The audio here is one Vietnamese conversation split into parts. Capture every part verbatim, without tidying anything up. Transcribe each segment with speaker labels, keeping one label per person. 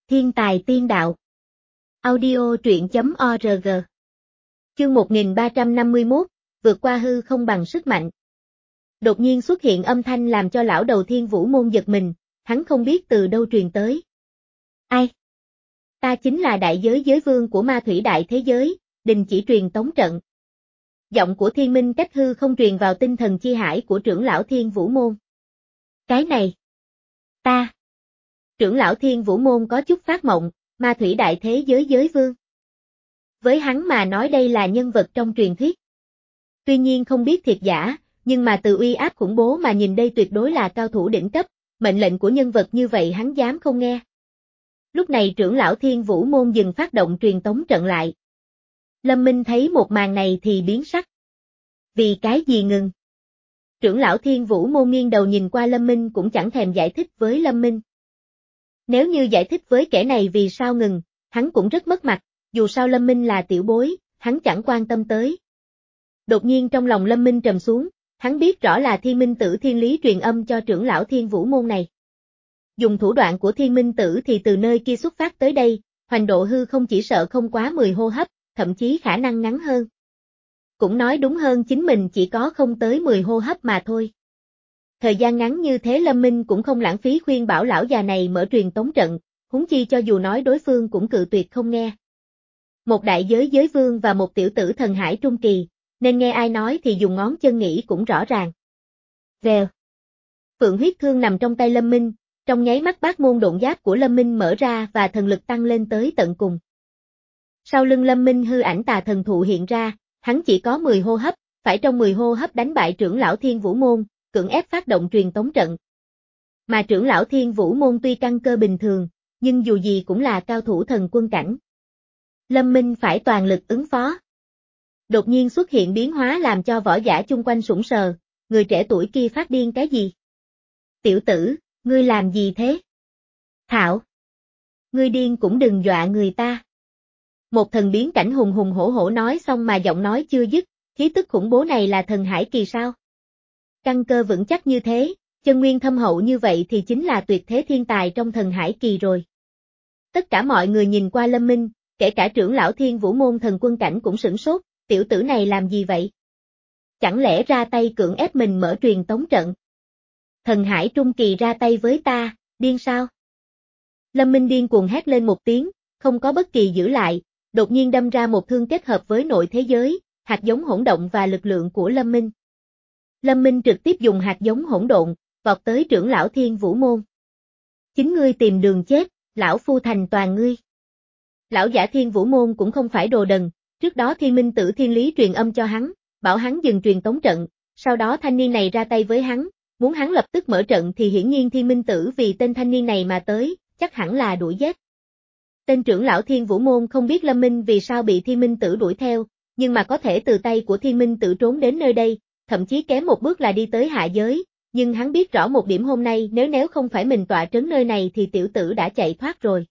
Speaker 1: Thiên tài tiên đạo. Audio truyện.org. Chương một nghìn ba trăm năm mươi mốt, vượt qua hư không bằng sức mạnh. Đột nhiên xuất hiện âm thanh làm cho lão đầu Thiên Vũ môn giật mình, hắn không biết từ đâu truyền tới. Ai? Ta chính là đại giới giới vương của ma thủy đại thế giới, đình chỉ truyền tống trận. Giọng của Thiên Minh cách hư không truyền vào tinh thần chi hải của trưởng lão Thiên Vũ môn. Cái này. Ta. Trưởng lão Thiên Vũ môn có chút phát mộng, ma thủy đại thế giới giới vương. Với hắn mà nói đây là nhân vật trong truyền thuyết. Tuy nhiên không biết thiệt giả, nhưng mà từ uy áp khủng bố mà nhìn đây tuyệt đối là cao thủ đỉnh cấp, mệnh lệnh của nhân vật như vậy hắn dám không nghe. Lúc này trưởng lão Thiên Vũ môn dừng phát động truyền tống trận lại. Lâm Minh thấy một màn này thì biến sắc. Vì cái gì ngừng? Trưởng lão Thiên Vũ môn nghiêng đầu nhìn qua Lâm Minh cũng chẳng thèm giải thích với Lâm Minh. Nếu như giải thích với kẻ này vì sao ngừng, hắn cũng rất mất mặt, dù sao Lâm Minh là tiểu bối, hắn chẳng quan tâm tới. Đột nhiên trong lòng Lâm Minh trầm xuống, hắn biết rõ là Thiên Minh Tử thiên lý truyền âm cho trưởng lão Thiên Vũ môn này. Dùng thủ đoạn của Thiên Minh Tử thì từ nơi kia xuất phát tới đây, hoành độ hư không chỉ sợ không quá mười hô hấp, thậm chí khả năng ngắn hơn. Cũng nói đúng hơn chính mình chỉ có không tới mười hô hấp mà thôi. Thời gian ngắn như thế Lâm Minh cũng không lãng phí khuyên bảo lão già này mở truyền tống trận, huống chi cho dù nói đối phương cũng cự tuyệt không nghe. Một đại giới giới vương và một tiểu tử thần hải trung kỳ, nên nghe ai nói thì dùng ngón chân nghĩ cũng rõ ràng. Vèo. Phượng huyết thương nằm trong tay Lâm Minh, trong nháy mắt bát môn độn giáp của Lâm Minh mở ra và thần lực tăng lên tới tận cùng. Sau lưng Lâm Minh hư ảnh tà thần thụ hiện ra, hắn chỉ có mười hô hấp, phải trong mười hô hấp đánh bại trưởng lão Thiên Vũ môn, cưỡng ép phát động truyền tống trận. Mà trưởng lão Thiên Vũ môn tuy căn cơ bình thường, nhưng dù gì cũng là cao thủ thần quân cảnh. Lâm Minh phải toàn lực ứng phó. Đột nhiên xuất hiện biến hóa làm cho võ giả chung quanh sững sờ, người trẻ tuổi kia phát điên cái gì? Tiểu tử, ngươi làm gì thế? Thảo! Ngươi điên cũng đừng dọa người ta. Một thần biến cảnh hùng hùng hổ hổ nói xong mà giọng nói chưa dứt, khí tức khủng bố này là thần hải kỳ sao? Căn cơ vững chắc như thế, chân nguyên thâm hậu như vậy thì chính là tuyệt thế thiên tài trong thần hải kỳ rồi. Tất cả mọi người nhìn qua Lâm Minh, kể cả trưởng lão Thiên Vũ môn thần quân cảnh cũng sửng sốt, tiểu tử này làm gì vậy? Chẳng lẽ ra tay cưỡng ép mình mở truyền tống trận? Thần hải trung kỳ ra tay với ta, điên sao? Lâm Minh điên cuồng hét lên một tiếng, không có bất kỳ giữ lại, đột nhiên đâm ra một thương kết hợp với nội thế giới, hạt giống hỗn động và lực lượng của Lâm Minh. Lâm Minh trực tiếp dùng hạt giống hỗn độn, vọt tới trưởng lão Thiên Vũ môn. Chính ngươi tìm đường chết, lão phu thành toàn ngươi. Lão giả Thiên Vũ môn cũng không phải đồ đần, trước đó Thiên Minh Tử thiên lý truyền âm cho hắn, bảo hắn dừng truyền tống trận, sau đó thanh niên này ra tay với hắn, muốn hắn lập tức mở trận thì hiển nhiên Thiên Minh Tử vì tên thanh niên này mà tới, chắc hẳn là đuổi giết. Tên trưởng lão Thiên Vũ môn không biết Lâm Minh vì sao bị Thiên Minh Tử đuổi theo, nhưng mà có thể từ tay của Thiên Minh Tử trốn đến nơi đây, thậm chí kém một bước là đi tới hạ giới, nhưng hắn biết rõ một điểm hôm nay nếu nếu không phải mình tọa trấn nơi này thì tiểu tử đã chạy thoát rồi.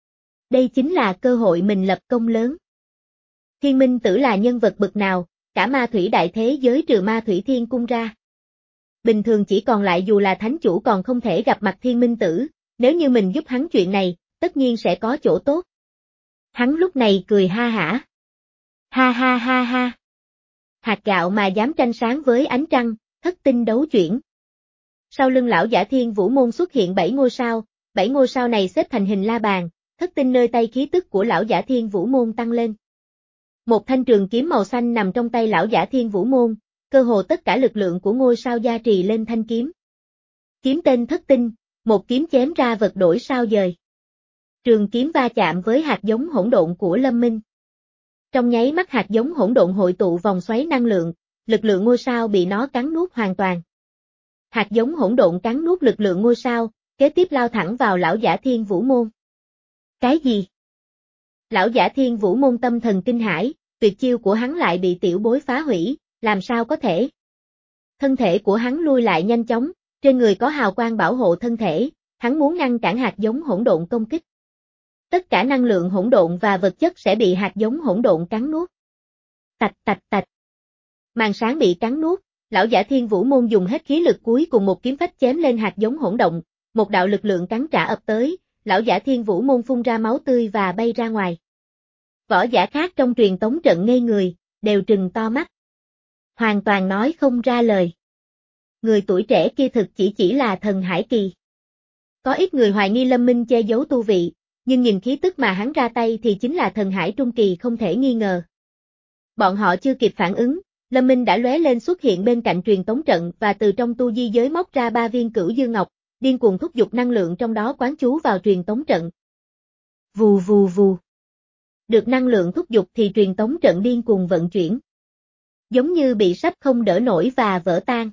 Speaker 1: Đây chính là cơ hội mình lập công lớn. Thiên Minh Tử là nhân vật bậc nào, cả ma thủy đại thế giới trừ ma thủy thiên cung ra. Bình thường chỉ còn lại dù là thánh chủ còn không thể gặp mặt Thiên Minh Tử, nếu như mình giúp hắn chuyện này, tất nhiên sẽ có chỗ tốt. Hắn lúc này cười ha hả. Ha ha ha ha. Hạt gạo mà dám tranh sáng với ánh trăng, thất tinh đấu chuyển. Sau lưng lão giả Thiên Vũ môn xuất hiện bảy ngôi sao, bảy ngôi sao này xếp thành hình la bàn, thất tinh nơi tay khí tức của lão giả Thiên Vũ môn tăng lên. Một thanh trường kiếm màu xanh nằm trong tay lão giả Thiên Vũ môn, cơ hồ tất cả lực lượng của ngôi sao gia trì lên thanh kiếm. Kiếm tên thất tinh, một kiếm chém ra vật đổi sao dời. Trường kiếm va chạm với hạt giống hỗn độn của Lâm Minh. Trong nháy mắt hạt giống hỗn độn hội tụ vòng xoáy năng lượng, lực lượng ngôi sao bị nó cắn nuốt hoàn toàn. Hạt giống hỗn độn cắn nuốt lực lượng ngôi sao, kế tiếp lao thẳng vào lão giả Thiên Vũ môn. Cái gì? Lão giả Thiên Vũ môn tâm thần kinh hãi, tuyệt chiêu của hắn lại bị tiểu bối phá hủy, làm sao có thể? Thân thể của hắn lui lại nhanh chóng, trên người có hào quang bảo hộ thân thể, hắn muốn ngăn cản hạt giống hỗn độn công kích. Tất cả năng lượng hỗn độn và vật chất sẽ bị hạt giống hỗn độn cắn nuốt. Tạch tạch tạch. Màn sáng bị cắn nuốt, lão giả Thiên Vũ môn dùng hết khí lực cuối cùng một kiếm phách chém lên hạt giống hỗn động, một đạo lực lượng cắn trả ập tới, lão giả Thiên Vũ môn phun ra máu tươi và bay ra ngoài. Võ giả khác trong truyền tống trận ngây người, đều trừng to mắt. Hoàn toàn nói không ra lời. Người tuổi trẻ kia thực chỉ chỉ là thần hải kỳ. Có ít người hoài nghi Lâm Minh che giấu tu vị, nhưng nhìn khí tức mà hắn ra tay thì chính là thần hải trung kỳ không thể nghi ngờ. Bọn họ chưa kịp phản ứng, Lâm Minh đã lóe lên xuất hiện bên cạnh truyền tống trận và từ trong tu di giới móc ra ba viên cửu dương ngọc, điên cuồng thúc giục năng lượng trong đó quán chú vào truyền tống trận. Vù vù vù. Được năng lượng thúc giục thì truyền tống trận điên cuồng vận chuyển. Giống như bị sắp không đỡ nổi và vỡ tan.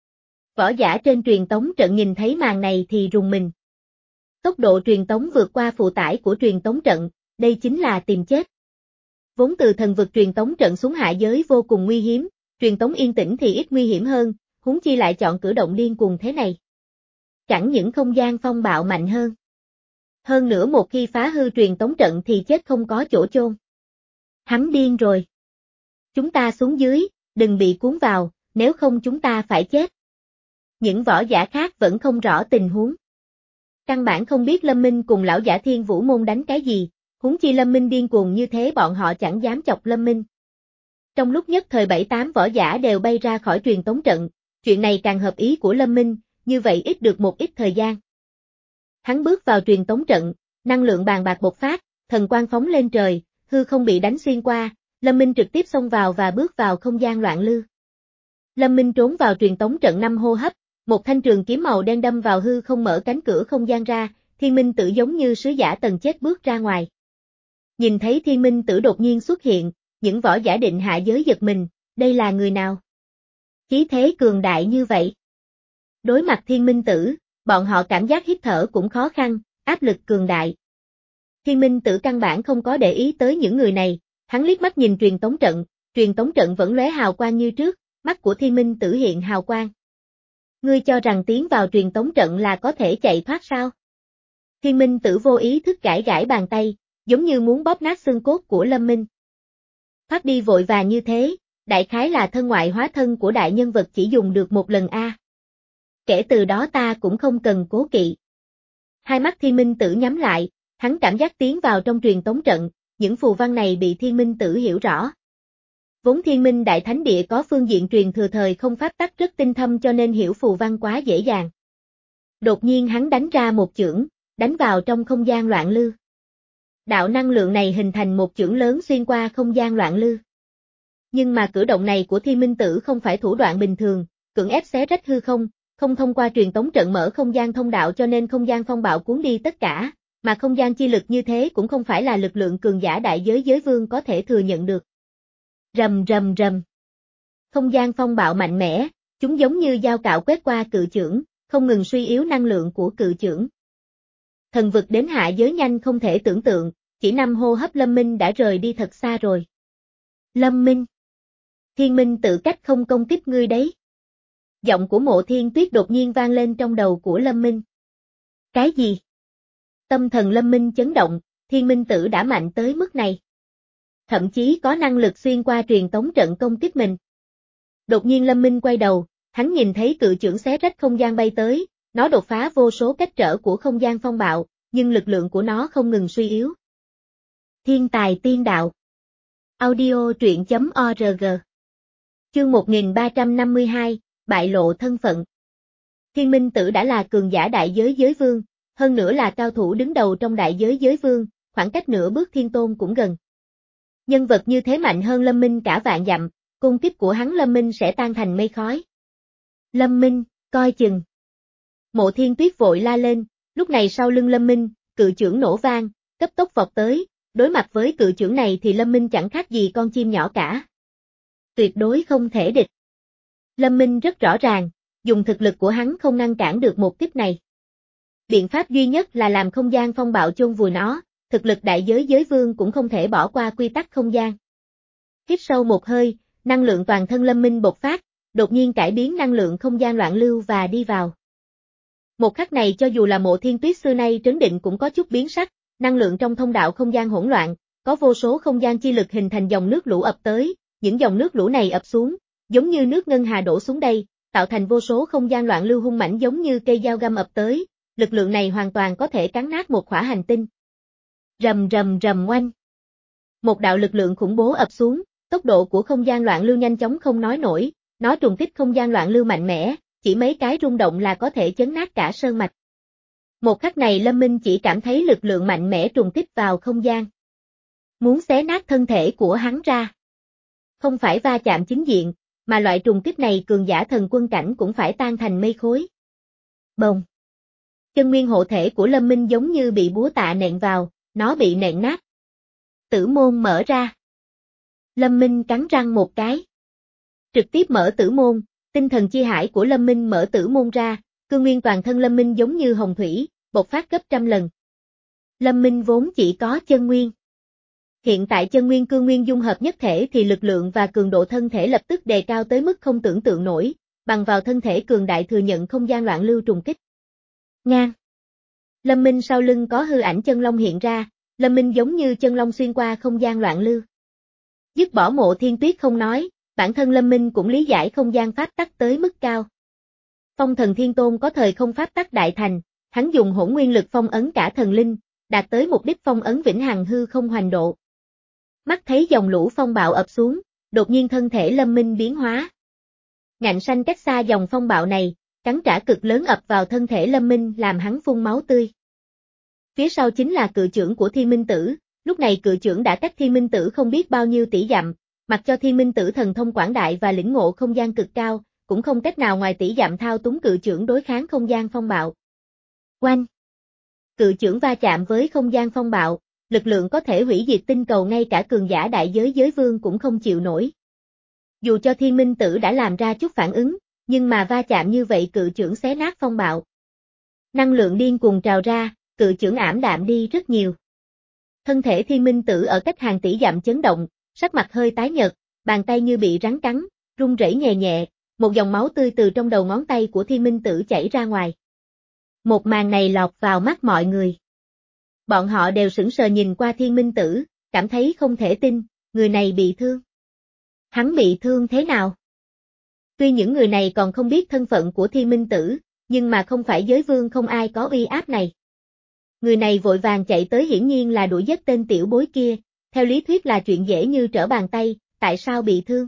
Speaker 1: Võ giả trên truyền tống trận nhìn thấy màn này thì rùng mình. Tốc độ truyền tống vượt qua phụ tải của truyền tống trận, đây chính là tìm chết. Vốn từ thần vực truyền tống trận xuống hạ giới vô cùng nguy hiểm, truyền tống yên tĩnh thì ít nguy hiểm hơn, huống chi lại chọn cử động điên cuồng thế này. Chẳng những không gian phong bạo mạnh hơn. Hơn nữa một khi phá hư truyền tống trận thì chết không có chỗ chôn. Hắn điên rồi. Chúng ta xuống dưới, đừng bị cuốn vào, nếu không chúng ta phải chết. Những võ giả khác vẫn không rõ tình huống. Căn bản không biết Lâm Minh cùng lão giả Thiên Vũ môn đánh cái gì, huống chi Lâm Minh điên cuồng như thế bọn họ chẳng dám chọc Lâm Minh. Trong lúc nhất thời bảy tám võ giả đều bay ra khỏi truyền tống trận, chuyện này càng hợp ý của Lâm Minh, như vậy ít được một ít thời gian. Hắn bước vào truyền tống trận, năng lượng bàn bạc bộc phát, thần quang phóng lên trời, hư không bị đánh xuyên qua, Lâm Minh trực tiếp xông vào và bước vào không gian loạn lưu. Lâm Minh trốn vào truyền tống trận năm hô hấp, một thanh trường kiếm màu đen đâm vào hư không mở cánh cửa không gian ra, Thiên Minh Tử giống như sứ giả tần chết bước ra ngoài. Nhìn thấy Thiên Minh Tử đột nhiên xuất hiện, những võ giả định hạ giới giật mình, đây là người nào? Khí thế cường đại như vậy. Đối mặt Thiên Minh Tử, bọn họ cảm giác hít thở cũng khó khăn, áp lực cường đại. Thiên Minh Tử căn bản không có để ý tới những người này, hắn liếc mắt nhìn truyền tống trận, truyền tống trận vẫn lóe hào quang như trước, mắt của Thiên Minh Tử hiện hào quang. Ngươi cho rằng tiến vào truyền tống trận là có thể chạy thoát sao? Thiên Minh Tử vô ý thức gãi gãi bàn tay, giống như muốn bóp nát xương cốt của Lâm Minh. Thoát đi vội vàng như thế, đại khái là thân ngoại hóa thân của đại nhân vật chỉ dùng được một lần a. Kể từ đó ta cũng không cần cố kỵ. Hai mắt Thiên Minh Tử nhắm lại, hắn cảm giác tiến vào trong truyền tống trận, những phù văn này bị Thiên Minh Tử hiểu rõ. Vốn Thiên Minh Đại Thánh Địa có phương diện truyền thừa thời không pháp tắc rất tinh thâm cho nên hiểu phù văn quá dễ dàng. Đột nhiên hắn đánh ra một chưởng, đánh vào trong không gian loạn lưu. Đạo năng lượng này hình thành một chưởng lớn xuyên qua không gian loạn lưu. Nhưng mà cử động này của Thiên Minh Tử không phải thủ đoạn bình thường, cưỡng ép xé rách hư không, không thông qua truyền tống trận mở không gian thông đạo cho nên không gian phong bạo cuốn đi tất cả, mà không gian chi lực như thế cũng không phải là lực lượng cường giả đại giới giới vương có thể thừa nhận được. Rầm rầm rầm. Không gian phong bạo mạnh mẽ, chúng giống như dao cạo quét qua cự chưởng, không ngừng suy yếu năng lượng của cự chưởng. Thần vực đến hạ giới nhanh không thể tưởng tượng, chỉ năm hô hấp Lâm Minh đã rời đi thật xa rồi. Lâm Minh. Thiên Minh Tự cách không công kích ngươi đấy. Giọng của Mộ Thiên Tuyết đột nhiên vang lên trong đầu của Lâm Minh. Cái gì? Tâm thần Lâm Minh chấn động, Thiên Minh Tử đã mạnh tới mức này. Thậm chí có năng lực xuyên qua truyền tống trận công kích mình. Đột nhiên Lâm Minh quay đầu, hắn nhìn thấy cự chưởng xé rách không gian bay tới, nó đột phá vô số cách trở của không gian phong bạo, nhưng lực lượng của nó không ngừng suy yếu. Thiên tài tiên đạo. Audio truyện chấm org. Chương một nghìn ba trăm năm mươi hai, bại lộ thân phận. Thiên Minh Tử đã là cường giả đại giới giới vương, hơn nữa là cao thủ đứng đầu trong đại giới giới vương, khoảng cách nửa bước thiên tôn cũng gần. Nhân vật như thế mạnh hơn Lâm Minh cả vạn dặm, cung kích của hắn Lâm Minh sẽ tan thành mây khói. Lâm Minh, coi chừng. Mộ Thiên Tuyết vội la lên, lúc này sau lưng Lâm Minh, cự chưởng nổ vang, cấp tốc vọt tới, đối mặt với cự chưởng này thì Lâm Minh chẳng khác gì con chim nhỏ cả. Tuyệt đối không thể địch. Lâm Minh rất rõ ràng, dùng thực lực của hắn không ngăn cản được một kích này. Biện pháp duy nhất là làm không gian phong bạo chôn vùi nó, thực lực đại giới giới vương cũng không thể bỏ qua quy tắc không gian. Hít sâu một hơi, năng lượng toàn thân Lâm Minh bộc phát, đột nhiên cải biến năng lượng không gian loạn lưu và đi vào. Một khắc này cho dù là Mộ Thiên Tuyết xưa nay trấn định cũng có chút biến sắc, năng lượng trong thông đạo không gian hỗn loạn, có vô số không gian chi lực hình thành dòng nước lũ ập tới, những dòng nước lũ này ập xuống, giống như nước ngân hà đổ xuống đây, tạo thành vô số không gian loạn lưu hung mãnh giống như cây dao găm ập tới, lực lượng này hoàn toàn có thể cắn nát một khỏa hành tinh. Rầm rầm rầm oanh. Một đạo lực lượng khủng bố ập xuống, tốc độ của không gian loạn lưu nhanh chóng không nói nổi, nó trùng kích không gian loạn lưu mạnh mẽ, chỉ mấy cái rung động là có thể chấn nát cả sơn mạch. Một khắc này Lâm Minh chỉ cảm thấy lực lượng mạnh mẽ trùng kích vào không gian. Muốn xé nát thân thể của hắn ra. Không phải va chạm chính diện, mà loại trùng kích này cường giả thần quân cảnh cũng phải tan thành mây khối. Bồng. Chân nguyên hộ thể của Lâm Minh giống như bị búa tạ nện vào, nó bị nện nát. Tử môn mở ra. Lâm Minh cắn răng một cái. Trực tiếp mở tử môn, tinh thần chi hải của Lâm Minh mở tử môn ra, cương nguyên toàn thân Lâm Minh giống như hồng thủy, bộc phát gấp trăm lần. Lâm Minh vốn chỉ có chân nguyên. Hiện tại chân nguyên cương nguyên dung hợp nhất thể thì lực lượng và cường độ thân thể lập tức đề cao tới mức không tưởng tượng nổi, bằng vào thân thể cường đại thừa nhận không gian loạn lưu trùng kích. Ngang. Lâm Minh sau lưng có hư ảnh chân long hiện ra, Lâm Minh giống như chân long xuyên qua không gian loạn lưu. Dứt bỏ Mộ Thiên Tuyết không nói, bản thân Lâm Minh cũng lý giải không gian pháp tắc tới mức cao. Phong Thần Thiên Tôn có thời không pháp tắc đại thành, hắn dùng hỗn nguyên lực phong ấn cả thần linh, đạt tới mục đích phong ấn vĩnh hằng hư không hoành độ. Mắt thấy dòng lũ phong bạo ập xuống, đột nhiên thân thể Lâm Minh biến hóa. Ngạnh xanh cách xa dòng phong bạo này, cắn trả cực lớn ập vào thân thể Lâm Minh làm hắn phun máu tươi. Phía sau chính là cự chưởng của Thiên Minh Tử, lúc này cự chưởng đã cách Thiên Minh Tử không biết bao nhiêu tỷ dặm, mặc cho Thiên Minh Tử thần thông quảng đại và lĩnh ngộ không gian cực cao, cũng không cách nào ngoài tỷ dặm thao túng cự chưởng đối kháng không gian phong bạo. Oanh! Cự chưởng va chạm với không gian phong bạo, lực lượng có thể hủy diệt tinh cầu ngay cả cường giả đại giới giới vương cũng không chịu nổi. Dù cho Thiên Minh Tử đã làm ra chút phản ứng, nhưng mà va chạm như vậy cự chưởng xé nát phong bạo. Năng lượng điên cuồng trào ra, cự chưởng ảm đạm đi rất nhiều. Thân thể Thiên Minh Tử ở cách hàng tỷ dặm chấn động, sắc mặt hơi tái nhợt, bàn tay như bị rắn cắn, run rẩy nhẹ nhẹ, một dòng máu tươi từ trong đầu ngón tay của Thiên Minh Tử chảy ra ngoài. Một màn này lọt vào mắt mọi người. Bọn họ đều sững sờ nhìn qua Thiên Minh Tử, cảm thấy không thể tin, người này bị thương. Hắn bị thương thế nào? Tuy những người này còn không biết thân phận của Thiên Minh Tử, nhưng mà không phải giới vương không ai có uy áp này. Người này vội vàng chạy tới hiển nhiên là đuổi giết tên tiểu bối kia, theo lý thuyết là chuyện dễ như trở bàn tay, tại sao bị thương?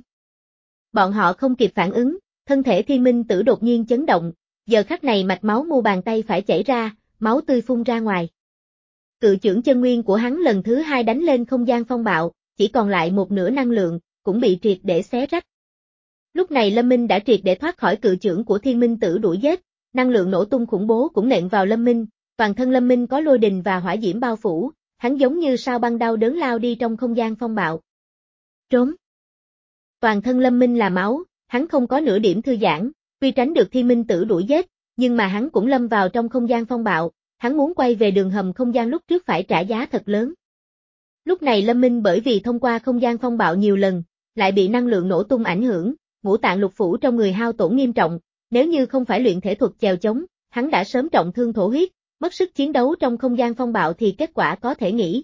Speaker 1: Bọn họ không kịp phản ứng, thân thể Thiên Minh Tử đột nhiên chấn động, giờ khắc này mạch máu mu bàn tay phải chảy ra, máu tươi phun ra ngoài. Cự chưởng chân nguyên của hắn lần thứ hai đánh lên không gian phong bạo, chỉ còn lại một nửa năng lượng, cũng bị triệt để xé rách. Lúc này Lâm Minh đã triệt để thoát khỏi cự chưởng của Thiên Minh Tử đuổi giết, năng lượng nổ tung khủng bố cũng nện vào Lâm Minh, toàn thân Lâm Minh có lôi đình và hỏa diễm bao phủ, hắn giống như sao băng đau đớn lao đi trong không gian phong bạo. Trốn. Toàn thân Lâm Minh là máu, hắn không có nửa điểm thư giãn, tuy tránh được Thiên Minh Tử đuổi giết, nhưng mà hắn cũng lâm vào trong không gian phong bạo, hắn muốn quay về đường hầm không gian lúc trước phải trả giá thật lớn. Lúc này Lâm Minh bởi vì thông qua không gian phong bạo nhiều lần, lại bị năng lượng nổ tung ảnh hưởng, ngũ tạng lục phủ trong người hao tổn nghiêm trọng, nếu như không phải luyện thể thuật chèo chống, hắn đã sớm trọng thương thổ huyết, mất sức chiến đấu trong không gian phong bạo thì kết quả có thể nghĩ.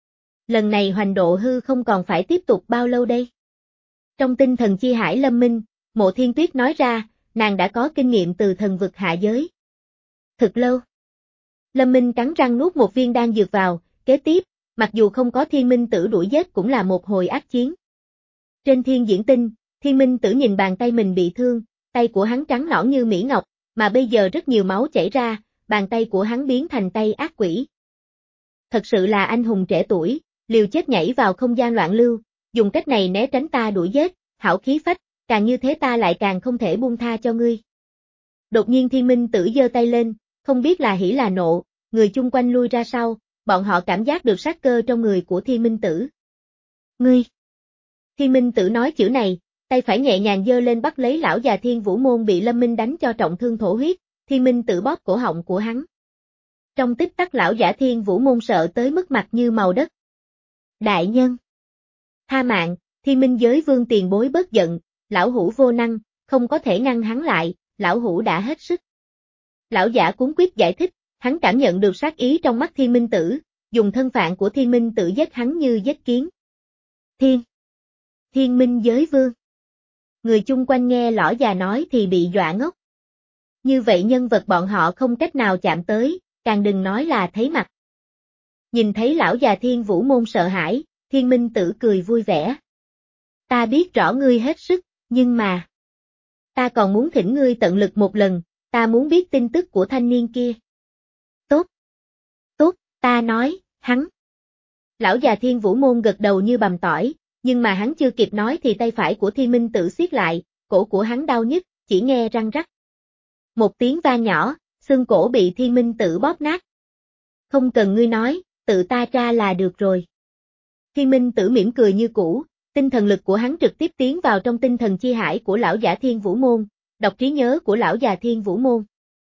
Speaker 1: Lần này hoành độ hư không còn phải tiếp tục bao lâu đây? Trong tinh thần chi hải Lâm Minh, Mộ Thiên Tuyết nói ra, nàng đã có kinh nghiệm từ thần vực hạ giới. Thực lâu. Lâm Minh cắn răng nuốt một viên đan dược vào, kế tiếp, mặc dù không có Thiên Minh Tử đuổi giết cũng là một hồi ác chiến. Trên thiên diễn tinh, Thiên Minh Tử nhìn bàn tay mình bị thương, tay của hắn trắng nõn như mỹ ngọc, mà bây giờ rất nhiều máu chảy ra, bàn tay của hắn biến thành tay ác quỷ. Thật sự là anh hùng trẻ tuổi, liều chết nhảy vào không gian loạn lưu, dùng cách này né tránh ta đuổi giết, hảo khí phách, càng như thế ta lại càng không thể buông tha cho ngươi. Đột nhiên Thiên Minh Tử giơ tay lên, không biết là hỉ là nộ, người chung quanh lui ra sau, bọn họ cảm giác được sát cơ trong người của Thiên Minh Tử. Ngươi! Thiên Minh Tử nói chữ này, tay phải nhẹ nhàng giơ lên bắt lấy lão già Thiên Vũ Môn bị Lâm Minh đánh cho trọng thương thổ huyết, Thiên Minh Tử bóp cổ họng của hắn. Trong tích tắc lão giả Thiên Vũ Môn sợ tới mức mặt như màu đất. Đại nhân! Tha mạng, Thiên Minh Giới Vương tiền bối bớt giận, lão hủ vô năng, không có thể ngăn hắn lại, lão hủ đã hết sức. Lão giả cuống quyết giải thích, hắn cảm nhận được sát ý trong mắt Thiên Minh Tử, dùng thân phận của Thiên Minh Tử giết hắn như giết kiến. Thiên! Thiên Minh Giới Vương! Người chung quanh nghe lão già nói thì bị dọa ngốc. Như vậy nhân vật bọn họ không cách nào chạm tới, càng đừng nói là thấy mặt. Nhìn thấy lão già Thiên Vũ Môn sợ hãi, Thiên Minh Tử cười vui vẻ. Ta biết rõ ngươi hết sức, nhưng mà... Ta còn muốn thỉnh ngươi tận lực một lần, ta muốn biết tin tức của thanh niên kia. Tốt. Tốt, ta nói, hắn. Lão già Thiên Vũ Môn gật đầu như bằm tỏi, nhưng mà hắn chưa kịp nói thì tay phải của Thiên Minh Tử siết lại, cổ của hắn đau nhức, chỉ nghe răng rắc. Một tiếng vang nhỏ, xương cổ bị Thiên Minh Tử bóp nát. Không cần ngươi nói, tự ta tra là được rồi. Thiên Minh Tử mỉm cười như cũ, tinh thần lực của hắn trực tiếp tiến vào trong tinh thần chi hải của lão giả Thiên Vũ Môn, đọc trí nhớ của lão già Thiên Vũ Môn.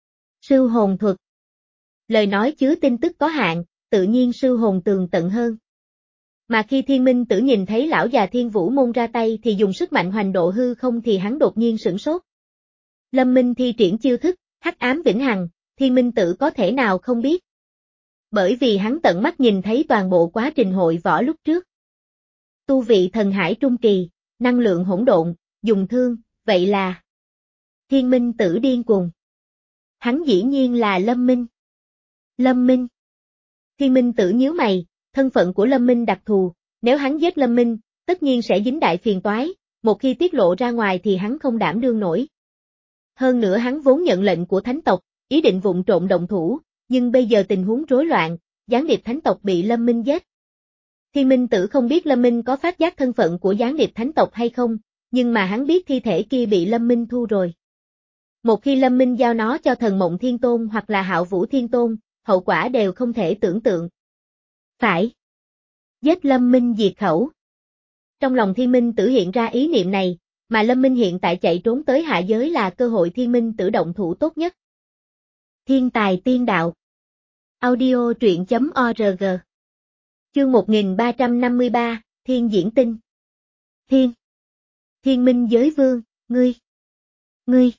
Speaker 1: Sư hồn thuật. Lời nói chứa tin tức có hạn, tự nhiên sư hồn tường tận hơn. Mà khi Thiên Minh Tử nhìn thấy lão già Thiên Vũ Môn ra tay thì dùng sức mạnh hoành độ hư không thì hắn đột nhiên sửng sốt. Lâm Minh thi triển chiêu thức, hắc ám vĩnh hằng, Thiên Minh Tử có thể nào không biết. Bởi vì hắn tận mắt nhìn thấy toàn bộ quá trình hội võ lúc trước. Tu vị thần hải trung kỳ, năng lượng hỗn độn, dùng thương, vậy là... Thiên Minh Tử điên cuồng. Hắn dĩ nhiên là Lâm Minh. Lâm Minh. Thiên Minh Tử nhíu mày, thân phận của Lâm Minh đặc thù, nếu hắn giết Lâm Minh, tất nhiên sẽ dính đại phiền toái, một khi tiết lộ ra ngoài thì hắn không đảm đương nổi. Hơn nữa hắn vốn nhận lệnh của thánh tộc, ý định vụng trộn động thủ, nhưng bây giờ tình huống rối loạn, gián điệp thánh tộc bị Lâm Minh giết. Thiên Minh Tử không biết Lâm Minh có phát giác thân phận của gián điệp thánh tộc hay không, nhưng mà hắn biết thi thể kia bị Lâm Minh thu rồi. Một khi Lâm Minh giao nó cho Thần Mộng Thiên Tôn hoặc là Hạo Vũ Thiên Tôn, hậu quả đều không thể tưởng tượng. Phải. Giết Lâm Minh diệt khẩu. Trong lòng Thiên Minh Tử hiện ra ý niệm này, mà Lâm Minh hiện tại chạy trốn tới hạ giới là cơ hội Thiên Minh Tử động thủ tốt nhất. Thiên tài tiên đạo. Audio truyện chấm org. Chương một nghìn ba trăm năm mươi ba, Thiên Diễn Tinh. Thiên. Thiên Minh Giới Vương, ngươi. Ngươi.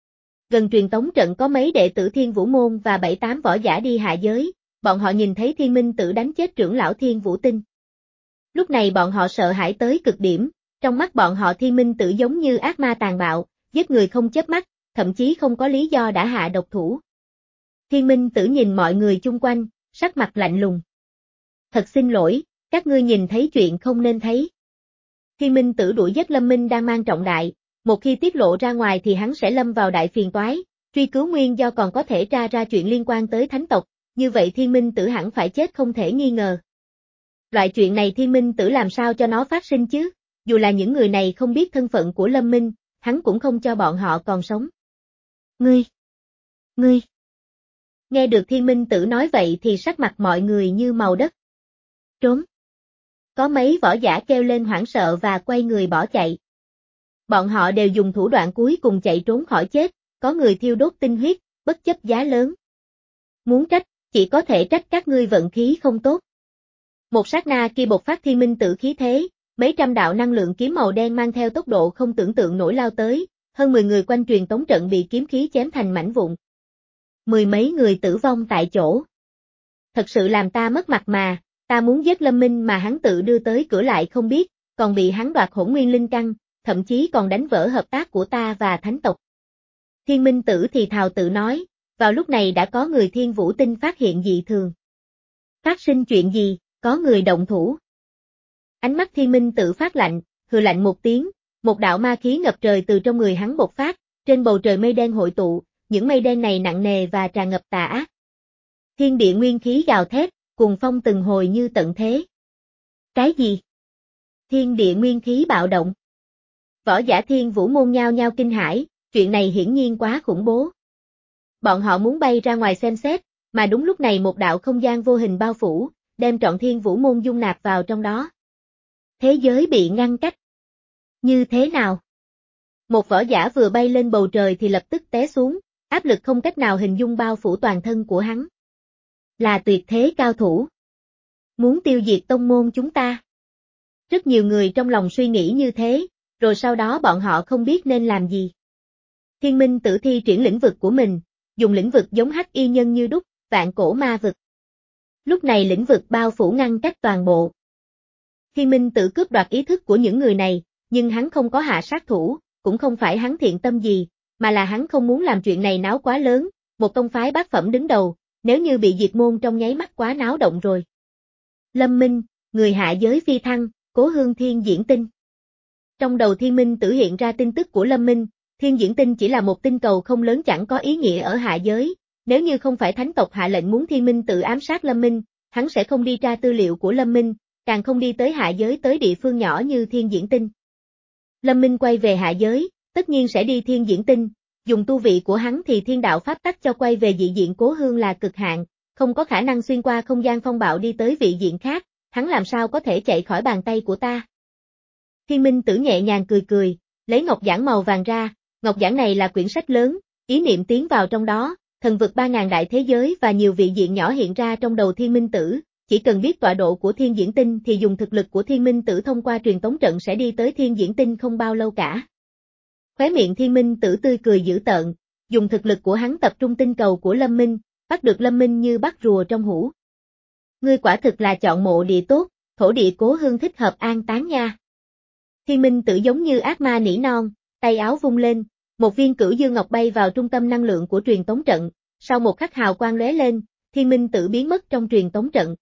Speaker 1: Gần truyền tống trận có mấy đệ tử Thiên Vũ Môn và bảy tám võ giả đi hạ giới, bọn họ nhìn thấy Thiên Minh Tử đánh chết trưởng lão Thiên Vũ Tinh. Lúc này bọn họ sợ hãi tới cực điểm, trong mắt bọn họ Thiên Minh Tử giống như ác ma tàn bạo, giết người không chớp mắt, thậm chí không có lý do đã hạ độc thủ. Thiên Minh Tử nhìn mọi người chung quanh, sắc mặt lạnh lùng. Thật xin lỗi, các ngươi nhìn thấy chuyện không nên thấy. Thiên Minh Tử đuổi giết Lâm Minh đang mang trọng đại, một khi tiết lộ ra ngoài thì hắn sẽ lâm vào đại phiền toái, truy cứu nguyên do còn có thể tra ra chuyện liên quan tới thánh tộc, như vậy Thiên Minh Tử hẳn phải chết không thể nghi ngờ. Loại chuyện này Thiên Minh Tử làm sao cho nó phát sinh chứ, dù là những người này không biết thân phận của Lâm Minh, hắn cũng không cho bọn họ còn sống. Ngươi! Ngươi! Nghe được Thiên Minh Tử nói vậy thì sắc mặt mọi người như màu đất. Trốn! Có mấy võ giả kêu lên hoảng sợ và quay người bỏ chạy. Bọn họ đều dùng thủ đoạn cuối cùng chạy trốn khỏi chết, có người thiêu đốt tinh huyết, bất chấp giá lớn. Muốn trách, chỉ có thể trách các ngươi vận khí không tốt. Một sát na kia bộc phát Thiên Minh Tử khí thế, mấy trăm đạo năng lượng kiếm màu đen mang theo tốc độ không tưởng tượng nổi lao tới, hơn mười người quanh truyền tống trận bị kiếm khí chém thành mảnh vụn. Mười mấy người tử vong tại chỗ. Thật sự làm ta mất mặt mà, ta muốn giết Lâm Minh mà hắn tự đưa tới cửa lại không biết, còn bị hắn đoạt Hỗn Nguyên Linh Căn, thậm chí còn đánh vỡ hợp tác của ta và thánh tộc. Thiên Minh Tử thì thào tự nói, vào lúc này đã có người Thiên Vũ Tinh phát hiện dị thường. Phát sinh chuyện gì, có người động thủ. Ánh mắt Thiên Minh Tử phát lạnh, hừ lạnh một tiếng, một đạo ma khí ngập trời từ trong người hắn bộc phát, trên bầu trời mây đen hội tụ, những mây đen này nặng nề và tràn ngập tà ác. Thiên địa nguyên khí gào thét, cuồng phong từng hồi như tận thế. Cái gì? Thiên địa nguyên khí bạo động. Võ giả Thiên Vũ Môn nhao nhao kinh hãi, chuyện này hiển nhiên quá khủng bố. Bọn họ muốn bay ra ngoài xem xét, mà đúng lúc này một đạo không gian vô hình bao phủ, đem trọn Thiên Vũ Môn dung nạp vào trong đó. Thế giới bị ngăn cách. Như thế nào? Một võ giả vừa bay lên bầu trời thì lập tức té xuống, áp lực không cách nào hình dung bao phủ toàn thân của hắn. Là tuyệt thế cao thủ. Muốn tiêu diệt tông môn chúng ta. Rất nhiều người trong lòng suy nghĩ như thế, rồi sau đó bọn họ không biết nên làm gì. Thiên Minh Tử thi triển lĩnh vực của mình, dùng lĩnh vực giống hắc y nhân như đúc, vạn cổ ma vực. Lúc này lĩnh vực bao phủ ngăn cách toàn bộ. Thiên Minh Tử cướp đoạt ý thức của những người này, nhưng hắn không có hạ sát thủ, cũng không phải hắn thiện tâm gì, mà là hắn không muốn làm chuyện này náo quá lớn, một tông phái bát phẩm đứng đầu, nếu như bị diệt môn trong nháy mắt quá náo động rồi. Lâm Minh, người hạ giới phi thăng, Cố Hương Thiên Diễn Tinh. Trong đầu Thiên Minh Tử hiện ra tin tức của Lâm Minh, Thiên Diễn Tinh chỉ là một tinh cầu không lớn chẳng có ý nghĩa ở hạ giới, nếu như không phải thánh tộc hạ lệnh muốn Thiên Minh Tử ám sát Lâm Minh, hắn sẽ không đi tra tư liệu của Lâm Minh, càng không đi tới hạ giới tới địa phương nhỏ như Thiên Diễn Tinh. Lâm Minh quay về hạ giới, tất nhiên sẽ đi Thiên Diễn Tinh, dùng tu vị của hắn thì thiên đạo pháp tắc cho quay về dị diện Cố Hương là cực hạn, không có khả năng xuyên qua không gian phong bạo đi tới vị diện khác, hắn làm sao có thể chạy khỏi bàn tay của ta. Thiên Minh Tử nhẹ nhàng cười cười, lấy ngọc giản màu vàng ra, ngọc giản này là quyển sách lớn, ý niệm tiến vào trong đó, thần vực ba ngàn đại thế giới và nhiều vị diện nhỏ hiện ra trong đầu Thiên Minh Tử, chỉ cần biết tọa độ của Thiên Diễn Tinh thì dùng thực lực của Thiên Minh Tử thông qua truyền tống trận sẽ đi tới Thiên Diễn Tinh không bao lâu cả. Khóe miệng Thiên Minh Tử tươi cười dữ tợn, dùng thực lực của hắn tập trung tinh cầu của Lâm Minh, bắt được Lâm Minh như bắt rùa trong hũ. Ngươi quả thực là chọn mộ địa tốt, thổ địa Cố Hương thích hợp an táng nha. Thiên Minh Tử giống như ác ma nỉ non, tay áo vung lên, một viên cửu dương ngọc bay vào trung tâm năng lượng của truyền tống trận, sau một khắc hào quang lóe lên, Thiên Minh Tử biến mất trong truyền tống trận.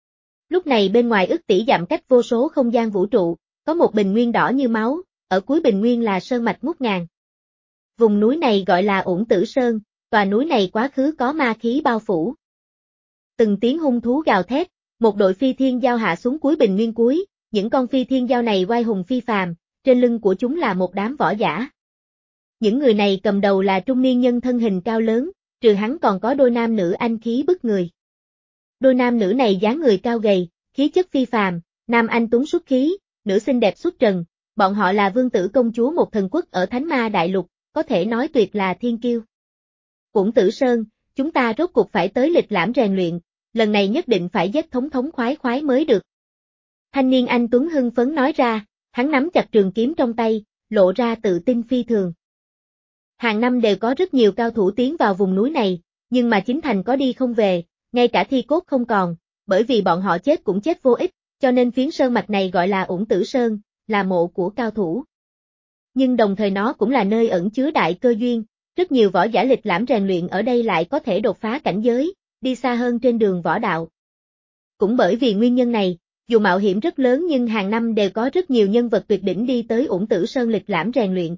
Speaker 1: Lúc này bên ngoài ức tỷ dặm cách vô số không gian vũ trụ, có một bình nguyên đỏ như máu, ở cuối bình nguyên là sơn mạch ngút ngàn. Vùng núi này gọi là Uổng Tử Sơn, tòa núi này quá khứ có ma khí bao phủ. Từng tiếng hung thú gào thét, một đội phi thiên giao hạ xuống cuối bình nguyên cuối, những con phi thiên giao này oai hùng phi phàm, trên lưng của chúng là một đám võ giả. Những người này cầm đầu là trung niên nhân thân hình cao lớn, trừ hắn còn có đôi nam nữ anh khí bức người. Đôi nam nữ này dáng người cao gầy, khí chất phi phàm, nam anh tuấn xuất khí, nữ xinh đẹp xuất trần, bọn họ là vương tử công chúa một thần quốc ở Thánh Ma Đại Lục, có thể nói tuyệt là thiên kiêu. Uổng Tử Sơn, chúng ta rốt cuộc phải tới lịch lãm rèn luyện, lần này nhất định phải giết thống thống khoái khoái mới được. Thanh niên anh tuấn hưng phấn nói ra, hắn nắm chặt trường kiếm trong tay, lộ ra tự tin phi thường. Hàng năm đều có rất nhiều cao thủ tiến vào vùng núi này, nhưng mà chính thành có đi không về, ngay cả thi cốt không còn, bởi vì bọn họ chết cũng chết vô ích, cho nên phiến sơn mạch này gọi là Uổng Tử Sơn, là mộ của cao thủ. Nhưng đồng thời nó cũng là nơi ẩn chứa đại cơ duyên, rất nhiều võ giả lịch lãm rèn luyện ở đây lại có thể đột phá cảnh giới, đi xa hơn trên đường võ đạo. Cũng bởi vì nguyên nhân này, dù mạo hiểm rất lớn nhưng hàng năm đều có rất nhiều nhân vật tuyệt đỉnh đi tới Uổng Tử Sơn lịch lãm rèn luyện.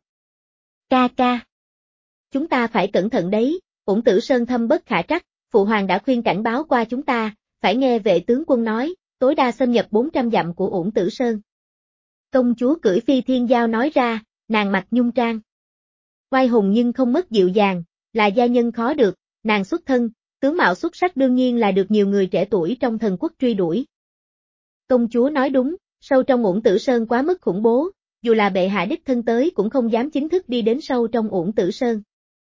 Speaker 1: Ca ca. Chúng ta phải cẩn thận đấy, Uổng Tử Sơn thâm bất khả trắc, Phụ Hoàng đã khuyên cảnh báo qua chúng ta, phải nghe vệ tướng quân nói, tối đa xâm nhập bốn trăm dặm của Uổng Tử Sơn. Công chúa cưỡi phi thiên giao nói ra, nàng mặc nhung trang. Oai hùng nhưng không mất dịu dàng, là gia nhân khó được, nàng xuất thân, tướng mạo xuất sắc đương nhiên là được nhiều người trẻ tuổi trong thần quốc truy đuổi. Công chúa nói đúng, sâu trong Uổng Tử Sơn quá mức khủng bố, dù là bệ hạ đích thân tới cũng không dám chính thức đi đến sâu trong Uổng Tử Sơn.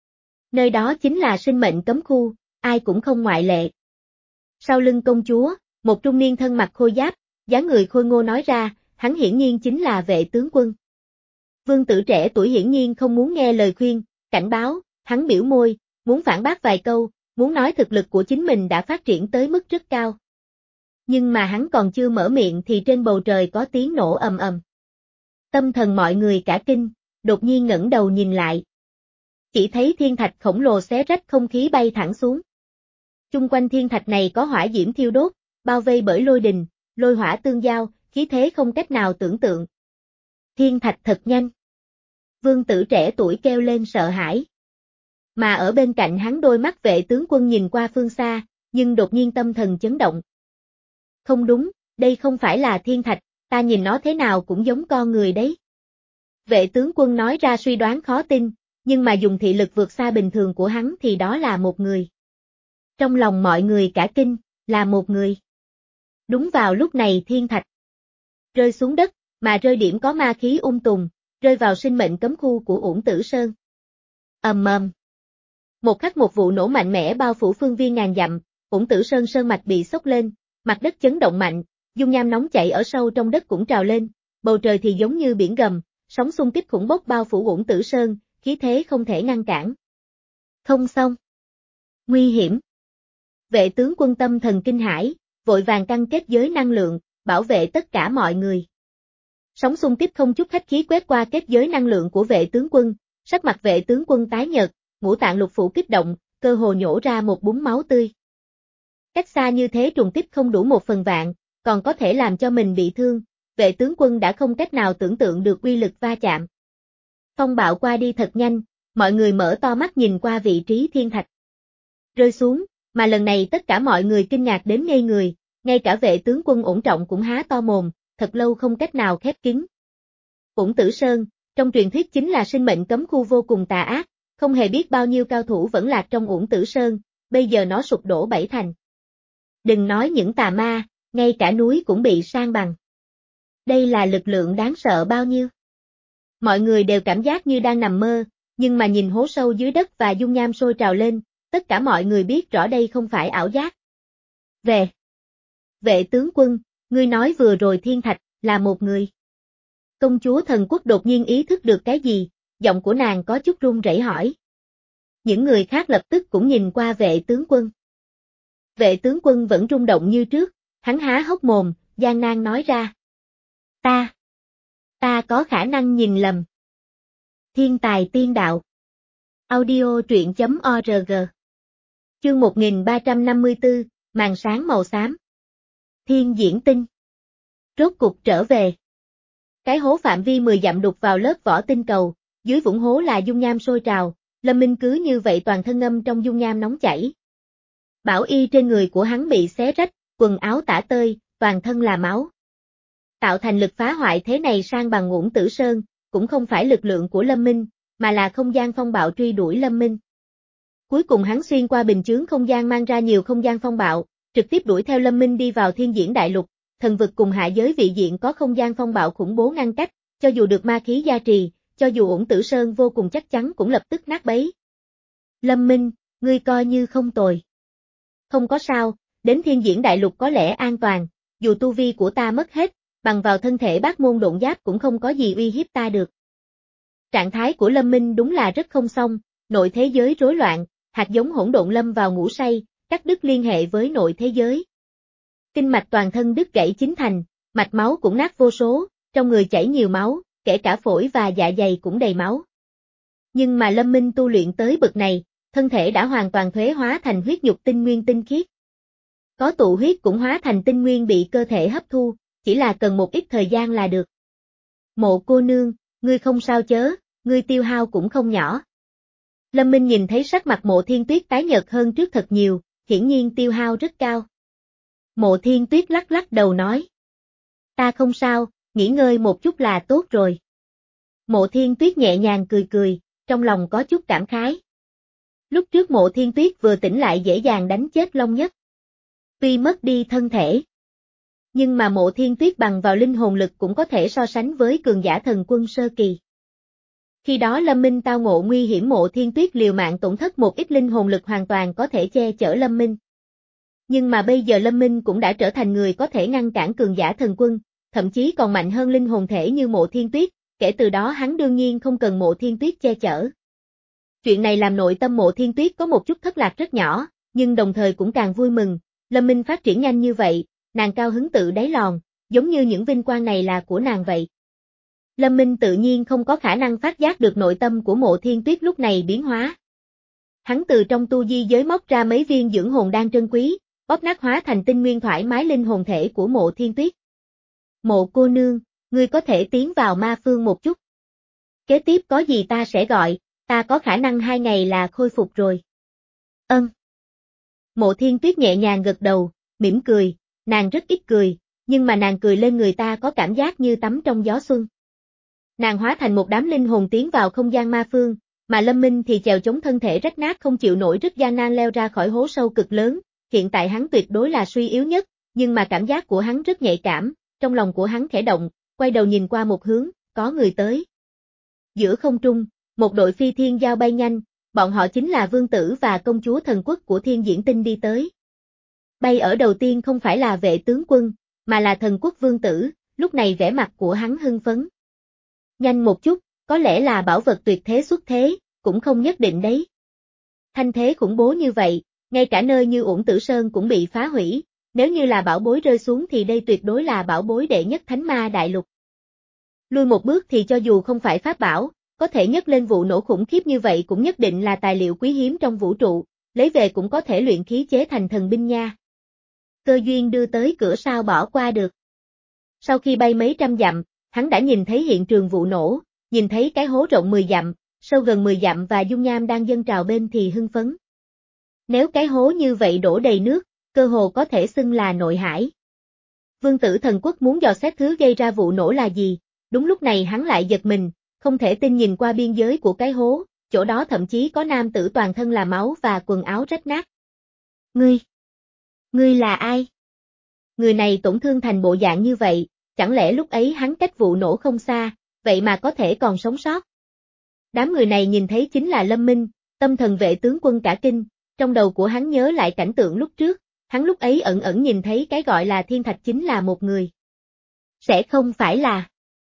Speaker 1: Nơi đó chính là sinh mệnh cấm khu, ai cũng không ngoại lệ. Sau lưng công chúa, một trung niên thân mặc khôi giáp, dáng người khôi ngô nói ra, hắn hiển nhiên chính là vệ tướng quân. Vương tử trẻ tuổi hiển nhiên không muốn nghe lời khuyên, cảnh báo, hắn biểu môi, muốn phản bác vài câu, muốn nói thực lực của chính mình đã phát triển tới mức rất cao. Nhưng mà hắn còn chưa mở miệng thì trên bầu trời có tiếng nổ ầm ầm. Tâm thần mọi người cả kinh, đột nhiên ngẩng đầu nhìn lại. Chỉ thấy thiên thạch khổng lồ xé rách không khí bay thẳng xuống. Chung quanh thiên thạch này có hỏa diễm thiêu đốt, bao vây bởi lôi đình, lôi hỏa tương giao, khí thế không cách nào tưởng tượng. Thiên thạch thật nhanh. Vương tử trẻ tuổi kêu lên sợ hãi. Mà ở bên cạnh hắn đôi mắt vệ tướng quân nhìn qua phương xa, nhưng đột nhiên tâm thần chấn động. Không đúng, đây không phải là thiên thạch, ta nhìn nó thế nào cũng giống con người đấy. Vệ tướng quân nói ra suy đoán khó tin, nhưng mà dùng thị lực vượt xa bình thường của hắn thì đó là một người. Trong lòng mọi người cả kinh, là một người. Đúng vào lúc này thiên thạch rơi xuống đất, mà rơi điểm có ma khí ung tùm, rơi vào sinh mệnh cấm khu của Uổng Tử Sơn. Ầm ầm. Một khắc một vụ nổ mạnh mẽ bao phủ phương viên ngàn dặm, Uổng Tử Sơn sơn mạch bị sốc lên, mặt đất chấn động mạnh, dung nham nóng chảy ở sâu trong đất cũng trào lên, bầu trời thì giống như biển gầm, sóng xung kích khủng bốc bao phủ Uổng Tử Sơn, khí thế không thể ngăn cản. Không xong. Nguy hiểm. Vệ tướng quân tâm thần kinh hãi, vội vàng căng kết giới năng lượng, bảo vệ tất cả mọi người. Sóng xung kích không chút khách khí quét qua kết giới năng lượng của vệ tướng quân, Sắc mặt Vệ tướng quân tái nhợt, ngũ tạng lục phủ kích động, cơ hồ nhổ ra một búng máu tươi. Cách xa như thế trùng kích không đủ một phần vạn, còn có thể làm cho mình bị thương, Vệ tướng quân đã không cách nào tưởng tượng được uy lực va chạm. Phong bạo qua đi thật nhanh, mọi người mở to mắt nhìn qua vị trí thiên thạch. Rơi xuống, mà lần này tất cả mọi người kinh ngạc đến ngây người, ngay cả Vệ tướng quân Uổng Trọng cũng há to mồm, thật lâu không cách nào khép kín. Uổng Tử Sơn, trong truyền thuyết chính là sinh mệnh cấm khu vô cùng tà ác, không hề biết bao nhiêu cao thủ vẫn lạc trong Uổng Tử Sơn, bây giờ nó sụp đổ bảy thành. Đừng nói những tà ma, ngay cả núi cũng bị san bằng. Đây là lực lượng đáng sợ bao nhiêu. Mọi người đều cảm giác như đang nằm mơ, nhưng mà nhìn hố sâu dưới đất và dung nham sôi trào lên, tất cả mọi người biết rõ đây không phải ảo giác. Về. Vệ tướng quân, ngươi nói vừa rồi thiên thạch, là một người. Công chúa Thần Quốc đột nhiên ý thức được cái gì, giọng của nàng có chút run rẩy hỏi. Những người khác lập tức cũng nhìn qua vệ tướng quân. Vệ tướng quân vẫn rung động như trước, hắn há hốc mồm, gian nan nói ra. Ta, ta có khả năng nhìn lầm. Thiên tài tiên đạo. Audio truyện chấm org. Chương một nghìn ba trăm năm mươi tư, màn sáng màu xám. Thiên diễn tinh. Rốt cục trở về. Cái hố phạm vi mười dặm đục vào lớp vỏ tinh cầu, dưới vũng hố là dung nham sôi trào, Lâm Minh cứ như vậy toàn thân ngâm trong dung nham nóng chảy. Bảo y trên người của hắn bị xé rách, quần áo tả tơi, toàn thân là máu. Tạo thành lực phá hoại thế này sang bằng Uổng Tử Sơn, cũng không phải lực lượng của Lâm Minh, mà là không gian phong bạo truy đuổi Lâm Minh. Cuối cùng hắn xuyên qua bình chướng không gian mang ra nhiều không gian phong bạo, trực tiếp đuổi theo Lâm Minh đi vào thiên diễn đại lục, thần vực cùng hạ giới vị diện có không gian phong bạo khủng bố ngăn cách, cho dù được ma khí gia trì, cho dù Uổng Tử Sơn vô cùng chắc chắn cũng lập tức nát bấy. Lâm Minh, ngươi coi như không tồi. Không có sao, đến thiên diễn đại lục có lẽ an toàn, dù tu vi của ta mất hết, bằng vào thân thể bát môn độn giáp cũng không có gì uy hiếp ta được. Trạng thái của Lâm Minh đúng là rất không xong, nội thế giới rối loạn, hạt giống hỗn độn lâm vào ngủ say, cắt đứt liên hệ với nội thế giới. Kinh mạch toàn thân đứt gãy chín thành, mạch máu cũng nát vô số, trong người chảy nhiều máu, kể cả phổi và dạ dày cũng đầy máu. Nhưng mà Lâm Minh tu luyện tới bậc này, thân thể đã hoàn toàn thuế hóa thành huyết nhục tinh nguyên tinh khiết. Có tụ huyết cũng hóa thành tinh nguyên bị cơ thể hấp thu, chỉ là cần một ít thời gian là được. Mộ cô nương, ngươi không sao chớ, ngươi tiêu hao cũng không nhỏ. Lâm Minh nhìn thấy sắc mặt Mộ Thiên Tuyết tái nhợt hơn trước thật nhiều, hiển nhiên tiêu hao rất cao. Mộ Thiên Tuyết lắc lắc đầu nói. Ta không sao, nghỉ ngơi một chút là tốt rồi. Mộ Thiên Tuyết nhẹ nhàng cười cười, trong lòng có chút cảm khái. Lúc trước Mộ Thiên Tuyết vừa tỉnh lại dễ dàng đánh chết Long Nhất. Tuy mất đi thân thể, nhưng mà Mộ Thiên Tuyết bằng vào linh hồn lực cũng có thể so sánh với cường giả thần quân sơ kỳ. Khi đó Lâm Minh tao ngộ nguy hiểm, Mộ Thiên Tuyết liều mạng tổn thất một ít linh hồn lực hoàn toàn có thể che chở Lâm Minh. Nhưng mà bây giờ Lâm Minh cũng đã trở thành người có thể ngăn cản cường giả thần quân, thậm chí còn mạnh hơn linh hồn thể như Mộ Thiên Tuyết, kể từ đó hắn đương nhiên không cần Mộ Thiên Tuyết che chở. Chuyện này làm nội tâm Mộ Thiên Tuyết có một chút thất lạc rất nhỏ, nhưng đồng thời cũng càng vui mừng, Lâm Minh phát triển nhanh như vậy, nàng cao hứng tự đáy lòng, giống như những vinh quang này là của nàng vậy. Lâm Minh tự nhiên không có khả năng phát giác được nội tâm của Mộ Thiên Tuyết lúc này biến hóa. Hắn từ trong tu di giới móc ra mấy viên dưỡng hồn đan trân quý, bóp nát hóa thành tinh nguyên thoải mái linh hồn thể của Mộ Thiên Tuyết. Mộ cô nương, ngươi có thể tiến vào ma phương một chút. Kế tiếp có gì ta sẽ gọi, ta có khả năng hai ngày là khôi phục rồi. Ân. Mộ Thiên Tuyết nhẹ nhàng gật đầu, mỉm cười, nàng rất ít cười, nhưng mà nàng cười lên người ta có cảm giác như tắm trong gió xuân. Nàng hóa thành một đám linh hồn tiến vào không gian ma phương, mà Lâm Minh thì chèo chống thân thể rách nát không chịu nổi rất gian nan leo ra khỏi hố sâu cực lớn, hiện tại hắn tuyệt đối là suy yếu nhất, nhưng mà cảm giác của hắn rất nhạy cảm, trong lòng của hắn khẽ động, quay đầu nhìn qua một hướng, có người tới. Giữa không trung, một đội phi thiên giao bay nhanh, bọn họ chính là vương tử và công chúa thần quốc của thiên diễn tinh đi tới. Bay ở đầu tiên không phải là vệ tướng quân, mà là thần quốc vương tử, lúc này vẻ mặt của hắn hưng phấn. Nhanh một chút, có lẽ là bảo vật tuyệt thế xuất thế, cũng không nhất định đấy. Thanh thế khủng bố như vậy, ngay cả nơi như Uổng Tử Sơn cũng bị phá hủy, nếu như là bảo bối rơi xuống thì đây tuyệt đối là bảo bối đệ nhất thánh ma đại lục. Lui một bước thì cho dù không phải pháp bảo, có thể nhấc lên vụ nổ khủng khiếp như vậy cũng nhất định là tài liệu quý hiếm trong vũ trụ, lấy về cũng có thể luyện khí chế thành thần binh nha. Cơ duyên đưa tới cửa sao bỏ qua được. Sau khi bay mấy trăm dặm, hắn đã nhìn thấy hiện trường vụ nổ, nhìn thấy cái hố rộng mười dặm, sâu gần mười dặm và dung nham đang dâng trào bên thì hưng phấn. Nếu cái hố như vậy đổ đầy nước, cơ hồ có thể xưng là nội hải. Vương tử thần quốc muốn dò xét thứ gây ra vụ nổ là gì, đúng lúc này hắn lại giật mình, không thể tin nhìn qua biên giới của cái hố, chỗ đó thậm chí có nam tử toàn thân là máu và quần áo rách nát. Ngươi! Ngươi là ai? Người này tổn thương thành bộ dạng như vậy, chẳng lẽ lúc ấy hắn cách vụ nổ không xa, vậy mà có thể còn sống sót? Đám người này nhìn thấy chính là Lâm Minh, tâm thần vệ tướng quân cả kinh, trong đầu của hắn nhớ lại cảnh tượng lúc trước, hắn lúc ấy ẩn ẩn nhìn thấy cái gọi là thiên thạch chính là một người. Sẽ không phải là...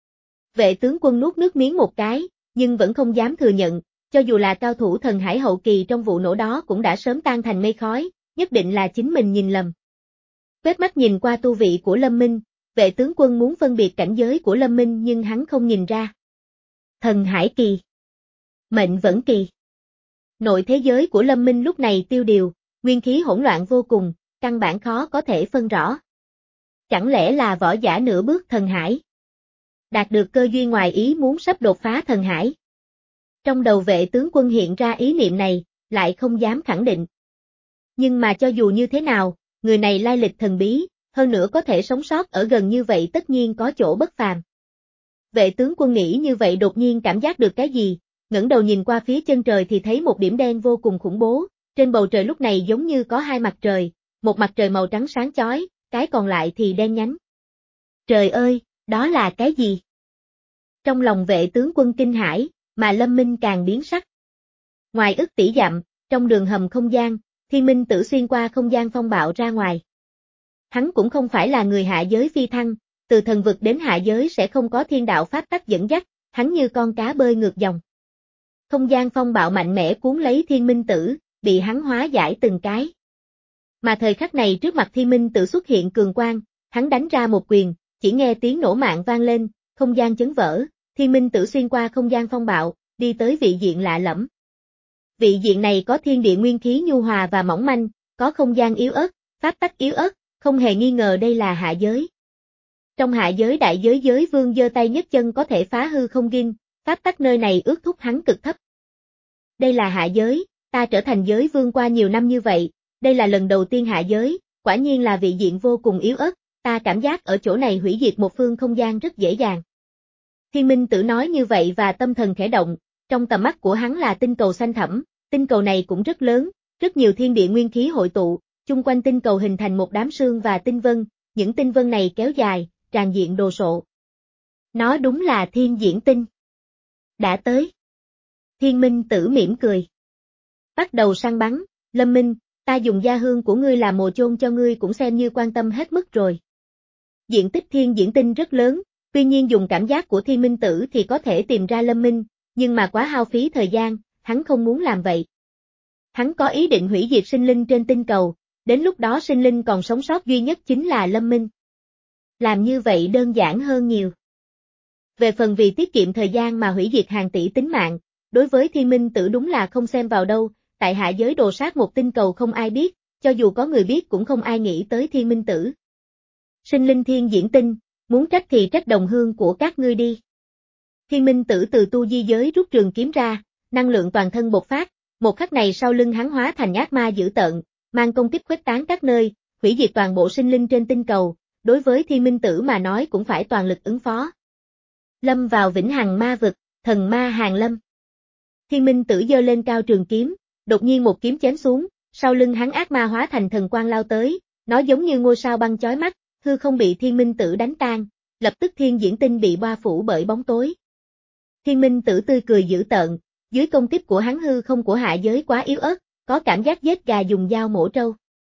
Speaker 1: Vệ tướng quân nuốt nước miếng một cái, nhưng vẫn không dám thừa nhận, cho dù là cao thủ thần hải hậu kỳ trong vụ nổ đó cũng đã sớm tan thành mây khói, nhất định là chính mình nhìn lầm. Quét mắt nhìn qua tu vị của Lâm Minh, vệ tướng quân muốn phân biệt cảnh giới của Lâm Minh nhưng hắn không nhìn ra. Thần hải kỳ. Mệnh vẫn kỳ. Nội thế giới của Lâm Minh lúc này tiêu điều, nguyên khí hỗn loạn vô cùng, căn bản khó có thể phân rõ. Chẳng lẽ là võ giả nửa bước thần hải? Đạt được cơ duyên ngoài ý muốn sắp đột phá thần hải. Trong đầu vệ tướng quân hiện ra ý niệm này, lại không dám khẳng định. Nhưng mà cho dù như thế nào, người này lai lịch thần bí, hơn nữa có thể sống sót ở gần như vậy tất nhiên có chỗ bất phàm. Vệ tướng quân nghĩ như vậy đột nhiên cảm giác được cái gì, ngẩng đầu nhìn qua phía chân trời thì thấy một điểm đen vô cùng khủng bố, trên bầu trời lúc này giống như có hai mặt trời, một mặt trời màu trắng sáng chói, cái còn lại thì đen nhánh. Trời ơi, đó là cái gì? Trong lòng vệ tướng quân kinh hãi, mà Lâm Minh càng biến sắc. Ngoài ức tỷ dặm, trong đường hầm không gian, Thiên Minh Tử xuyên qua không gian phong bạo ra ngoài. Hắn cũng không phải là người hạ giới phi thăng, từ thần vực đến hạ giới sẽ không có thiên đạo pháp tắc dẫn dắt, hắn như con cá bơi ngược dòng. Không gian phong bạo mạnh mẽ cuốn lấy Thiên Minh Tử, bị hắn hóa giải từng cái. Mà thời khắc này trước mặt Thiên Minh Tử xuất hiện cường quang, hắn đánh ra một quyền, chỉ nghe tiếng nổ mạng vang lên, không gian chấn vỡ, Thiên Minh Tử xuyên qua không gian phong bạo, đi tới vị diện lạ lẫm. Vị diện này có thiên địa nguyên khí nhu hòa và mỏng manh, có không gian yếu ớt, pháp tắc yếu ớt, không hề nghi ngờ đây là hạ giới. Trong hạ giới đại giới giới vương giơ tay nhấc chân có thể phá hư không ghim, pháp tắc nơi này ước thúc hắn cực thấp. Đây là hạ giới, ta trở thành giới vương qua nhiều năm như vậy, đây là lần đầu tiên hạ giới, quả nhiên là vị diện vô cùng yếu ớt, ta cảm giác ở chỗ này hủy diệt một phương không gian rất dễ dàng. Thiên Minh Tử nói như vậy và tâm thần khẽ động, trong tầm mắt của hắn là tinh cầu xanh thẳm, tinh cầu này cũng rất lớn, rất nhiều thiên địa nguyên khí hội tụ, chung quanh tinh cầu hình thành một đám sương và tinh vân, những tinh vân này kéo dài, tràn diện đồ sộ. Nó đúng là thiên diễn tinh. Đã tới. Thiên Minh Tử mỉm cười. Bắt đầu săn bắn, Lâm Minh, ta dùng gia hương của ngươi làm mồ chôn cho ngươi cũng xem như quan tâm hết mức rồi. Diện tích thiên diễn tinh rất lớn, tuy nhiên dùng cảm giác của Thiên Minh Tử thì có thể tìm ra Lâm Minh, nhưng mà quá hao phí thời gian, hắn không muốn làm vậy. Hắn có ý định hủy diệt sinh linh trên tinh cầu, đến lúc đó sinh linh còn sống sót duy nhất chính là Lâm Minh. Làm như vậy đơn giản hơn nhiều. Về phần vì tiết kiệm thời gian mà hủy diệt hàng tỷ tính mạng, đối với Thiên Minh Tử đúng là không xem vào đâu, tại hạ giới đồ sát một tinh cầu không ai biết, cho dù có người biết cũng không ai nghĩ tới Thiên Minh Tử. Sinh linh thiên diễn tinh, muốn trách thì trách đồng hương của các ngươi đi. Thiên Minh Tử từ tu di giới rút trường kiếm ra, năng lượng toàn thân bộc phát, một khắc này sau lưng hắn hóa thành ác ma dữ tợn, mang công kích khuếch tán các nơi, hủy diệt toàn bộ sinh linh trên tinh cầu, đối với Thiên Minh Tử mà nói cũng phải toàn lực ứng phó. Lâm vào vĩnh hằng ma vực, thần ma hàng lâm. Thiên Minh Tử giơ lên cao trường kiếm, đột nhiên một kiếm chém xuống, sau lưng hắn ác ma hóa thành thần quang lao tới, nó giống như ngôi sao băng chói mắt, hư không bị Thiên Minh Tử đánh tan, lập tức thiên diễn tinh bị bao phủ bởi bóng tối. Thiên Minh Tử tươi cười dữ tợn, dưới công kích của hắn hư không của hạ giới quá yếu ớt, có cảm giác giết gà dùng dao mổ trâu.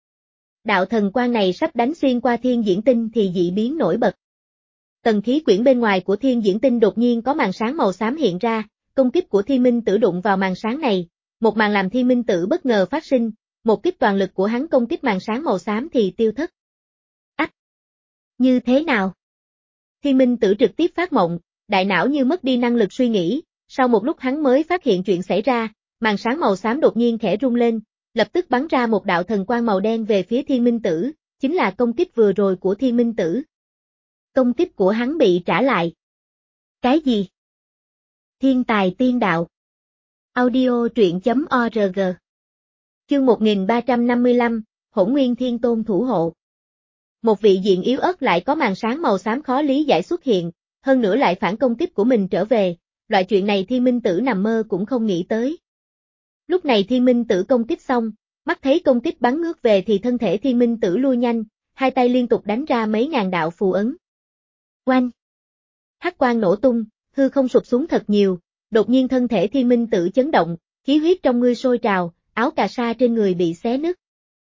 Speaker 1: Đạo thần quang này sắp đánh xuyên qua thiên diễn tinh thì dị biến nổi bật. Tầng khí quyển bên ngoài của thiên diễn tinh đột nhiên có màn sáng màu xám hiện ra, công kích của Thiên Minh Tử đụng vào màn sáng này, một màn làm Thiên Minh Tử bất ngờ phát sinh, một kích toàn lực của hắn công kích màn sáng màu xám thì tiêu thất. Ách! Như thế nào? Thiên Minh Tử trực tiếp phát mộng, đại não như mất đi năng lực suy nghĩ, Sau một lúc hắn mới phát hiện chuyện xảy ra, màn sáng màu xám đột nhiên khẽ rung lên, lập tức bắn ra một đạo thần quang màu đen về phía Thiên Minh Tử, chính là công kích vừa rồi của Thiên Minh Tử. Công kích của hắn bị trả lại. Cái gì? Thiên tài tiên đạo. Audio truyện chấm org. Chương một nghìn ba trăm năm mươi lăm, Hỗn Nguyên Thiên Tôn thủ hộ. Một vị diện yếu ớt lại có màn sáng màu xám khó lý giải xuất hiện, hơn nữa lại phản công kích của mình trở về, loại chuyện này Thiên Minh Tử nằm mơ cũng không nghĩ tới. Lúc này Thiên Minh Tử công kích xong, mắt thấy công kích bắn ngược về thì thân thể Thiên Minh Tử lui nhanh, hai tay liên tục đánh ra mấy ngàn đạo phù ấn. Oanh! Hắc quang nổ tung, hư không sụp xuống thật nhiều, đột nhiên thân thể Thiên Minh Tử chấn động, khí huyết trong người sôi trào, áo cà sa trên người bị xé nứt.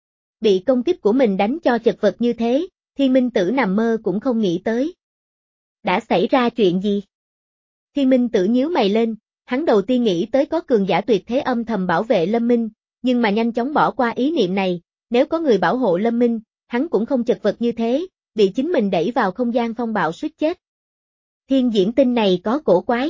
Speaker 1: Bị công kích của mình đánh cho chật vật như thế, Thiên Minh Tử nằm mơ cũng không nghĩ tới. Đã xảy ra chuyện gì? Thiên Minh Tử nhíu mày lên, hắn đầu tiên nghĩ tới có cường giả tuyệt thế âm thầm bảo vệ Lâm Minh, nhưng mà nhanh chóng bỏ qua ý niệm này, nếu có người bảo hộ Lâm Minh, hắn cũng không chật vật như thế, bị chính mình đẩy vào không gian phong bạo suýt chết. Thiên diễn tinh này có cổ quái.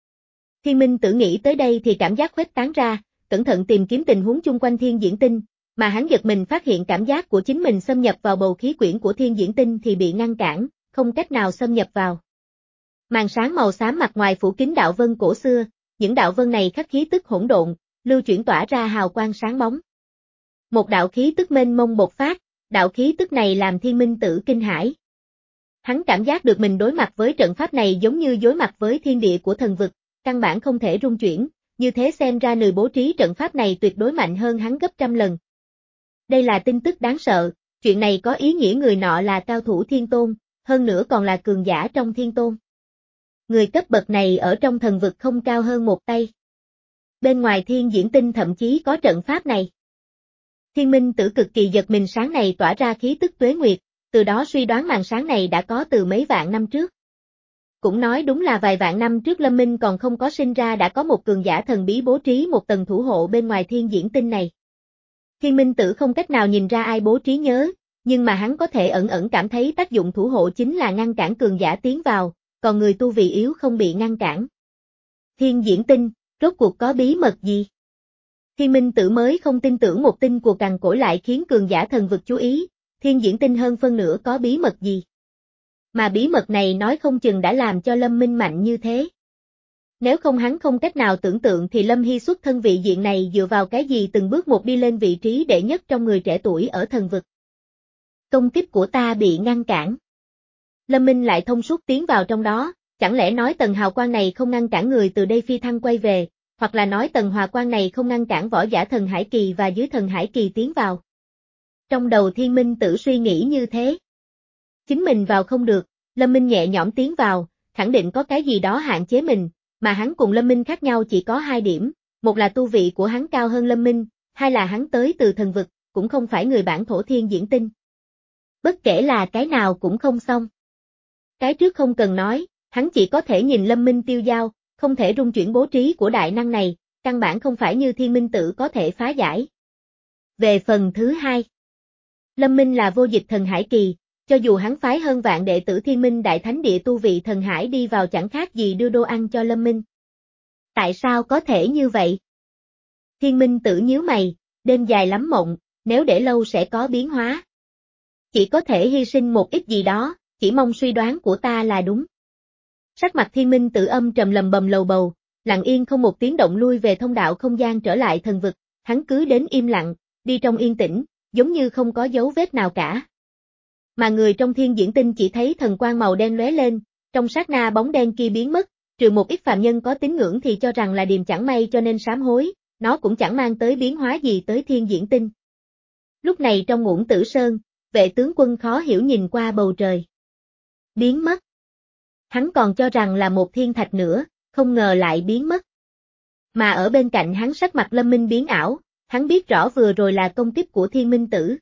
Speaker 1: Thiên Minh Tử nghĩ tới đây thì cảm giác khuếch tán ra, cẩn thận tìm kiếm tình huống chung quanh thiên diễn tinh, mà hắn giật mình phát hiện cảm giác của chính mình xâm nhập vào bầu khí quyển của thiên diễn tinh thì bị ngăn cản, không cách nào xâm nhập vào. Màn sáng màu xám mặt ngoài phủ kín đạo vân cổ xưa, những đạo vân này khắc khí tức hỗn độn, lưu chuyển tỏa ra hào quang sáng bóng. Một đạo khí tức mênh mông bộc phát, đạo khí tức này làm Thiên Minh Tử kinh hãi. Hắn cảm giác được mình đối mặt với trận pháp này giống như đối mặt với thiên địa của thần vực, căn bản không thể rung chuyển, như thế xem ra người bố trí trận pháp này tuyệt đối mạnh hơn hắn gấp trăm lần. Đây là tin tức đáng sợ, chuyện này có ý nghĩa người nọ là cao thủ thiên tôn, hơn nữa còn là cường giả trong thiên tôn. Người cấp bậc này ở trong thần vực không cao hơn một tay. Bên ngoài thiên diễn tinh thậm chí có trận pháp này. Thiên Minh Tử cực kỳ giật mình, sáng này tỏa ra khí tức tuế nguyệt, từ đó suy đoán màn sáng này đã có từ mấy vạn năm trước. Cũng nói đúng là vài vạn năm trước Lâm Minh còn không có sinh ra đã có một cường giả thần bí bố trí một tầng thủ hộ bên ngoài thiên diễn tinh này. Thiên Minh Tử không cách nào nhìn ra ai bố trí nhớ, nhưng mà hắn có thể ẩn ẩn cảm thấy tác dụng thủ hộ chính là ngăn cản cường giả tiến vào, còn người tu vị yếu không bị ngăn cản. Thiên diễn tinh, rốt cuộc có bí mật gì? Thiên Minh Tử mới không tin tưởng một tinh của càn cỗi lại khiến cường giả thần vực chú ý, thiên diễn tinh hơn phân nửa có bí mật gì? Mà bí mật này nói không chừng đã làm cho Lâm Minh mạnh như thế. Nếu không hắn không cách nào tưởng tượng thì Lâm Hy xuất thân vị diện này dựa vào cái gì từng bước một đi lên vị trí đệ nhất trong người trẻ tuổi ở thần vực. Công kích của ta bị ngăn cản. Lâm Minh lại thông suốt tiến vào trong đó, chẳng lẽ nói tầng hào quang này không ngăn cản người từ đây phi thăng quay về, hoặc là nói tầng hòa quang này không ngăn cản võ giả thần hải kỳ và dưới thần hải kỳ tiến vào. Trong đầu Thiên Minh Tử suy nghĩ như thế. Chính mình vào không được, Lâm Minh nhẹ nhõm tiến vào, khẳng định có cái gì đó hạn chế mình, mà hắn cùng Lâm Minh khác nhau chỉ có hai điểm, một là tu vị của hắn cao hơn Lâm Minh, hai là hắn tới từ thần vực, cũng không phải người bản thổ thiên diễn tinh. Bất kể là cái nào cũng không xong. Cái trước không cần nói, hắn chỉ có thể nhìn Lâm Minh tiêu dao, không thể rung chuyển bố trí của đại năng này, căn bản không phải như Thiên Minh Tử có thể phá giải. Về phần thứ hai, Lâm Minh là vô dịch thần hải kỳ, cho dù hắn phái hơn vạn đệ tử Thiên Minh Đại Thánh Địa tu vị thần hải đi vào chẳng khác gì đưa đồ ăn cho Lâm Minh. Tại sao có thể như vậy? Thiên Minh Tử nhíu mày, đêm dài lắm mộng, nếu để lâu sẽ có biến hóa. Chỉ có thể hy sinh một ít gì đó, chỉ mong suy đoán của ta là đúng. Sắc mặt Thiên Minh Tử âm trầm lầm bầm lầu bầu, lặng yên không một tiếng động lui về thông đạo không gian trở lại thần vực, hắn cứ đến im lặng, đi trong yên tĩnh, giống như không có dấu vết nào cả. Mà người trong thiên diễn tinh chỉ thấy thần quang màu đen lóe lên, trong sát na bóng đen kia biến mất, trừ một ít phàm nhân có tín ngưỡng thì cho rằng là điềm chẳng may cho nên sám hối, nó cũng chẳng mang tới biến hóa gì tới thiên diễn tinh. Lúc này trong Ngũ Tử Sơn, vệ tướng quân khó hiểu nhìn qua bầu trời. Biến mất. Hắn còn cho rằng là một thiên thạch nữa, không ngờ lại biến mất. Mà ở bên cạnh hắn sắc mặt Lâm Minh biến ảo, hắn biết rõ vừa rồi là công kích của Thiên Minh Tử.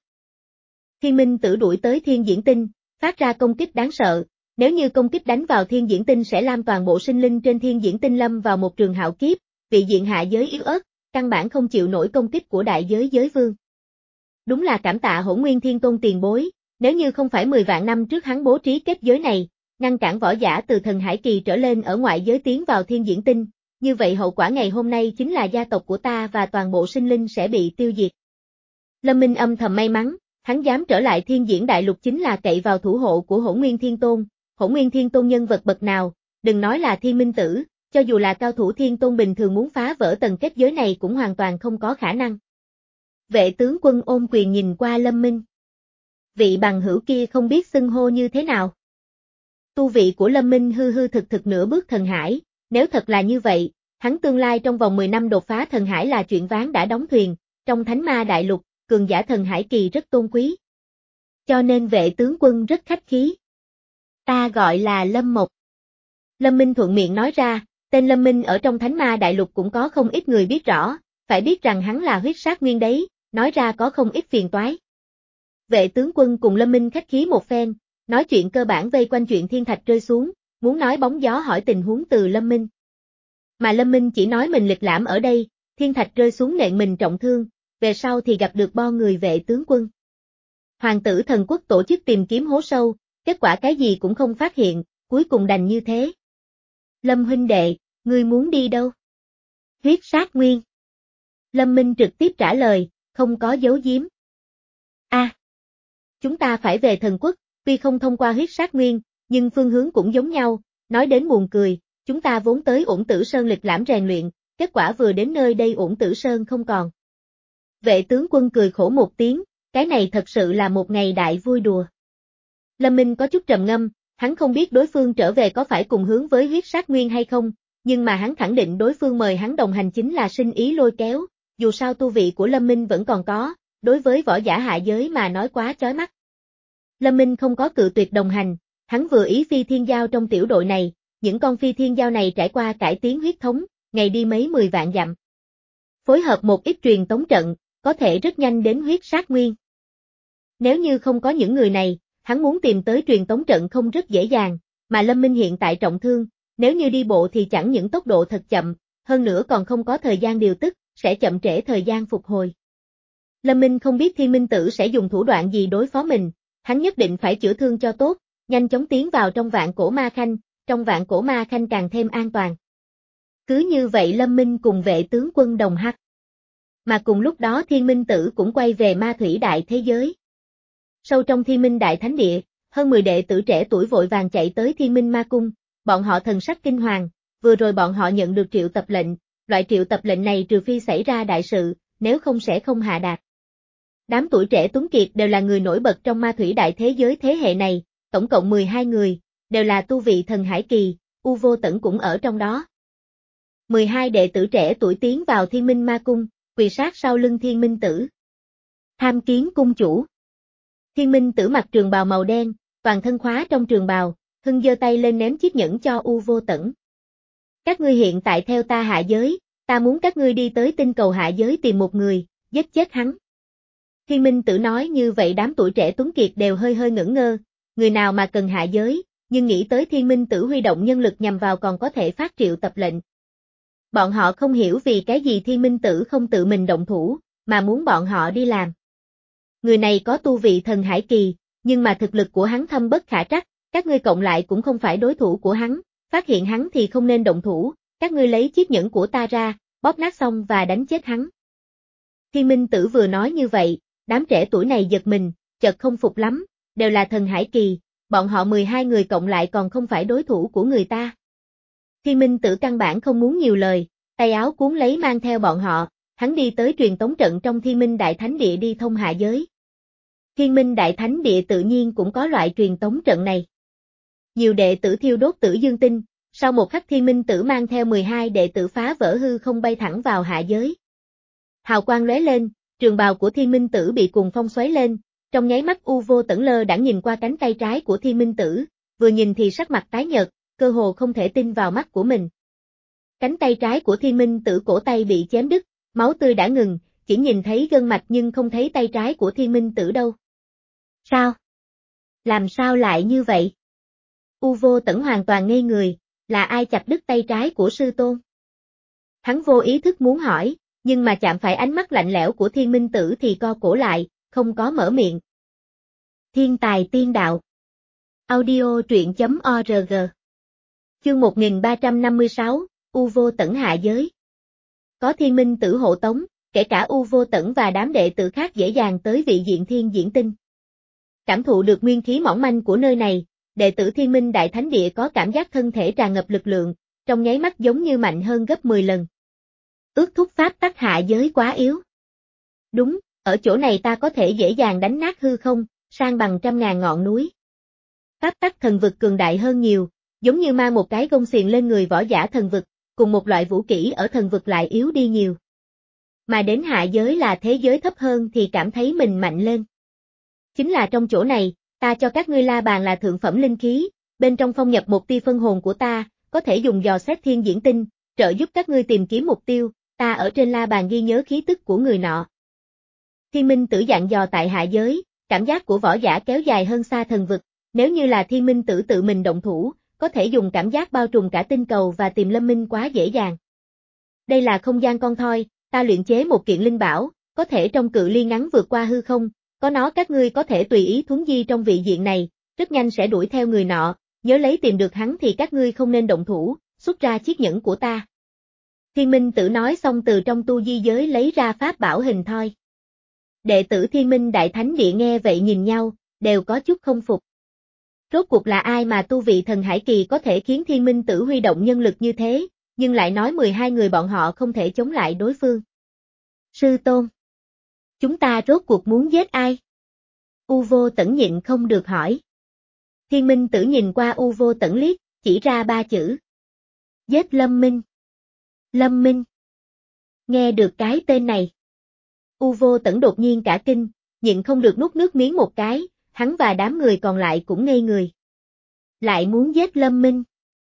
Speaker 1: Thiên Minh Tử đuổi tới thiên diễn tinh, phát ra công kích đáng sợ, nếu như công kích đánh vào thiên diễn tinh sẽ làm toàn bộ sinh linh trên thiên diễn tinh lâm vào một trường hạo kiếp, vị diện hạ giới yếu ớt, căn bản không chịu nổi công kích của đại giới giới vương. Đúng là cảm tạ Hỗn Nguyên Thiên Tôn tiền bối, nếu như không phải mười vạn năm trước hắn bố trí kết giới này, ngăn cản võ giả từ thần hải kỳ trở lên ở ngoại giới tiến vào thiên diễn tinh, như vậy hậu quả ngày hôm nay chính là gia tộc của ta và toàn bộ sinh linh sẽ bị tiêu diệt. Lâm Minh âm thầm may mắn, hắn dám trở lại Thiên Diễn Đại Lục chính là cậy vào thủ hộ của Hỗn Nguyên Thiên Tôn, Hỗn Nguyên Thiên Tôn nhân vật bậc nào, đừng nói là Thiên Minh Tử, cho dù là cao thủ Thiên Tôn bình thường muốn phá vỡ tầng kết giới này cũng hoàn toàn không có khả năng. Vệ tướng quân ôm quyền nhìn qua Lâm Minh. Vị bằng hữu kia không biết xưng hô như thế nào. Tu vị của Lâm Minh hư hư thực thực nửa bước thần hải, nếu thật là như vậy, hắn tương lai trong vòng mười năm đột phá thần hải là chuyện ván đã đóng thuyền, trong Thánh Ma Đại Lục, cường giả thần hải kỳ rất tôn quý. Cho nên vệ tướng quân rất khách khí. Ta gọi là Lâm Mộc. Lâm Minh thuận miệng nói ra, tên Lâm Minh ở trong Thánh Ma Đại Lục cũng có không ít người biết rõ, phải biết rằng hắn là huyết sát nguyên đấy, nói ra có không ít phiền toái. Vệ tướng quân cùng Lâm Minh khách khí một phen, nói chuyện cơ bản vây quanh chuyện thiên thạch rơi xuống, muốn nói bóng gió hỏi tình huống từ Lâm Minh. Mà Lâm Minh chỉ nói mình lịch lãm ở đây, thiên thạch rơi xuống nện mình trọng thương, về sau thì gặp được bo người vệ tướng quân. Hoàng tử thần quốc tổ chức tìm kiếm hố sâu, kết quả cái gì cũng không phát hiện, cuối cùng đành như thế. Lâm huynh đệ, ngươi muốn đi đâu? Huyết sát nguyên. Lâm Minh trực tiếp trả lời, không có giấu giếm. A, à, chúng ta phải về thần quốc, tuy không thông qua huyết sát nguyên, nhưng phương hướng cũng giống nhau, nói đến buồn cười, chúng ta vốn tới Uổng Tử Sơn lịch lãm rèn luyện, kết quả vừa đến nơi đây Uổng Tử Sơn không còn. Vệ tướng quân cười khổ một tiếng, cái này thật sự là một ngày đại vui đùa. Lâm Minh có chút trầm ngâm, hắn không biết đối phương trở về có phải cùng hướng với huyết sát nguyên hay không, nhưng mà hắn khẳng định đối phương mời hắn đồng hành chính là sinh ý lôi kéo, dù sao tu vị của Lâm Minh vẫn còn có, đối với võ giả hạ giới mà nói quá chói mắt. Lâm Minh không có cự tuyệt đồng hành, hắn vừa ý phi thiên giao trong tiểu đội này, những con phi thiên giao này trải qua cải tiến huyết thống, ngày đi mấy mười vạn dặm. Phối hợp một ít truyền tống trận, có thể rất nhanh đến huyết sát nguyên. Nếu như không có những người này, hắn muốn tìm tới truyền tống trận không rất dễ dàng, mà Lâm Minh hiện tại trọng thương, nếu như đi bộ thì chẳng những tốc độ thật chậm, hơn nữa còn không có thời gian điều tức, sẽ chậm trễ thời gian phục hồi. Lâm Minh không biết Thiên Minh Tử sẽ dùng thủ đoạn gì đối phó mình, hắn nhất định phải chữa thương cho tốt, nhanh chóng tiến vào trong vạn cổ ma khanh, trong vạn cổ ma khanh càng thêm an toàn. Cứ như vậy Lâm Minh cùng vệ tướng quân đồng hắc. Mà cùng lúc đó Thiên Minh Tử cũng quay về ma thủy đại thế giới. Sâu trong Thiên Minh Đại Thánh Địa, hơn mười đệ tử trẻ tuổi vội vàng chạy tới Thiên Minh Ma Cung, bọn họ thần sắc kinh hoàng, vừa rồi bọn họ nhận được triệu tập lệnh, loại triệu tập lệnh này trừ phi xảy ra đại sự, nếu không sẽ không hạ đạt. Đám tuổi trẻ tuấn kiệt đều là người nổi bật trong ma thủy đại thế giới thế hệ này, tổng cộng mười hai người, đều là tu vị thần hải kỳ, U Vô Tẩn cũng ở trong đó. mười hai đệ tử trẻ tuổi tiến vào Thiên Minh Ma Cung, quỳ sát sau lưng Thiên Minh Tử. Tham kiến cung chủ. Thiên Minh Tử mặc trường bào màu đen, toàn thân khóa trong trường bào, hưng giơ tay lên ném chiếc nhẫn cho U Vô Tẩn. Các ngươi hiện tại theo ta hạ giới, ta muốn các ngươi đi tới tinh cầu hạ giới tìm một người, giết chết hắn. Thiên Minh Tử nói như vậy đám tuổi trẻ tuấn kiệt đều hơi hơi ngẩn ngơ, người nào mà cần hạ giới, nhưng nghĩ tới Thiên Minh Tử huy động nhân lực nhằm vào còn có thể phát triệu tập lệnh. Bọn họ không hiểu vì cái gì Thiên Minh Tử không tự mình động thủ, mà muốn bọn họ đi làm. Người này có tu vị thần hải kỳ, nhưng mà thực lực của hắn thâm bất khả trắc, các ngươi cộng lại cũng không phải đối thủ của hắn, phát hiện hắn thì không nên động thủ, các ngươi lấy chiếc nhẫn của ta ra, bóp nát xong và đánh chết hắn. Thiên Minh Tử vừa nói như vậy, đám trẻ tuổi này giật mình, chợt không phục lắm, đều là thần hải kỳ, bọn họ mười hai người cộng lại còn không phải đối thủ của người ta. Thiên Minh Tử căn bản không muốn nhiều lời, tay áo cuốn lấy mang theo bọn họ, hắn đi tới truyền tống trận trong Thiên Minh Đại Thánh Địa đi thông hạ giới. Thiên Minh Đại Thánh Địa tự nhiên cũng có loại truyền tống trận này. Nhiều đệ tử thiêu đốt tử dương tinh, sau một khắc Thiên Minh Tử mang theo mười hai đệ tử phá vỡ hư không bay thẳng vào hạ giới. Hào quang lóe lên, trường bào của Thiên Minh Tử bị cuồng phong xoáy lên, trong nháy mắt U Vô Tẩn lơ đãng nhìn qua cánh tay trái của Thiên Minh Tử, vừa nhìn thì sắc mặt tái nhợt, cơ hồ không thể tin vào mắt của mình. Cánh tay trái của Thiên Minh Tử cổ tay bị chém đứt, máu tươi đã ngừng, chỉ nhìn thấy gân mạch nhưng không thấy tay trái của Thiên Minh Tử đâu. Sao? Làm sao lại như vậy? U Vô Tẩn hoàn toàn ngây người, là ai chặt đứt tay trái của sư tôn? Hắn vô ý thức muốn hỏi, nhưng mà chạm phải ánh mắt lạnh lẽo của Thiên Minh Tử thì co cổ lại, không có mở miệng. Thiên tài tiên đạo. Audio truyện chấm org. Chương một nghìn ba trăm năm mươi sáu, U Vô Tẩn hạ giới. Có Thiên Minh Tử hộ tống, kể cả U Vô Tẩn và đám đệ tử khác dễ dàng tới vị diện thiên diễn tinh. Cảm thụ được nguyên khí mỏng manh của nơi này, đệ tử Thiên Minh Đại Thánh Địa có cảm giác thân thể tràn ngập lực lượng, trong nháy mắt giống như mạnh hơn gấp mười lần. Ước thúc pháp tắc hạ giới quá yếu. Đúng, ở chỗ này ta có thể dễ dàng đánh nát hư không, san bằng trăm ngàn ngọn núi. Pháp tắc thần vực cường đại hơn nhiều, giống như mang một cái gông xiềng lên người võ giả thần vực, cùng một loại vũ kỹ ở thần vực lại yếu đi nhiều. Mà đến hạ giới là thế giới thấp hơn thì cảm thấy mình mạnh lên. Chính là trong chỗ này, ta cho các ngươi la bàn là thượng phẩm linh khí, bên trong phong nhập một tia phân hồn của ta, có thể dùng dò xét thiên diễn tinh, trợ giúp các ngươi tìm kiếm mục tiêu, ta ở trên la bàn ghi nhớ khí tức của người nọ. Thiên Minh Tử dặn dò tại hạ giới, cảm giác của võ giả kéo dài hơn xa thần vực, nếu như là Thiên Minh Tử tự mình động thủ, có thể dùng cảm giác bao trùm cả tinh cầu và tìm Lâm Minh quá dễ dàng. Đây là không gian con thoi, ta luyện chế một kiện linh bảo, có thể trong cự ly ngắn vượt qua hư không, có nó các ngươi có thể tùy ý thuấn di trong vị diện này, rất nhanh sẽ đuổi theo người nọ, nhớ lấy tìm được hắn thì các ngươi không nên động thủ, xuất ra chiếc nhẫn của ta. Thiên Minh Tử nói xong từ trong tu di giới lấy ra pháp bảo hình thoi. Đệ tử Thiên Minh Đại Thánh Địa nghe vậy nhìn nhau, đều có chút không phục. Rốt cuộc là ai mà tu vị thần hải kỳ có thể khiến Thiên Minh Tử huy động nhân lực như thế, nhưng lại nói mười hai người bọn họ không thể chống lại đối phương. Sư Tôn, chúng ta rốt cuộc muốn giết ai? U Vô Tẩn nhịn không được hỏi. Thiên Minh Tử nhìn qua U Vô Tẩn liếc, chỉ ra ba chữ. Giết Lâm Minh. Lâm Minh. Nghe được cái tên này. U Vô Tẩn đột nhiên cả kinh, nhịn không được nuốt nước miếng một cái, hắn và đám người còn lại cũng ngây người. Lại muốn giết Lâm Minh.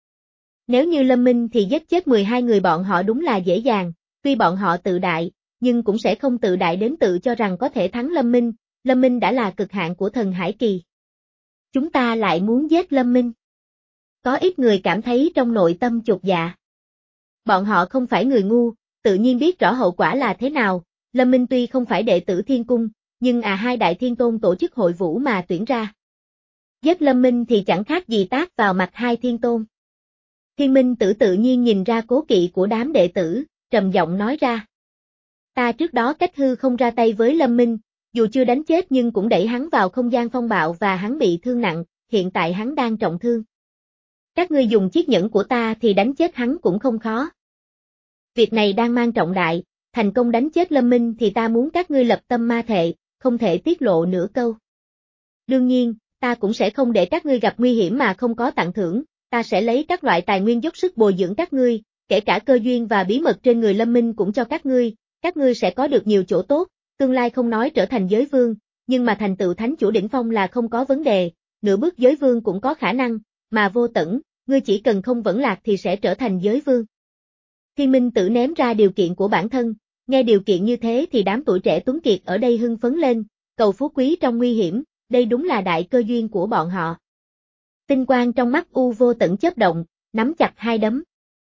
Speaker 1: Nếu như Lâm Minh thì giết chết mười hai người bọn họ đúng là dễ dàng, tuy bọn họ tự đại, nhưng cũng sẽ không tự đại đến tự cho rằng có thể thắng Lâm Minh, Lâm Minh đã là cực hạn của thần hải kỳ. Chúng ta lại muốn giết Lâm Minh. Có ít người cảm thấy trong nội tâm chột dạ. Bọn họ không phải người ngu, tự nhiên biết rõ hậu quả là thế nào, Lâm Minh tuy không phải đệ tử thiên cung, nhưng à hai đại thiên tôn tổ chức hội vũ mà tuyển ra. Giết Lâm Minh thì chẳng khác gì tát vào mặt hai thiên tôn. Thiên Minh Tử tự nhiên nhìn ra cố kỵ của đám đệ tử, trầm giọng nói ra. Ta trước đó cách hư không ra tay với Lâm Minh, dù chưa đánh chết nhưng cũng đẩy hắn vào không gian phong bạo và hắn bị thương nặng, hiện tại hắn đang trọng thương. Các ngươi dùng chiếc nhẫn của ta thì đánh chết hắn cũng không khó. Việc này đang mang trọng đại, thành công đánh chết Lâm Minh thì ta muốn các ngươi lập tâm ma thệ, không thể tiết lộ nửa câu. Đương nhiên, ta cũng sẽ không để các ngươi gặp nguy hiểm mà không có tặng thưởng, ta sẽ lấy các loại tài nguyên dốc sức bồi dưỡng các ngươi, kể cả cơ duyên và bí mật trên người Lâm Minh cũng cho các ngươi, các ngươi sẽ có được nhiều chỗ tốt, tương lai không nói trở thành giới vương, nhưng mà thành tựu thánh chủ đỉnh phong là không có vấn đề, nửa bước giới vương cũng có khả năng, mà Vô Tẩn, ngươi chỉ cần không vẫn lạc thì sẽ trở thành giới vương. Thiên Minh Tử ném ra điều kiện của bản thân, nghe điều kiện như thế thì đám tuổi trẻ tuấn kiệt ở đây hưng phấn lên, cầu phú quý trong nguy hiểm, đây đúng là đại cơ duyên của bọn họ. Tinh quang trong mắt U Vô Tẩn chớp động, nắm chặt hai đấm.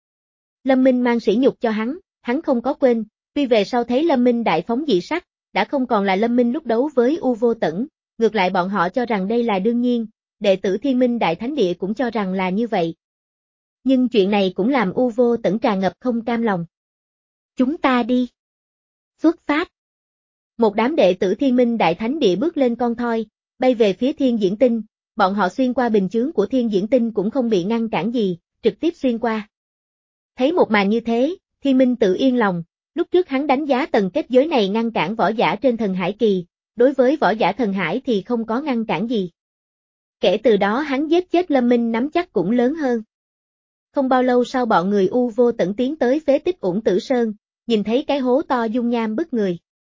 Speaker 1: Lâm Minh mang sỉ nhục cho hắn, hắn không có quên, tuy về sau thấy Lâm Minh đại phóng dị sắc, đã không còn là Lâm Minh lúc đấu với U Vô Tẩn, ngược lại bọn họ cho rằng đây là đương nhiên, đệ tử Thiên Minh Đại Thánh Địa cũng cho rằng là như vậy. Nhưng chuyện này cũng làm U Vô Tẩn tràn ngập không cam lòng. Chúng ta đi. Xuất phát. Một đám đệ tử Thiên Minh Đại Thánh Địa bước lên con thoi, bay về phía Thiên Diễn Tinh, bọn họ xuyên qua bình chướng của Thiên Diễn Tinh cũng không bị ngăn cản gì, trực tiếp xuyên qua. Thấy một màn như thế, Thiên Minh tự yên lòng, lúc trước hắn đánh giá tầng kết giới này ngăn cản võ giả trên thần hải kỳ, đối với võ giả thần hải thì không có ngăn cản gì. Kể từ đó hắn giết chết Lâm Minh nắm chắc cũng lớn hơn. Không bao lâu sau bọn người U Vô Tẩn tiến tới phế tích Uổng Tử Sơn, nhìn thấy cái hố to dung nham bức người.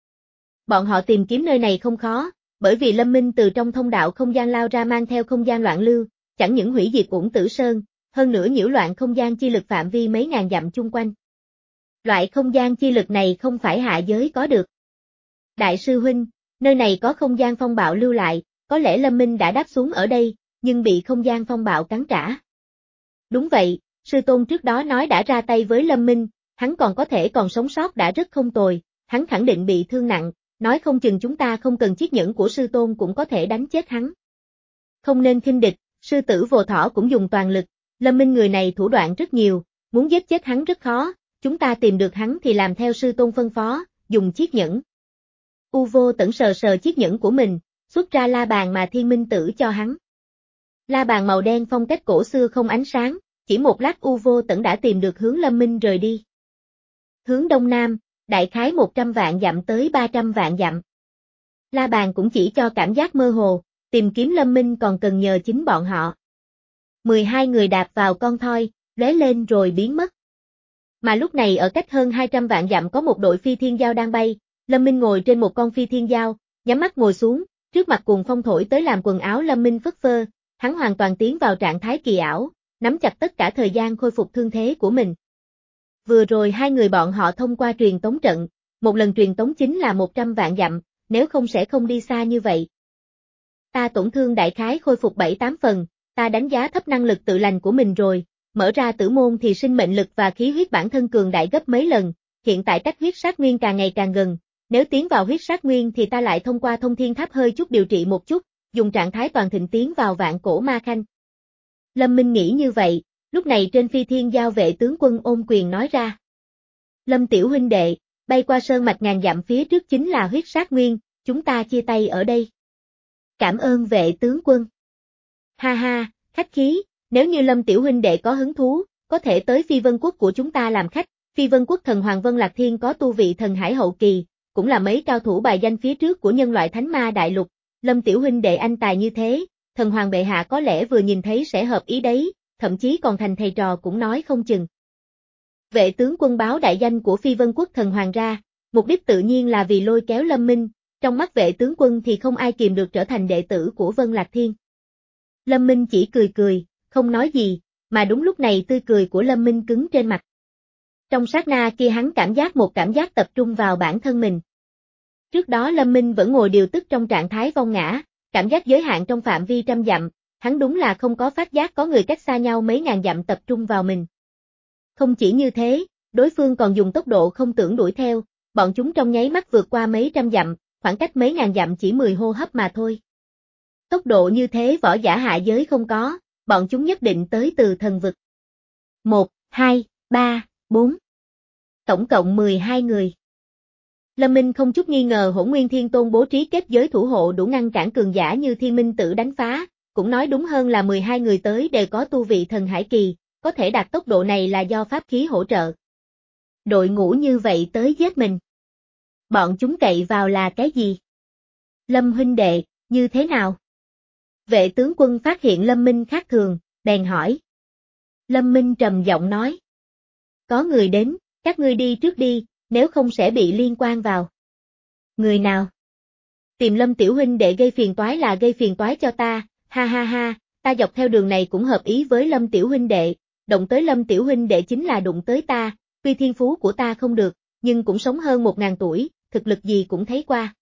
Speaker 1: Bọn họ tìm kiếm nơi này không khó, bởi vì Lâm Minh từ trong thông đạo không gian lao ra mang theo không gian loạn lưu, chẳng những hủy diệt Uổng Tử Sơn, hơn nữa nhiễu loạn không gian chi lực phạm vi mấy ngàn dặm chung quanh. Loại không gian chi lực này không phải hạ giới có được. Đại sư huynh, nơi này có không gian phong bạo lưu lại, có lẽ Lâm Minh đã đáp xuống ở đây, nhưng bị không gian phong bạo cắn trả. Đúng vậy, sư tôn trước đó nói đã ra tay với Lâm Minh, hắn còn có thể còn sống sót đã rất không tồi, hắn khẳng định bị thương nặng, nói không chừng chúng ta không cần chiếc nhẫn của sư tôn cũng có thể đánh chết hắn. Không nên khinh địch, sư tử Vô Thỏ cũng dùng toàn lực, Lâm Minh người này thủ đoạn rất nhiều, muốn giết chết hắn rất khó, chúng ta tìm được hắn thì làm theo sư tôn phân phó, dùng chiếc nhẫn. U Vô Tẩn sờ sờ chiếc nhẫn của mình, xuất ra la bàn mà Thiên Minh Tử cho hắn. La bàn màu đen phong cách cổ xưa không ánh sáng, chỉ một lát U Vô Tẩn đã tìm được hướng Lâm Minh rời đi. Hướng đông nam, đại khái một trăm vạn dặm tới ba trăm vạn dặm. La bàn cũng chỉ cho cảm giác mơ hồ, tìm kiếm Lâm Minh còn cần nhờ chính bọn họ. mười hai người đạp vào con thoi, lóe lên rồi biến mất. Mà lúc này ở cách hơn hai trăm vạn dặm có một đội phi thiên giao đang bay, Lâm Minh ngồi trên một con phi thiên giao, nhắm mắt ngồi xuống, trước mặt cuồng phong thổi tới làm quần áo Lâm Minh phất phơ, hắn hoàn toàn tiến vào trạng thái kỳ ảo, nắm chặt tất cả thời gian khôi phục thương thế của mình. Vừa rồi hai người bọn họ thông qua truyền tống trận, một lần truyền tống chính là một trăm vạn dặm, nếu không sẽ không đi xa như vậy. Ta tổn thương đại khái khôi phục bảy tám phần, ta đánh giá thấp năng lực tự lành của mình rồi, mở ra tử môn thì sinh mệnh lực và khí huyết bản thân cường đại gấp mấy lần, hiện tại cách huyết sát nguyên càng ngày càng gần, nếu tiến vào huyết sát nguyên thì ta lại thông qua thông thiên tháp hơi chút điều trị một chút, dùng trạng thái toàn thịnh tiến vào vạn cổ ma khanh. Lâm Minh nghĩ như vậy, lúc này trên phi thiên giao vệ tướng quân ôm quyền nói ra. Lâm tiểu huynh đệ, bay qua sơn mạch ngàn dặm phía trước chính là huyết sát nguyên, chúng ta chia tay ở đây. Cảm ơn vệ tướng quân. Ha ha, khách khí, nếu như Lâm tiểu huynh đệ có hứng thú, có thể tới Phi Vân Quốc của chúng ta làm khách. Phi Vân Quốc thần Hoàng Vân Lạc Thiên có tu vị thần hải hậu kỳ, cũng là mấy cao thủ bài danh phía trước của nhân loại thánh ma đại lục. Lâm tiểu huynh đệ anh tài như thế, thần hoàng bệ hạ có lẽ vừa nhìn thấy sẽ hợp ý đấy, thậm chí còn thành thầy trò cũng nói không chừng. Vệ tướng quân báo đại danh của Phi Vân Quốc thần hoàng ra, mục đích tự nhiên là vì lôi kéo Lâm Minh, trong mắt vệ tướng quân thì không ai kìm được trở thành đệ tử của Vân Lạc Thiên. Lâm Minh chỉ cười cười, không nói gì, mà đúng lúc này tươi cười của Lâm Minh cứng trên mặt. Trong sát na kia hắn cảm giác một cảm giác tập trung vào bản thân mình. Trước đó Lâm Minh vẫn ngồi điều tức trong trạng thái vong ngã, cảm giác giới hạn trong phạm vi trăm dặm, hắn đúng là không có phát giác có người cách xa nhau mấy ngàn dặm tập trung vào mình. Không chỉ như thế, đối phương còn dùng tốc độ không tưởng đuổi theo, bọn chúng trong nháy mắt vượt qua mấy trăm dặm, khoảng cách mấy ngàn dặm chỉ mười hô hấp mà thôi. Tốc độ như thế võ giả hạ giới không có, bọn chúng nhất định tới từ thần vực. một, hai, ba, bốn. Tổng cộng mười hai người. Lâm Minh không chút nghi ngờ Hỗn Nguyên Thiên Tôn bố trí kết giới thủ hộ đủ ngăn cản cường giả như Thiên Minh Tử đánh phá, cũng nói đúng hơn là mười hai người tới đều có tu vị thần hải kỳ, có thể đạt tốc độ này là do pháp khí hỗ trợ. Đội ngũ như vậy tới giết mình. Bọn chúng cậy vào là cái gì? Lâm huynh đệ, như thế nào? Vệ tướng quân phát hiện Lâm Minh khác thường, bèn hỏi. Lâm Minh trầm giọng nói. Có người đến, các ngươi đi trước đi, nếu không sẽ bị liên quan vào. Người nào? Tìm Lâm tiểu huynh đệ gây phiền toái là gây phiền toái cho ta, ha ha ha, ta dọc theo đường này cũng hợp ý với Lâm tiểu huynh đệ, động tới Lâm tiểu huynh đệ chính là đụng tới ta, tuy thiên phú của ta không được, nhưng cũng sống hơn một ngàn tuổi, thực lực gì cũng thấy qua.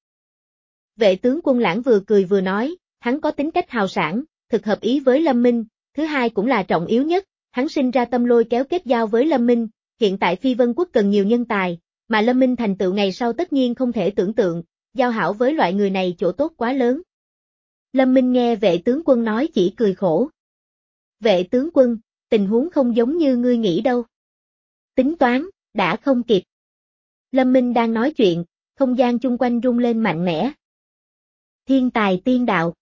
Speaker 1: Vệ tướng quân Lãng vừa cười vừa nói, hắn có tính cách hào sảng, thực hợp ý với Lâm Minh, thứ hai cũng là trọng yếu nhất, hắn sinh ra tâm lôi kéo kết giao với Lâm Minh, hiện tại Phi Vân Quốc cần nhiều nhân tài, mà Lâm Minh thành tựu ngày sau tất nhiên không thể tưởng tượng, giao hảo với loại người này chỗ tốt quá lớn. Lâm Minh nghe vệ tướng quân nói chỉ cười khổ. Vệ tướng quân, tình huống không giống như ngươi nghĩ đâu. Tính toán, đã không kịp. Lâm Minh đang nói chuyện, không gian chung quanh rung lên mạnh mẽ. Thiên tài tiên đạo.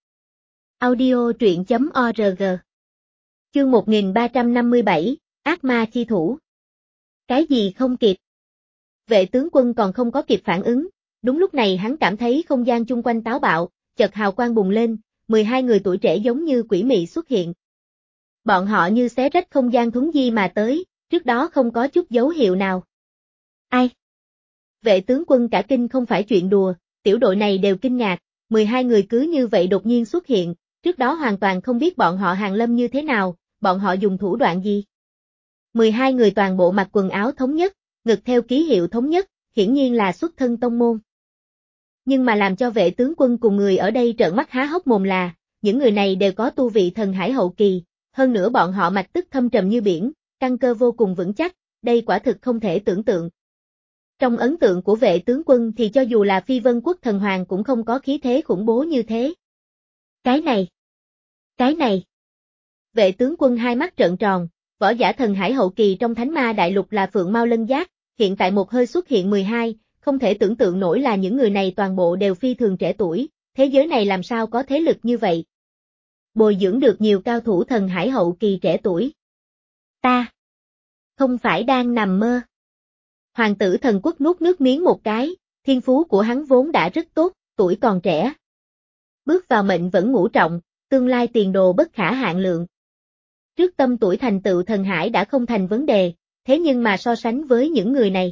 Speaker 1: Audio truyện chấm org. Chương một nghìn ba trăm năm mươi bảy, Ác ma chi thủ. Cái gì không kịp? Vệ tướng quân còn không có kịp phản ứng, đúng lúc này hắn cảm thấy không gian chung quanh táo bạo, chợt hào quang bùng lên, mười hai người tuổi trẻ giống như quỷ mị xuất hiện. Bọn họ như xé rách không gian thuấn di mà tới, trước đó không có chút dấu hiệu nào. Ai? Vệ tướng quân cả kinh không phải chuyện đùa, tiểu đội này đều kinh ngạc, mười hai người cứ như vậy đột nhiên xuất hiện, trước đó hoàn toàn không biết bọn họ hàng lâm như thế nào, bọn họ dùng thủ đoạn gì. mười hai người toàn bộ mặc quần áo thống nhất, ngực theo ký hiệu thống nhất, hiển nhiên là xuất thân tông môn. Nhưng mà làm cho vệ tướng quân cùng người ở đây trợn mắt há hốc mồm là, những người này đều có tu vị thần hải hậu kỳ, hơn nữa bọn họ mạch tức thâm trầm như biển, căn cơ vô cùng vững chắc, đây quả thực không thể tưởng tượng. Trong ấn tượng của vệ tướng quân thì cho dù là Phi Vân Quốc thần hoàng cũng không có khí thế khủng bố như thế. Cái này, cái này. Vệ tướng quân hai mắt trợn tròn, võ giả thần hải hậu kỳ trong Thánh Ma Đại Lục là Phượng Mao Lân Giác, hiện tại một hơi xuất hiện mười hai, không thể tưởng tượng nổi là những người này toàn bộ đều phi thường trẻ tuổi, thế giới này làm sao có thế lực như vậy. Bồi dưỡng được nhiều cao thủ thần hải hậu kỳ trẻ tuổi. Ta không phải đang nằm mơ. Hoàng tử thần quốc nuốt nước miếng một cái, thiên phú của hắn vốn đã rất tốt, tuổi còn trẻ. Bước vào mệnh vẫn ngũ trọng, tương lai tiền đồ bất khả hạn lượng. Trước tâm tuổi thành tựu thần hải đã không thành vấn đề, thế nhưng mà so sánh với những người này.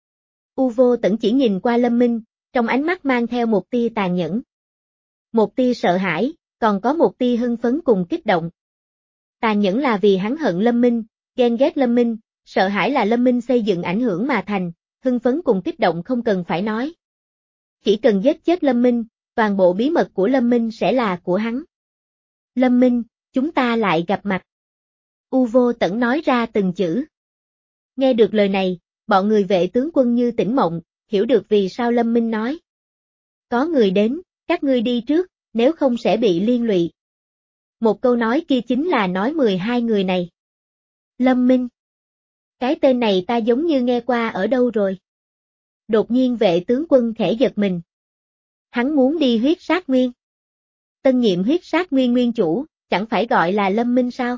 Speaker 1: U Vô Tẩn chỉ nhìn qua Lâm Minh, trong ánh mắt mang theo một tia tàn nhẫn. Một tia sợ hãi, còn có một tia hưng phấn cùng kích động. Tàn nhẫn là vì hắn hận Lâm Minh, ghen ghét Lâm Minh, sợ hãi là Lâm Minh xây dựng ảnh hưởng mà thành, hưng phấn cùng kích động không cần phải nói. Chỉ cần giết chết Lâm Minh, toàn bộ bí mật của Lâm Minh sẽ là của hắn. Lâm Minh, chúng ta lại gặp mặt. U Vô Tẩn nói ra từng chữ. Nghe được lời này, bọn người vệ tướng quân như tỉnh mộng, hiểu được vì sao Lâm Minh nói. Có người đến, các ngươi đi trước, nếu không sẽ bị liên lụy. Một câu nói kia chính là nói mười hai người này. Lâm Minh. Cái tên này ta giống như nghe qua ở đâu rồi. Đột nhiên vệ tướng quân khẽ giật mình. Hắn muốn đi huyết sát nguyên. Tân nhiệm huyết sát nguyên nguyên chủ, chẳng phải gọi là Lâm Minh sao?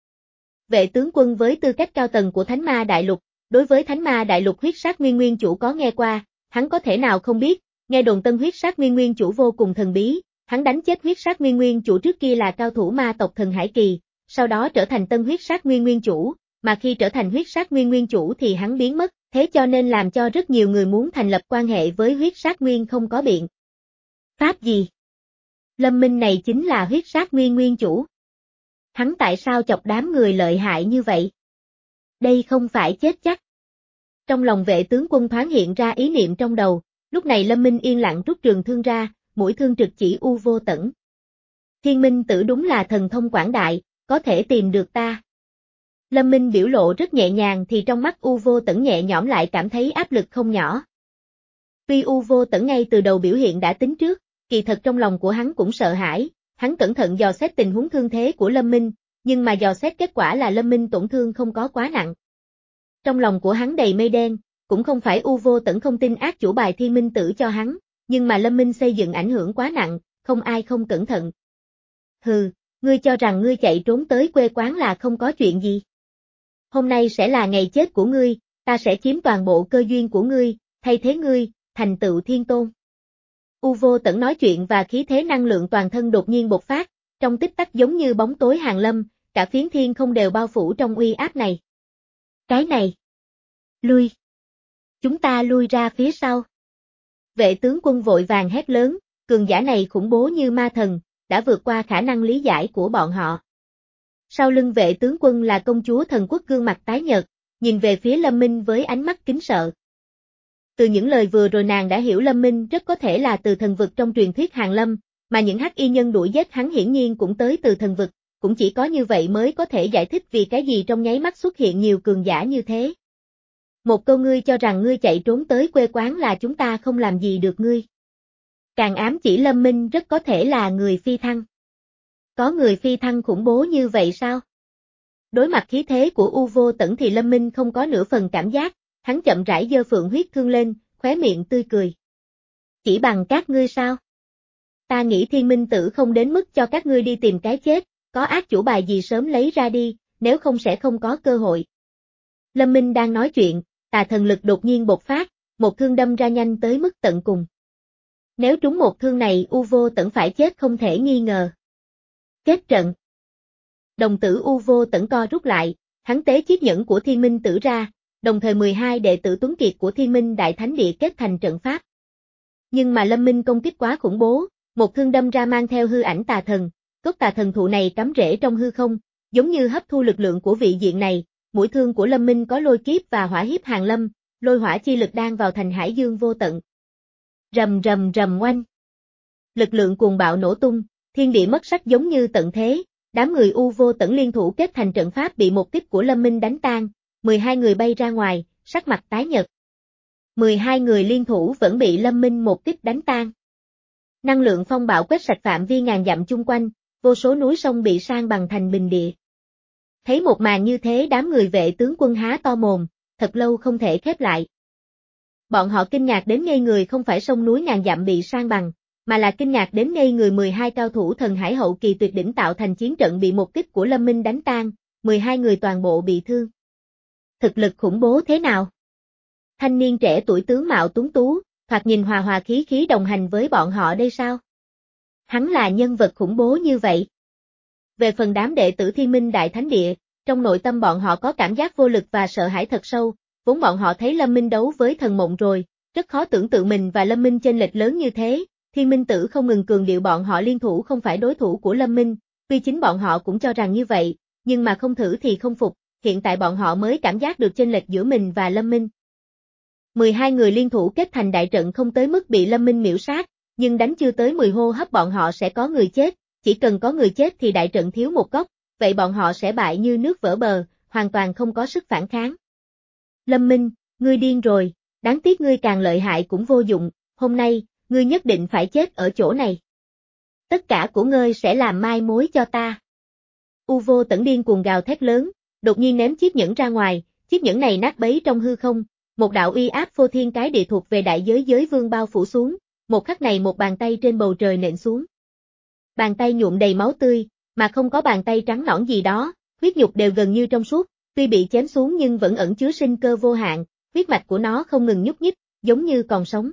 Speaker 1: Vệ tướng quân với tư cách cao tầng của Thánh Ma Đại Lục, đối với Thánh Ma Đại Lục huyết sát nguyên nguyên chủ có nghe qua, hắn có thể nào không biết, nghe đồn tân huyết sát nguyên nguyên chủ vô cùng thần bí, hắn đánh chết huyết sát nguyên nguyên chủ trước kia là cao thủ ma tộc thần Hải Kỳ, sau đó trở thành tân huyết sát nguyên nguyên chủ, mà khi trở thành huyết sát nguyên nguyên chủ thì hắn biến mất, thế cho nên làm cho rất nhiều người muốn thành lập quan hệ với huyết sát nguyên không có biện. Pháp gì? Lâm Minh này chính là huyết sát nguyên nguyên chủ. Hắn tại sao chọc đám người lợi hại như vậy? Đây không phải chết chắc. Trong lòng vệ tướng quân thoáng hiện ra ý niệm trong đầu, lúc này Lâm Minh yên lặng rút trường thương ra, mũi thương trực chỉ U Vô Tẩn. Thiên Minh Tử đúng là thần thông quảng đại, có thể tìm được ta. Lâm Minh biểu lộ rất nhẹ nhàng thì trong mắt U Vô Tẩn nhẹ nhõm lại cảm thấy áp lực không nhỏ. Tuy U Vô Tẩn ngay từ đầu biểu hiện đã tính trước, kỳ thật trong lòng của hắn cũng sợ hãi, hắn cẩn thận dò xét tình huống thương thế của Lâm Minh, nhưng mà dò xét kết quả là Lâm Minh tổn thương không có quá nặng. Trong lòng của hắn đầy mây đen, cũng không phải U Vô Tẩn không tin ác chủ bài Thiên Minh Tử cho hắn, nhưng mà Lâm Minh xây dựng ảnh hưởng quá nặng, không ai không cẩn thận. Hừ, ngươi cho rằng ngươi chạy trốn tới quê quán là không có chuyện gì. Hôm nay sẽ là ngày chết của ngươi, ta sẽ chiếm toàn bộ cơ duyên của ngươi, thay thế ngươi, thành tựu thiên tôn. U Vô Tẩn nói chuyện và khí thế năng lượng toàn thân đột nhiên bộc phát, trong tích tắc giống như bóng tối hàng lâm, cả phiến thiên không đều bao phủ trong uy áp này. Cái này. Lui. Chúng ta lui ra phía sau. Vệ tướng quân vội vàng hét lớn, cường giả này khủng bố như ma thần, đã vượt qua khả năng lý giải của bọn họ. Sau lưng vệ tướng quân là công chúa thần quốc gương mặt tái nhợt, nhìn về phía Lâm Minh với ánh mắt kính sợ. Từ những lời vừa rồi nàng đã hiểu Lâm Minh rất có thể là từ thần vực trong truyền thuyết Hàn Lâm, mà những hắc y nhân đuổi giết hắn hiển nhiên cũng tới từ thần vực, cũng chỉ có như vậy mới có thể giải thích vì cái gì trong nháy mắt xuất hiện nhiều cường giả như thế. Một câu ngươi cho rằng ngươi chạy trốn tới quê quán là chúng ta không làm gì được ngươi. Càng ám chỉ Lâm Minh rất có thể là người phi thăng. Có người phi thăng khủng bố như vậy sao? Đối mặt khí thế của U Vô Tẩn thì Lâm Minh không có nửa phần cảm giác, hắn chậm rãi giơ phượng huyết thương lên, khóe miệng tươi cười. Chỉ bằng các ngươi sao? Ta nghĩ Thiên Minh Tử không đến mức cho các ngươi đi tìm cái chết, có ác chủ bài gì sớm lấy ra đi, nếu không sẽ không có cơ hội. Lâm Minh đang nói chuyện, tà thần lực đột nhiên bộc phát, một thương đâm ra nhanh tới mức tận cùng. Nếu trúng một thương này U Vô Tẩn phải chết không thể nghi ngờ. Kết trận. Đồng tử U Vô Tẩn co rút lại, hắn tế chiếc nhẫn của Thiên Minh Tử ra, đồng thời mười hai đệ tử tuấn kiệt của Thiên Minh Đại Thánh Địa kết thành trận pháp. Nhưng mà Lâm Minh công kích quá khủng bố, một thương đâm ra mang theo hư ảnh tà thần, gốc tà thần thụ này cắm rễ trong hư không, giống như hấp thu lực lượng của vị diện này, mũi thương của Lâm Minh có lôi kiếp và hỏa hiếp hàng lâm, lôi hỏa chi lực đang vào thành hải dương vô tận. Rầm rầm rầm oanh. Lực lượng cuồng bạo nổ tung, thiên địa mất sắc giống như tận thế, đám người U Vô Tẩn liên thủ kết thành trận pháp bị một kích của Lâm Minh đánh tan, mười hai người bay ra ngoài, sắc mặt tái nhợt. mười hai người liên thủ vẫn bị Lâm Minh một kích đánh tan. Năng lượng phong bạo quét sạch phạm vi ngàn dặm chung quanh, vô số núi sông bị san bằng thành bình địa. Thấy một màn như thế đám người vệ tướng quân há to mồm, thật lâu không thể khép lại. Bọn họ kinh ngạc đến ngây người không phải sông núi ngàn dặm bị san bằng, mà là kinh ngạc đến ngây người mười hai cao thủ thần hải hậu kỳ tuyệt đỉnh tạo thành chiến trận bị một kích của Lâm Minh đánh tan, mười hai người toàn bộ bị thương. Thực lực khủng bố thế nào? Thanh niên trẻ tuổi tướng mạo tuấn tú, thoạt nhìn hòa hòa khí khí đồng hành với bọn họ đây sao? Hắn là nhân vật khủng bố như vậy. Về phần đám đệ tử Thiên Minh Đại Thánh Địa, trong nội tâm bọn họ có cảm giác vô lực và sợ hãi thật sâu, vốn bọn họ thấy Lâm Minh đấu với thần mộng rồi, rất khó tưởng tượng mình và Lâm Minh chênh lệch lớn như thế. Thiên Minh Tử không ngừng cường điệu bọn họ liên thủ không phải đối thủ của Lâm Minh, tuy chính bọn họ cũng cho rằng như vậy, nhưng mà không thử thì không phục, hiện tại bọn họ mới cảm giác được chênh lệch giữa mình và Lâm Minh. mười hai người liên thủ kết thành đại trận không tới mức bị Lâm Minh miểu sát, nhưng đánh chưa tới mười hô hấp bọn họ sẽ có người chết, chỉ cần có người chết thì đại trận thiếu một góc, vậy bọn họ sẽ bại như nước vỡ bờ, hoàn toàn không có sức phản kháng. Lâm Minh, ngươi điên rồi, đáng tiếc ngươi càng lợi hại cũng vô dụng, hôm nay, ngươi nhất định phải chết ở chỗ này. Tất cả của ngươi sẽ làm mai mối cho ta. U Vô Tẩn điên cuồng gào thét lớn, đột nhiên ném chiếc nhẫn ra ngoài, chiếc nhẫn này nát bấy trong hư không, một đạo uy áp phô thiên cái địa thuộc về đại giới giới vương bao phủ xuống, một khắc này một bàn tay trên bầu trời nện xuống. Bàn tay nhuộm đầy máu tươi, mà không có bàn tay trắng nõn gì đó, huyết nhục đều gần như trong suốt, tuy bị chém xuống nhưng vẫn ẩn chứa sinh cơ vô hạn, huyết mạch của nó không ngừng nhúc nhích, giống như còn sống.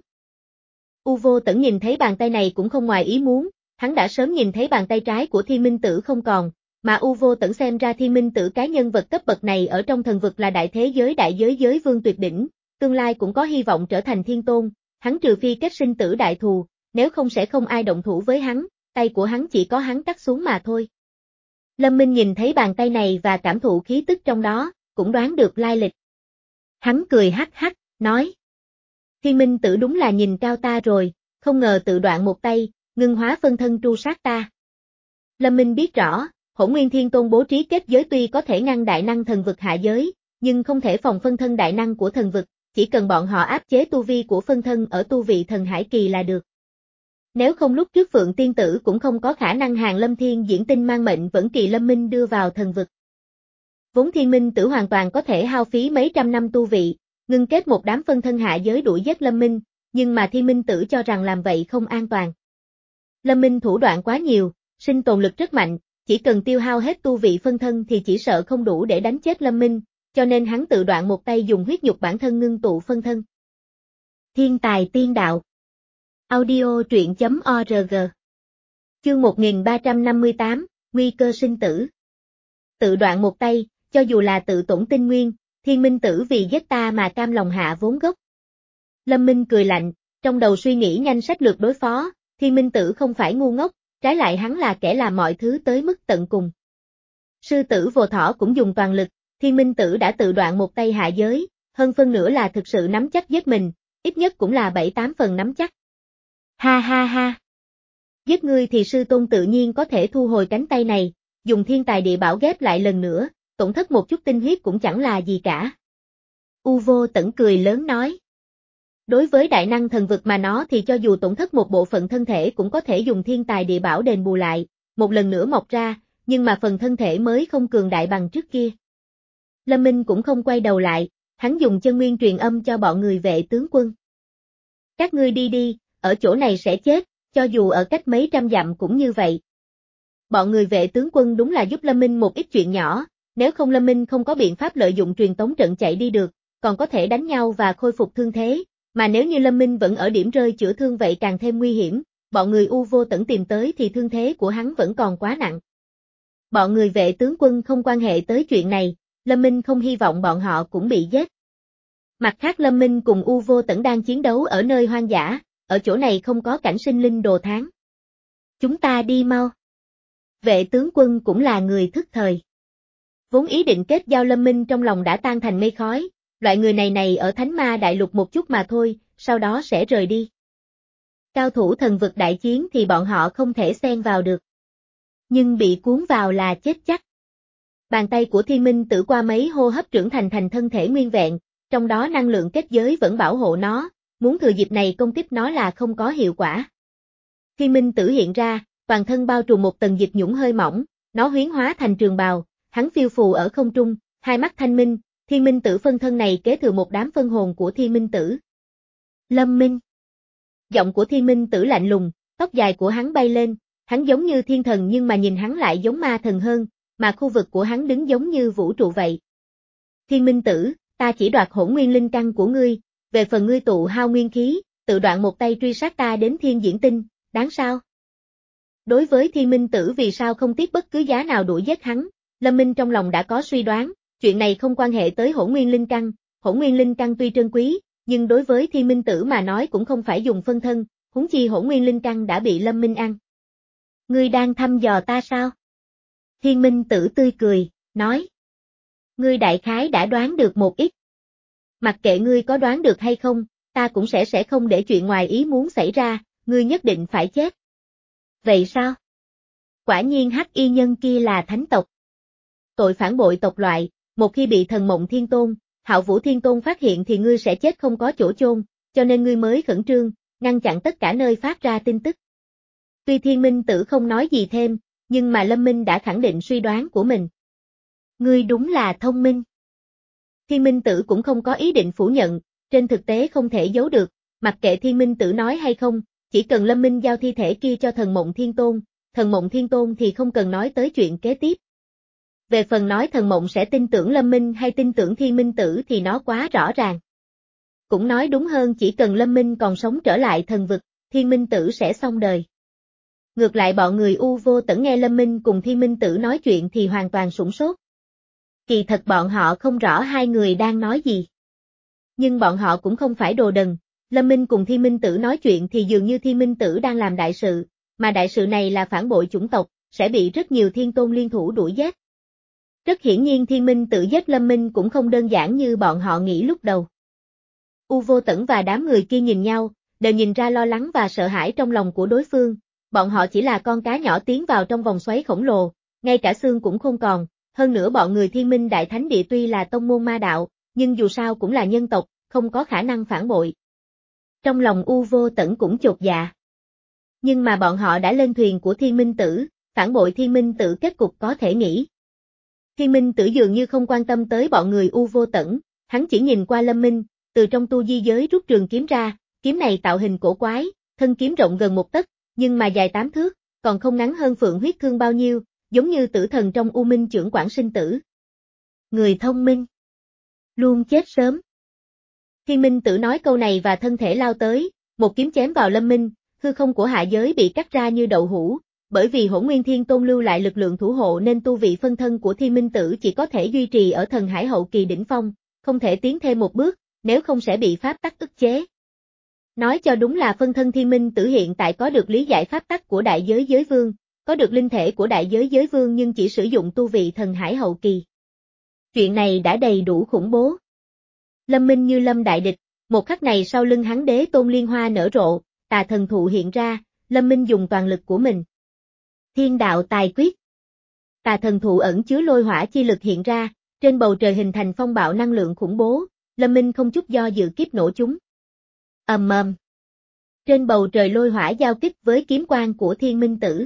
Speaker 1: U Vô Tẩn nhìn thấy bàn tay này cũng không ngoài ý muốn, hắn đã sớm nhìn thấy bàn tay trái của Thiên Minh Tử không còn, mà U Vô Tẩn xem ra Thiên Minh Tử cái nhân vật cấp bậc này ở trong thần vực là đại thế giới đại giới giới vương tuyệt đỉnh, tương lai cũng có hy vọng trở thành thiên tôn, hắn trừ phi kết sinh tử đại thù, nếu không sẽ không ai động thủ với hắn, tay của hắn chỉ có hắn cắt xuống mà thôi. Lâm Minh nhìn thấy bàn tay này và cảm thụ khí tức trong đó, cũng đoán được lai lịch. Hắn cười hắc hắc, nói. Thiên Minh Tử đúng là nhìn cao ta rồi, không ngờ tự đoạn một tay, ngưng hóa phân thân tru sát ta. Lâm Minh biết rõ, Hỗn Nguyên Thiên Tôn bố trí kết giới tuy có thể ngăn đại năng thần vực hạ giới, nhưng không thể phòng phân thân đại năng của thần vực, chỉ cần bọn họ áp chế tu vi của phân thân ở tu vị thần hải kỳ là được. Nếu không lúc trước Phượng Tiên Tử cũng không có khả năng hàng Lâm Thiên diễn tinh mang mệnh vẫn kỳ Lâm Minh đưa vào thần vực. Vốn Thiên Minh Tử hoàn toàn có thể hao phí mấy trăm năm tu vị, ngưng kết một đám phân thân hạ giới đuổi giết Lâm Minh, nhưng mà Thiên Minh Tử cho rằng làm vậy không an toàn. Lâm Minh thủ đoạn quá nhiều, sinh tồn lực rất mạnh, chỉ cần tiêu hao hết tu vị phân thân thì chỉ sợ không đủ để đánh chết Lâm Minh, cho nên hắn tự đoạn một tay dùng huyết nhục bản thân ngưng tụ phân thân. Thiên tài tiên đạo. Audio truyện chấm org. Chương một nghìn ba trăm năm mươi tám, Nguy cơ sinh tử. Tự đoạn một tay, cho dù là tự tổn tinh nguyên, Thiên Minh Tử vì giết ta mà cam lòng hạ vốn gốc. Lâm Minh cười lạnh, trong đầu suy nghĩ nhanh sách lược đối phó, Thiên Minh Tử không phải ngu ngốc, trái lại hắn là kẻ làm mọi thứ tới mức tận cùng. Sư tử Vô Thỏ cũng dùng toàn lực, Thiên Minh Tử đã tự đoạn một tay hạ giới, hơn phân nửa là thực sự nắm chắc giết mình, ít nhất cũng là bảy tám phần nắm chắc. Ha ha ha. Giết ngươi thì sư tôn tự nhiên có thể thu hồi cánh tay này, dùng thiên tài địa bảo ghép lại lần nữa, tổn thất một chút tinh huyết cũng chẳng là gì cả. U Vô Tẩn cười lớn nói. Đối với đại năng thần vực mà nó thì cho dù tổn thất một bộ phận thân thể cũng có thể dùng thiên tài địa bảo đền bù lại, một lần nữa mọc ra, nhưng mà phần thân thể mới không cường đại bằng trước kia. Lâm Minh cũng không quay đầu lại, hắn dùng chân nguyên truyền âm cho bọn người vệ tướng quân. Các ngươi đi đi, ở chỗ này sẽ chết, cho dù ở cách mấy trăm dặm cũng như vậy. Bọn người vệ tướng quân đúng là giúp Lâm Minh một ít chuyện nhỏ, nếu không Lâm Minh không có biện pháp lợi dụng truyền tống trận chạy đi được, còn có thể đánh nhau và khôi phục thương thế, mà nếu như Lâm Minh vẫn ở điểm rơi chữa thương vậy càng thêm nguy hiểm, bọn người U Vô Tẩn tìm tới thì thương thế của hắn vẫn còn quá nặng. Bọn người vệ tướng quân không quan hệ tới chuyện này, Lâm Minh không hy vọng bọn họ cũng bị giết. Mặt khác Lâm Minh cùng U Vô Tẩn đang chiến đấu ở nơi hoang dã, ở chỗ này không có cảnh sinh linh đồ tháng. Chúng ta đi mau. Vệ tướng quân cũng là người thức thời. Vốn ý định kết giao Lâm Minh trong lòng đã tan thành mây khói, loại người này này ở Thánh Ma Đại Lục một chút mà thôi, sau đó sẽ rời đi. Cao thủ thần vực đại chiến thì bọn họ không thể xen vào được. Nhưng bị cuốn vào là chết chắc. Bàn tay của Thiên Minh Tử qua mấy hô hấp trưởng thành thành thân thể nguyên vẹn, trong đó năng lượng kết giới vẫn bảo hộ nó, muốn thừa dịp này công kích nó là không có hiệu quả. Thiên Minh Tử hiện ra, toàn thân bao trùm một tầng dịch nhũng hơi mỏng, nó huyến hóa thành trường bào, hắn phiêu phù ở không trung, hai mắt thanh minh, Thiên Minh Tử phân thân này kế thừa một đám phân hồn của Thiên Minh Tử. Lâm Minh. Giọng của Thiên Minh Tử lạnh lùng, tóc dài của hắn bay lên, hắn giống như thiên thần nhưng mà nhìn hắn lại giống ma thần hơn, mà khu vực của hắn đứng giống như vũ trụ vậy. Thiên Minh Tử, ta chỉ đoạt hỗn nguyên linh căn của ngươi, về phần ngươi tụ hao nguyên khí, tự đoạn một tay truy sát ta đến thiên diễn tinh, đáng sao? Đối với Thiên Minh Tử vì sao không tiếc bất cứ giá nào đuổi giết hắn, Lâm Minh trong lòng đã có suy đoán, chuyện này không quan hệ tới hỗn nguyên linh căn, hỗn nguyên linh căn tuy trân quý, nhưng đối với Thiên Minh Tử mà nói cũng không phải dùng phân thân, huống chi hỗn nguyên linh căn đã bị Lâm Minh ăn. Ngươi đang thăm dò ta sao? Thiên Minh Tử tươi cười, nói. Ngươi đại khái đã đoán được một ít. Mặc kệ ngươi có đoán được hay không, ta cũng sẽ sẽ không để chuyện ngoài ý muốn xảy ra, ngươi nhất định phải chết. Vậy sao? Quả nhiên hắc y nhân kia là thánh tộc. Tội phản bội tộc loại, một khi bị thần mộng thiên tôn, Hạo Vũ Thiên Tôn phát hiện thì ngươi sẽ chết không có chỗ chôn, cho nên ngươi mới khẩn trương, ngăn chặn tất cả nơi phát ra tin tức. Tuy Thiên Minh Tử không nói gì thêm, nhưng mà Lâm Minh đã khẳng định suy đoán của mình. Ngươi đúng là thông minh. Thiên Minh Tử cũng không có ý định phủ nhận, trên thực tế không thể giấu được, mặc kệ Thiên Minh Tử nói hay không, chỉ cần Lâm Minh giao thi thể kia cho thần mộng thiên tôn, thần mộng thiên tôn thì không cần nói tới chuyện kế tiếp. Về phần nói thần mộng sẽ tin tưởng Lâm Minh hay tin tưởng Thiên Minh Tử thì nó quá rõ ràng. Cũng nói đúng hơn chỉ cần Lâm Minh còn sống trở lại thần vực, Thiên Minh Tử sẽ xong đời. Ngược lại bọn người U Vô Tẩn nghe Lâm Minh cùng Thiên Minh Tử nói chuyện thì hoàn toàn sửng sốt. Kỳ thật bọn họ không rõ hai người đang nói gì. Nhưng bọn họ cũng không phải đồ đần, Lâm Minh cùng Thiên Minh Tử nói chuyện thì dường như Thiên Minh Tử đang làm đại sự, mà đại sự này là phản bội chủng tộc, sẽ bị rất nhiều thiên tôn liên thủ đuổi giết. Rất hiển nhiên Thiên Minh Tử giết Lâm Minh cũng không đơn giản như bọn họ nghĩ lúc đầu. U Vô Tẩn và đám người kia nhìn nhau, đều nhìn ra lo lắng và sợ hãi trong lòng của đối phương, bọn họ chỉ là con cá nhỏ tiến vào trong vòng xoáy khổng lồ, ngay cả xương cũng không còn, hơn nữa bọn người Thiên Minh Đại Thánh Địa tuy là tông môn ma đạo, nhưng dù sao cũng là nhân tộc, không có khả năng phản bội. Trong lòng U Vô Tẩn cũng chột dạ. Nhưng mà bọn họ đã lên thuyền của Thiên Minh Tử, phản bội Thiên Minh Tử kết cục có thể nghĩ. Thiên Minh Tử dường như không quan tâm tới bọn người U Vô Tẩn, hắn chỉ nhìn qua Lâm Minh, từ trong tu di giới rút trường kiếm ra, kiếm này tạo hình cổ quái, thân kiếm rộng gần một tấc, nhưng mà dài tám thước, còn không ngắn hơn Phượng Huyết Thương bao nhiêu, giống như tử thần trong U Minh Chưởng Quản Sinh Tử. Người thông minh, luôn chết sớm. Thiên Minh Tử nói câu này và thân thể lao tới, một kiếm chém vào Lâm Minh, hư không của hạ giới bị cắt ra như đậu hũ, bởi vì Hỗn Nguyên Thiên Tôn lưu lại lực lượng thủ hộ nên tu vị phân thân của Thiên Minh Tử chỉ có thể duy trì ở thần hải hậu kỳ đỉnh phong, không thể tiến thêm một bước, nếu không sẽ bị pháp tắc ức chế. Nói cho đúng là phân thân Thiên Minh Tử hiện tại có được lý giải pháp tắc của đại giới giới vương, có được linh thể của đại giới giới vương nhưng chỉ sử dụng tu vị thần hải hậu kỳ. Chuyện này đã đầy đủ khủng bố. Lâm Minh như lâm đại địch, một khắc này sau lưng hắn đế tôn liên hoa nở rộ, tà thần thụ hiện ra, Lâm Minh dùng toàn lực của mình. Thiên đạo tài quyết. Tà thần thụ ẩn chứa lôi hỏa chi lực hiện ra, trên bầu trời hình thành phong bạo năng lượng khủng bố, Lâm Minh không chút do dự kiếp nổ chúng. Ầm ầm. Trên bầu trời lôi hỏa giao kích với kiếm quang của Thiên Minh Tử.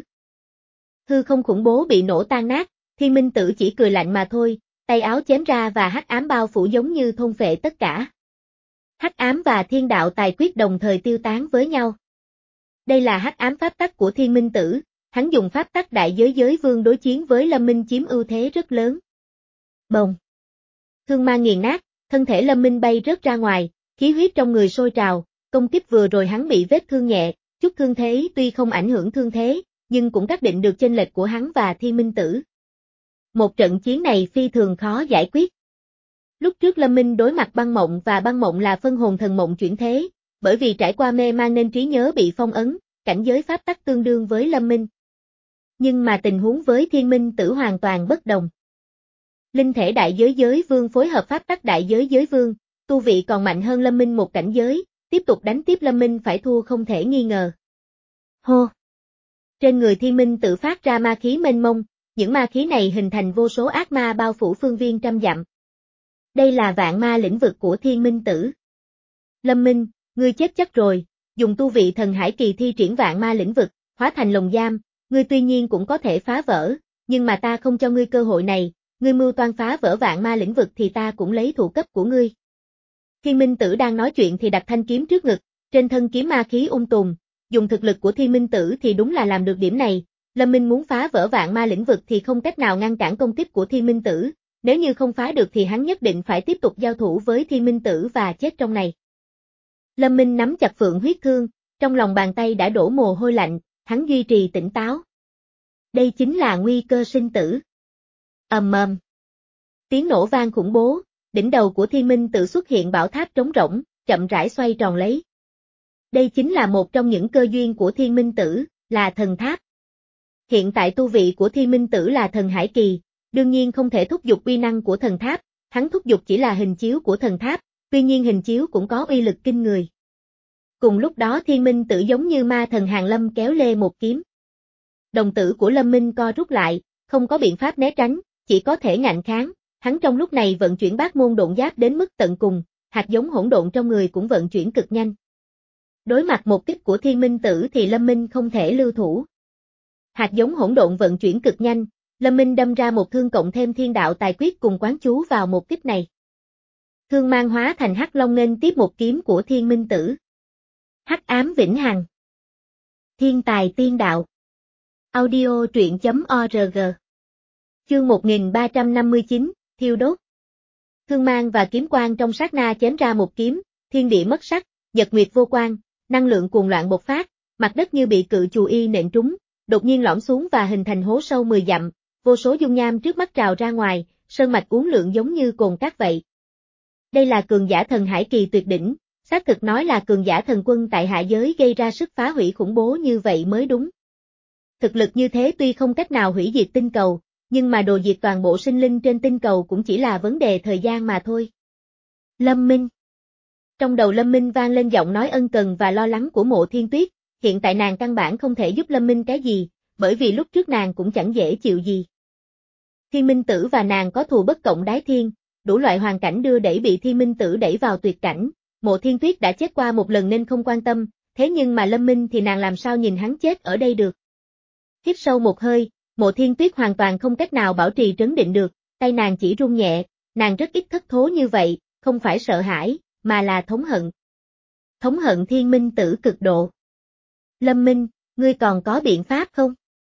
Speaker 1: Hư không khủng bố bị nổ tan nát, Thiên Minh Tử chỉ cười lạnh mà thôi, tay áo chém ra và hắc ám bao phủ giống như thôn phệ tất cả. Hắc ám và thiên đạo tài quyết đồng thời tiêu tán với nhau. Đây là hắc ám pháp tắc của Thiên Minh Tử, hắn dùng pháp tắc đại giới giới vương đối chiến với Lâm Minh chiếm ưu thế rất lớn. Bồng. Thương mang nghiền nát, thân thể Lâm Minh bay rớt ra ngoài, khí huyết trong người sôi trào, công kích vừa rồi hắn bị vết thương nhẹ, chút thương thế tuy không ảnh hưởng thương thế, nhưng cũng xác định được chênh lệch của hắn và Thiên Minh Tử. Một trận chiến này phi thường khó giải quyết. Lúc trước Lâm Minh đối mặt băng mộng và băng mộng là phân hồn thần mộng chuyển thế, bởi vì trải qua mê man nên trí nhớ bị phong ấn, cảnh giới pháp tắc tương đương với Lâm Minh. Nhưng mà tình huống với Thiên Minh Tử hoàn toàn bất đồng. Linh thể đại giới giới vương phối hợp pháp tắc đại giới giới vương, tu vị còn mạnh hơn Lâm Minh một cảnh giới, tiếp tục đánh tiếp Lâm Minh phải thua không thể nghi ngờ. Hô! Trên người Thiên Minh Tử phát ra ma khí mênh mông, những ma khí này hình thành vô số ác ma bao phủ phương viên trăm dặm. Đây là vạn ma lĩnh vực của Thiên Minh Tử. Lâm Minh, ngươi chết chắc rồi, dùng tu vị thần hải kỳ thi triển vạn ma lĩnh vực, hóa thành lồng giam, ngươi tuy nhiên cũng có thể phá vỡ, nhưng mà ta không cho ngươi cơ hội này, ngươi mưu toan phá vỡ vạn ma lĩnh vực thì ta cũng lấy thụ cấp của ngươi. Thiên Minh Tử đang nói chuyện thì đặt thanh kiếm trước ngực, trên thân kiếm ma khí ung tùm, dùng thực lực của Thiên Minh Tử thì đúng là làm được điểm này, Lâm Minh muốn phá vỡ vạn ma lĩnh vực thì không cách nào ngăn cản công kích của Thiên Minh Tử, nếu như không phá được thì hắn nhất định phải tiếp tục giao thủ với Thiên Minh Tử và chết trong này. Lâm Minh nắm chặt phượng huyết thương, trong lòng bàn tay đã đổ mồ hôi lạnh, hắn duy trì tỉnh táo. Đây chính là nguy cơ sinh tử. Ầm ầm. Tiếng nổ vang khủng bố, đỉnh đầu của Thiên Minh Tử xuất hiện bảo tháp trống rỗng, chậm rãi xoay tròn lấy. Đây chính là một trong những cơ duyên của Thiên Minh Tử, là thần tháp. Hiện tại tu vị của Thiên Minh Tử là thần hải kỳ, đương nhiên không thể thúc giục uy năng của thần tháp, hắn thúc giục chỉ là hình chiếu của thần tháp, tuy nhiên hình chiếu cũng có uy lực kinh người. Cùng lúc đó Thiên Minh Tử giống như ma thần hàng lâm kéo lê một kiếm. Đồng tử của Lâm Minh co rút lại, không có biện pháp né tránh, chỉ có thể ngạnh kháng, hắn trong lúc này vận chuyển bát môn độn giáp đến mức tận cùng, hạt giống hỗn độn trong người cũng vận chuyển cực nhanh. Đối mặt một kích của Thiên Minh Tử thì Lâm Minh không thể lưu thủ. Hạt giống hỗn độn vận chuyển cực nhanh, Lâm Minh đâm ra một thương cộng thêm thiên đạo tài quyết cùng quán chú vào một kích này. Thương mang hóa thành hắc long nghênh tiếp một kiếm của Thiên Minh Tử. Hắc ám vĩnh hằng. Thiên tài tiên đạo. Audio truyện chấm org. Chương một nghìn ba trăm năm mươi chín, thiêu đốt. Thương mang và kiếm quang trong sát na chém ra một kiếm, thiên địa mất sắc, nhật nguyệt vô quang, năng lượng cuồng loạn bộc phát, mặt đất như bị cự chù y nện trúng, đột nhiên lõm xuống và hình thành hố sâu mười dặm, vô số dung nham trước mắt trào ra ngoài, sơn mạch uốn lượn giống như cồn cát vậy. Đây là cường giả thần hải kỳ tuyệt đỉnh, xác thực nói là cường giả thần quân tại hạ giới gây ra sức phá hủy khủng bố như vậy mới đúng. Thực lực như thế tuy không cách nào hủy diệt tinh cầu, nhưng mà đồ diệt toàn bộ sinh linh trên tinh cầu cũng chỉ là vấn đề thời gian mà thôi. Lâm Minh. Trong đầu Lâm Minh vang lên giọng nói ân cần và lo lắng của Mộ Thiên Tuyết, hiện tại nàng căn bản không thể giúp Lâm Minh cái gì, bởi vì lúc trước nàng cũng chẳng dễ chịu gì. Thiên Minh Tử và nàng có thù bất cộng đái thiên, đủ loại hoàn cảnh đưa đẩy bị Thiên Minh Tử đẩy vào tuyệt cảnh, Mộ Thiên Tuyết đã chết qua một lần nên không quan tâm, thế nhưng mà Lâm Minh thì nàng làm sao nhìn hắn chết ở đây được. Hít sâu một hơi, Mộ Thiên Tuyết hoàn toàn không cách nào bảo trì trấn định được, tay nàng chỉ run nhẹ, nàng rất ít thất thố như vậy, không phải sợ hãi, mà là thống hận. Thống hận Thiên Minh Tử cực độ. Lâm Minh, ngươi còn có biện pháp không?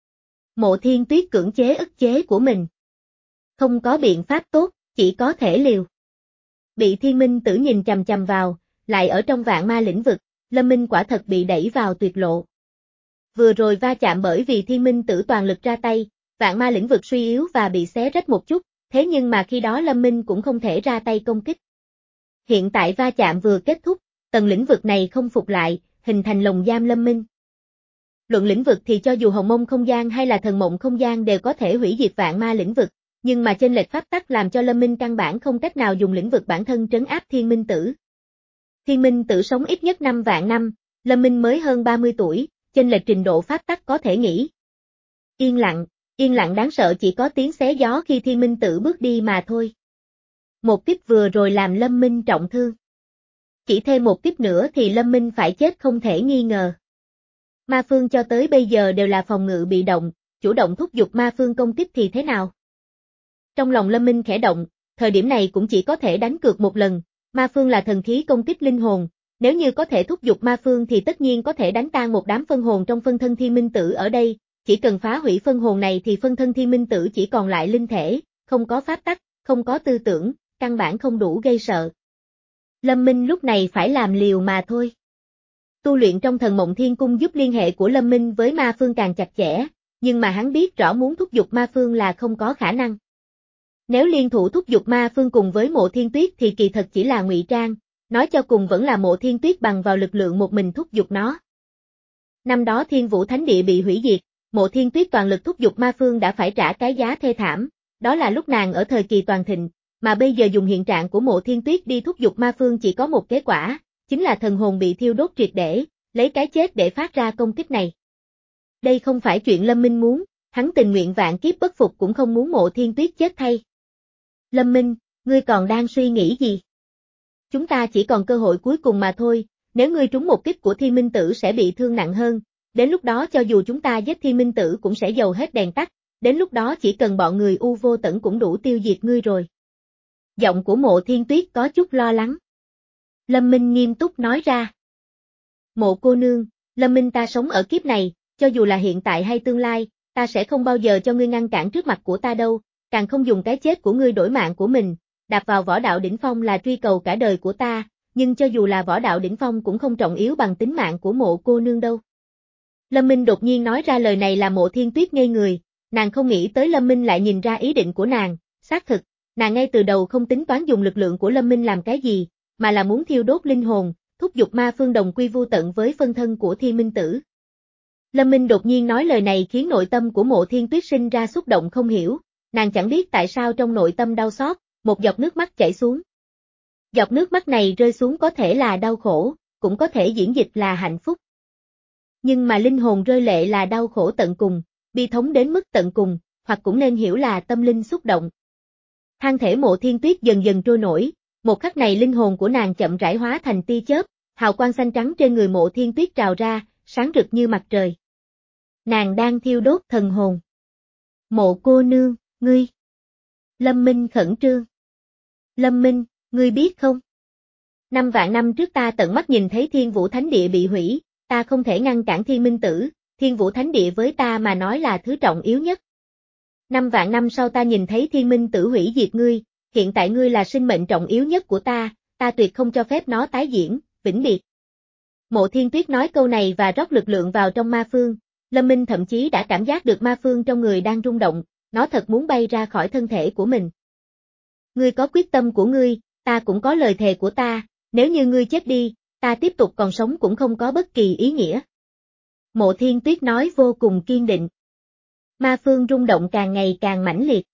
Speaker 1: Mộ Thiên Tuyết cưỡng chế ức chế của mình. Không có biện pháp tốt, chỉ có thể liều. Bị Thiên Minh Tử nhìn chằm chằm vào, lại ở trong vạn ma lĩnh vực, Lâm Minh quả thật bị đẩy vào tuyệt lộ. Vừa rồi va chạm bởi vì Thiên Minh Tử toàn lực ra tay, vạn ma lĩnh vực suy yếu và bị xé rách một chút, thế nhưng mà khi đó Lâm Minh cũng không thể ra tay công kích. Hiện tại va chạm vừa kết thúc, tầng lĩnh vực này không phục lại, hình thành lồng giam Lâm Minh. Luận lĩnh vực thì cho dù hồng mông không gian hay là thần mộng không gian đều có thể hủy diệt vạn ma lĩnh vực, nhưng mà chênh lệch pháp tắc làm cho Lâm Minh căn bản không cách nào dùng lĩnh vực bản thân trấn áp Thiên Minh Tử. Thiên Minh Tử sống ít nhất năm vạn năm, Lâm Minh mới hơn ba mươi tuổi, chênh lệch trình độ pháp tắc có thể nghĩ. Yên lặng, yên lặng đáng sợ chỉ có tiếng xé gió khi Thiên Minh Tử bước đi mà thôi. Một kiếp vừa rồi làm Lâm Minh trọng thương. Chỉ thêm một kiếp nữa thì Lâm Minh phải chết không thể nghi ngờ. Ma phương cho tới bây giờ đều là phòng ngự bị động, chủ động thúc giục ma phương công kích thì thế nào? Trong lòng Lâm Minh khẽ động, thời điểm này cũng chỉ có thể đánh cược một lần, ma phương là thần khí công kích linh hồn, nếu như có thể thúc giục ma phương thì tất nhiên có thể đánh tan một đám phân hồn trong phân thân Thiên Minh Tử ở đây, chỉ cần phá hủy phân hồn này thì phân thân Thiên Minh Tử chỉ còn lại linh thể, không có pháp tắc, không có tư tưởng, căn bản không đủ gây sợ. Lâm Minh lúc này phải làm liều mà thôi. Tu luyện trong thần mộng thiên cung giúp liên hệ của Lâm Minh với ma phương càng chặt chẽ, nhưng mà hắn biết rõ muốn thúc giục ma phương là không có khả năng. Nếu liên thủ thúc giục ma phương cùng với Mộ Thiên Tuyết thì kỳ thật chỉ là ngụy trang, nói cho cùng vẫn là Mộ Thiên Tuyết bằng vào lực lượng một mình thúc giục nó. Năm đó Thiên Vũ Thánh Địa bị hủy diệt, Mộ Thiên Tuyết toàn lực thúc giục ma phương đã phải trả cái giá thê thảm, đó là lúc nàng ở thời kỳ toàn thịnh, mà bây giờ dùng hiện trạng của Mộ Thiên Tuyết đi thúc giục ma phương chỉ có một kết quả, chính là thần hồn bị thiêu đốt triệt để, lấy cái chết để phát ra công kích này. Đây không phải chuyện Lâm Minh muốn, hắn tình nguyện vạn kiếp bất phục cũng không muốn Mộ Thiên Tuyết chết thay. Lâm Minh, ngươi còn đang suy nghĩ gì? Chúng ta chỉ còn cơ hội cuối cùng mà thôi, nếu ngươi trúng một kích của Thiên Minh Tử sẽ bị thương nặng hơn, đến lúc đó cho dù chúng ta giết Thiên Minh Tử cũng sẽ dầu hết đèn tắt, đến lúc đó chỉ cần bọn người U Vô Tẫn cũng đủ tiêu diệt ngươi rồi. Giọng của Mộ Thiên Tuyết có chút lo lắng. Lâm Minh nghiêm túc nói ra. Mộ cô nương, Lâm Minh ta sống ở kiếp này, cho dù là hiện tại hay tương lai, ta sẽ không bao giờ cho ngươi ngăn cản trước mặt của ta đâu, càng không dùng cái chết của ngươi đổi mạng của mình, đạp vào võ đạo đỉnh phong là truy cầu cả đời của ta, nhưng cho dù là võ đạo đỉnh phong cũng không trọng yếu bằng tính mạng của Mộ cô nương đâu. Lâm Minh đột nhiên nói ra lời này là Mộ Thiên Tuyết ngây người, nàng không nghĩ tới Lâm Minh lại nhìn ra ý định của nàng, xác thực, nàng ngay từ đầu không tính toán dùng lực lượng của Lâm Minh làm cái gì, mà là muốn thiêu đốt linh hồn, thúc giục ma phương đồng quy vu tận với phân thân của Thiên Minh Tử. Lâm Minh đột nhiên nói lời này khiến nội tâm của Mộ Thiên Tuyết sinh ra xúc động không hiểu, nàng chẳng biết tại sao trong nội tâm đau xót, một giọt nước mắt chảy xuống. Giọt nước mắt này rơi xuống có thể là đau khổ, cũng có thể diễn dịch là hạnh phúc. Nhưng mà linh hồn rơi lệ là đau khổ tận cùng, bi thống đến mức tận cùng, hoặc cũng nên hiểu là tâm linh xúc động. Thân thể Mộ Thiên Tuyết dần dần trôi nổi, một khắc này linh hồn của nàng chậm rãi hóa thành tia chớp, hào quang xanh trắng trên người Mộ Thiên Tuyết trào ra, sáng rực như mặt trời. Nàng đang thiêu đốt thần hồn. Mộ cô nương, ngươi. Lâm Minh khẩn trương. Lâm Minh, ngươi biết không? Năm vạn năm trước ta tận mắt nhìn thấy Thiên Vũ Thánh Địa bị hủy, ta không thể ngăn cản Thiên Minh Tử, Thiên Vũ Thánh Địa với ta mà nói là thứ trọng yếu nhất. Năm vạn năm sau ta nhìn thấy Thiên Minh Tử hủy diệt ngươi, hiện tại ngươi là sinh mệnh trọng yếu nhất của ta, ta tuyệt không cho phép nó tái diễn, vĩnh biệt. Mộ Thiên Tuyết nói câu này và rót lực lượng vào trong ma phương, Lâm Minh thậm chí đã cảm giác được ma phương trong người đang rung động, nó thật muốn bay ra khỏi thân thể của mình. Ngươi có quyết tâm của ngươi, ta cũng có lời thề của ta, nếu như ngươi chết đi, ta tiếp tục còn sống cũng không có bất kỳ ý nghĩa. Mộ Thiên Tuyết nói vô cùng kiên định. Ma phương rung động càng ngày càng mãnh liệt.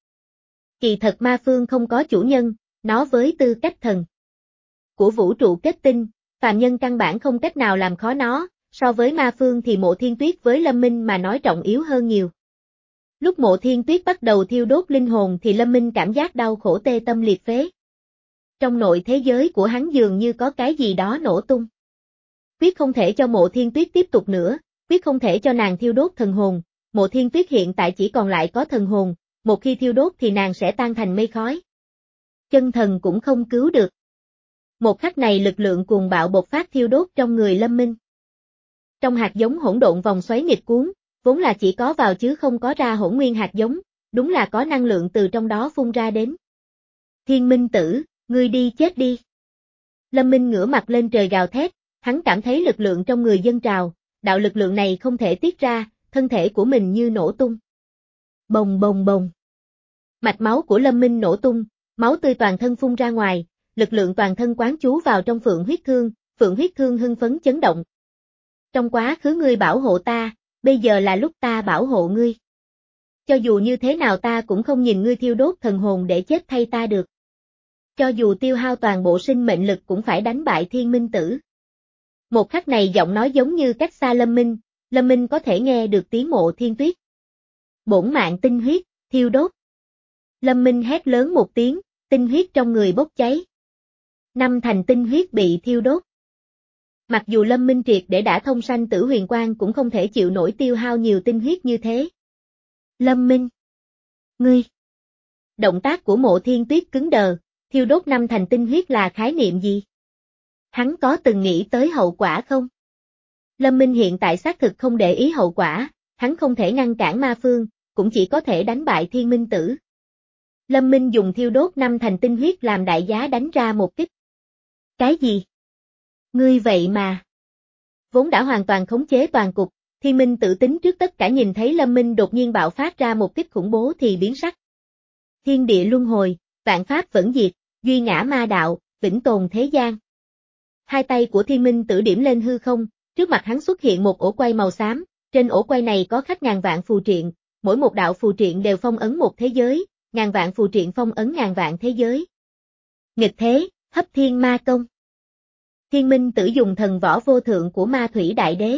Speaker 1: Kỳ thật ma phương không có chủ nhân, nó với tư cách thần của vũ trụ kết tinh, phàm nhân căn bản không cách nào làm khó nó, so với ma phương thì Mộ Thiên Tuyết với Lâm Minh mà nói trọng yếu hơn nhiều. Lúc Mộ Thiên Tuyết bắt đầu thiêu đốt linh hồn thì Lâm Minh cảm giác đau khổ tê tâm liệt phế. Trong nội thế giới của hắn dường như có cái gì đó nổ tung. Quyết không thể cho Mộ Thiên Tuyết tiếp tục nữa, quyết không thể cho nàng thiêu đốt thần hồn, Mộ Thiên Tuyết hiện tại chỉ còn lại có thần hồn, một khi thiêu đốt thì nàng sẽ tan thành mây khói. Chân thần cũng không cứu được. Một khắc này lực lượng cuồng bạo bộc phát thiêu đốt trong người Lâm Minh. Trong hạt giống hỗn độn vòng xoáy nghịch cuốn, vốn là chỉ có vào chứ không có ra hỗn nguyên hạt giống, đúng là có năng lượng từ trong đó phun ra đến. Thiên Minh Tử, ngươi đi chết đi. Lâm Minh ngửa mặt lên trời gào thét, hắn cảm thấy lực lượng trong người dâng trào, đạo lực lượng này không thể tiết ra, thân thể của mình như nổ tung. Bồng bồng bồng. Mạch máu của Lâm Minh nổ tung, máu tươi toàn thân phun ra ngoài, lực lượng toàn thân quán trú vào trong Phượng huyết thương, Phượng huyết thương hưng phấn chấn động. Trong quá khứ ngươi bảo hộ ta, bây giờ là lúc ta bảo hộ ngươi. Cho dù như thế nào ta cũng không nhìn ngươi thiêu đốt thần hồn để chết thay ta được. Cho dù tiêu hao toàn bộ sinh mệnh lực cũng phải đánh bại Thiên Minh Tử. Một khắc này giọng nói giống như cách xa Lâm Minh, Lâm Minh có thể nghe được tiếng Mộ Thiên Tuyết. Bổn mạng tinh huyết, thiêu đốt. Lâm Minh hét lớn một tiếng, tinh huyết trong người bốc cháy. Năm thành tinh huyết bị thiêu đốt. Mặc dù Lâm Minh triệt để đã thông sanh tử huyền quang cũng không thể chịu nổi tiêu hao nhiều tinh huyết như thế. Lâm Minh. Ngươi. Động tác của Mộ Thiên Tuyết cứng đờ, thiêu đốt năm thành tinh huyết là khái niệm gì? Hắn có từng nghĩ tới hậu quả không? Lâm Minh hiện tại xác thực không để ý hậu quả, hắn không thể ngăn cản ma phương, cũng chỉ có thể đánh bại Thiên Minh Tử. Lâm Minh dùng thiêu đốt năm thành tinh huyết làm đại giá đánh ra một kích. Cái gì? Ngươi vậy mà. Vốn đã hoàn toàn khống chế toàn cục, Thiên Minh Tử tính trước tất cả nhìn thấy Lâm Minh đột nhiên bạo phát ra một kích khủng bố thì biến sắc. Thiên địa luân hồi, vạn pháp vẫn diệt, duy ngã ma đạo, vĩnh tồn thế gian. Hai tay của Thiên Minh Tử điểm lên hư không, trước mặt hắn xuất hiện một ổ quay màu xám, trên ổ quay này có khắc ngàn vạn phù triện, mỗi một đạo phù triện đều phong ấn một thế giới, ngàn vạn phù triện phong ấn ngàn vạn thế giới. Nghịch thế, hấp thiên ma công. Thiên Minh Tử dùng thần võ vô thượng của Ma Thủy Đại Đế.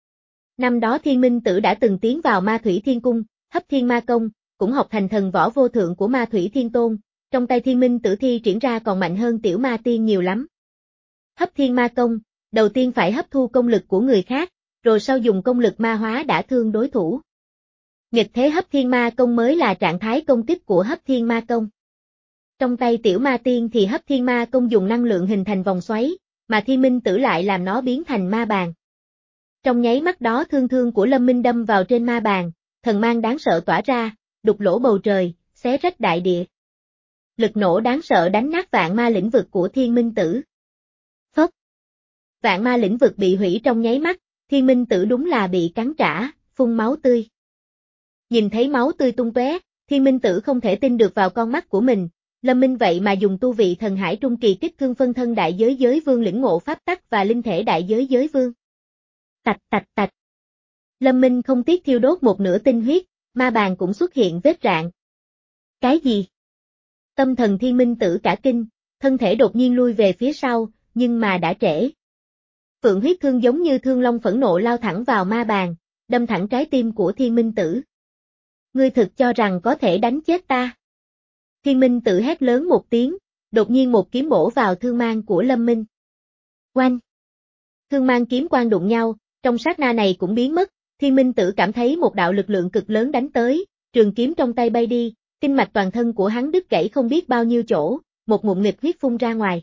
Speaker 1: Năm đó Thiên Minh Tử đã từng tiến vào Ma Thủy Thiên Cung, hấp thiên ma công, cũng học thành thần võ vô thượng của Ma Thủy Thiên Tôn, trong tay Thiên Minh Tử thi triển ra còn mạnh hơn tiểu ma tiên nhiều lắm. Hấp thiên ma công, đầu tiên phải hấp thu công lực của người khác, rồi sau dùng công lực ma hóa đả thương đối thủ. Nghịch thế hấp thiên ma công mới là trạng thái công kích của hấp thiên ma công. Trong tay tiểu ma tiên thì hấp thiên ma công dùng năng lượng hình thành vòng xoáy, mà thiên minh tử lại làm nó biến thành ma bàn. Trong nháy mắt đó thương thương của Lâm Minh đâm vào trên ma bàn, thần mang đáng sợ tỏa ra, đục lỗ bầu trời, xé rách đại địa. Lực nổ đáng sợ đánh nát vạn ma lĩnh vực của thiên minh tử. Phốc. Vạn ma lĩnh vực bị hủy trong nháy mắt, thiên minh tử đúng là bị cắn trả, phun máu tươi. Nhìn thấy máu tươi tung tóe, thiên minh tử không thể tin được vào con mắt của mình, Lâm Minh vậy mà dùng tu vị thần hải trung kỳ kích thương phân thân đại giới giới vương lĩnh ngộ pháp tắc và linh thể đại giới giới vương. Tạch tạch tạch. Lâm Minh không tiếc thiêu đốt một nửa tinh huyết, ma bàn cũng xuất hiện vết rạn. Cái gì? Tâm thần thiên minh tử cả kinh, thân thể đột nhiên lui về phía sau, nhưng mà đã trễ. Phượng huyết thương giống như thương long phẫn nộ lao thẳng vào ma bàn, đâm thẳng trái tim của thiên minh tử. Ngươi thực cho rằng có thể đánh chết ta? Thiên minh tử hét lớn một tiếng, đột nhiên một kiếm bổ vào thương mang của Lâm Minh. Oanh! Thương mang kiếm quang đụng nhau, trong sát na này cũng biến mất, thiên minh tử cảm thấy một đạo lực lượng cực lớn đánh tới, trường kiếm trong tay bay đi, kinh mạch toàn thân của hắn đứt gãy không biết bao nhiêu chỗ, một ngụm nghịch huyết phun ra ngoài.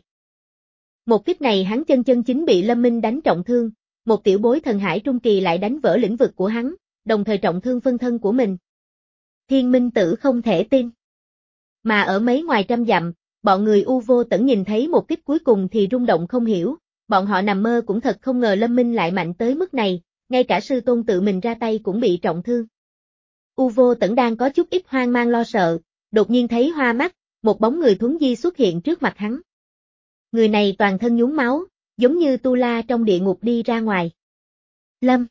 Speaker 1: Một kích này hắn chân chân chính bị Lâm Minh đánh trọng thương, một tiểu bối thần hải trung kỳ lại đánh vỡ lĩnh vực của hắn, đồng thời trọng thương phân thân của mình. Thiên minh tử không thể tin. Mà ở mấy ngoài trăm dặm, bọn người U Vô Tẩn nhìn thấy một kích cuối cùng thì rung động không hiểu, bọn họ nằm mơ cũng thật không ngờ Lâm Minh lại mạnh tới mức này, ngay cả sư tôn tự mình ra tay cũng bị trọng thương. U Vô Tẩn đang có chút ít hoang mang lo sợ, đột nhiên thấy hoa mắt, một bóng người thuấn di xuất hiện trước mặt hắn. Người này toàn thân nhuốm máu, giống như Tu La trong địa ngục đi ra ngoài. Lâm!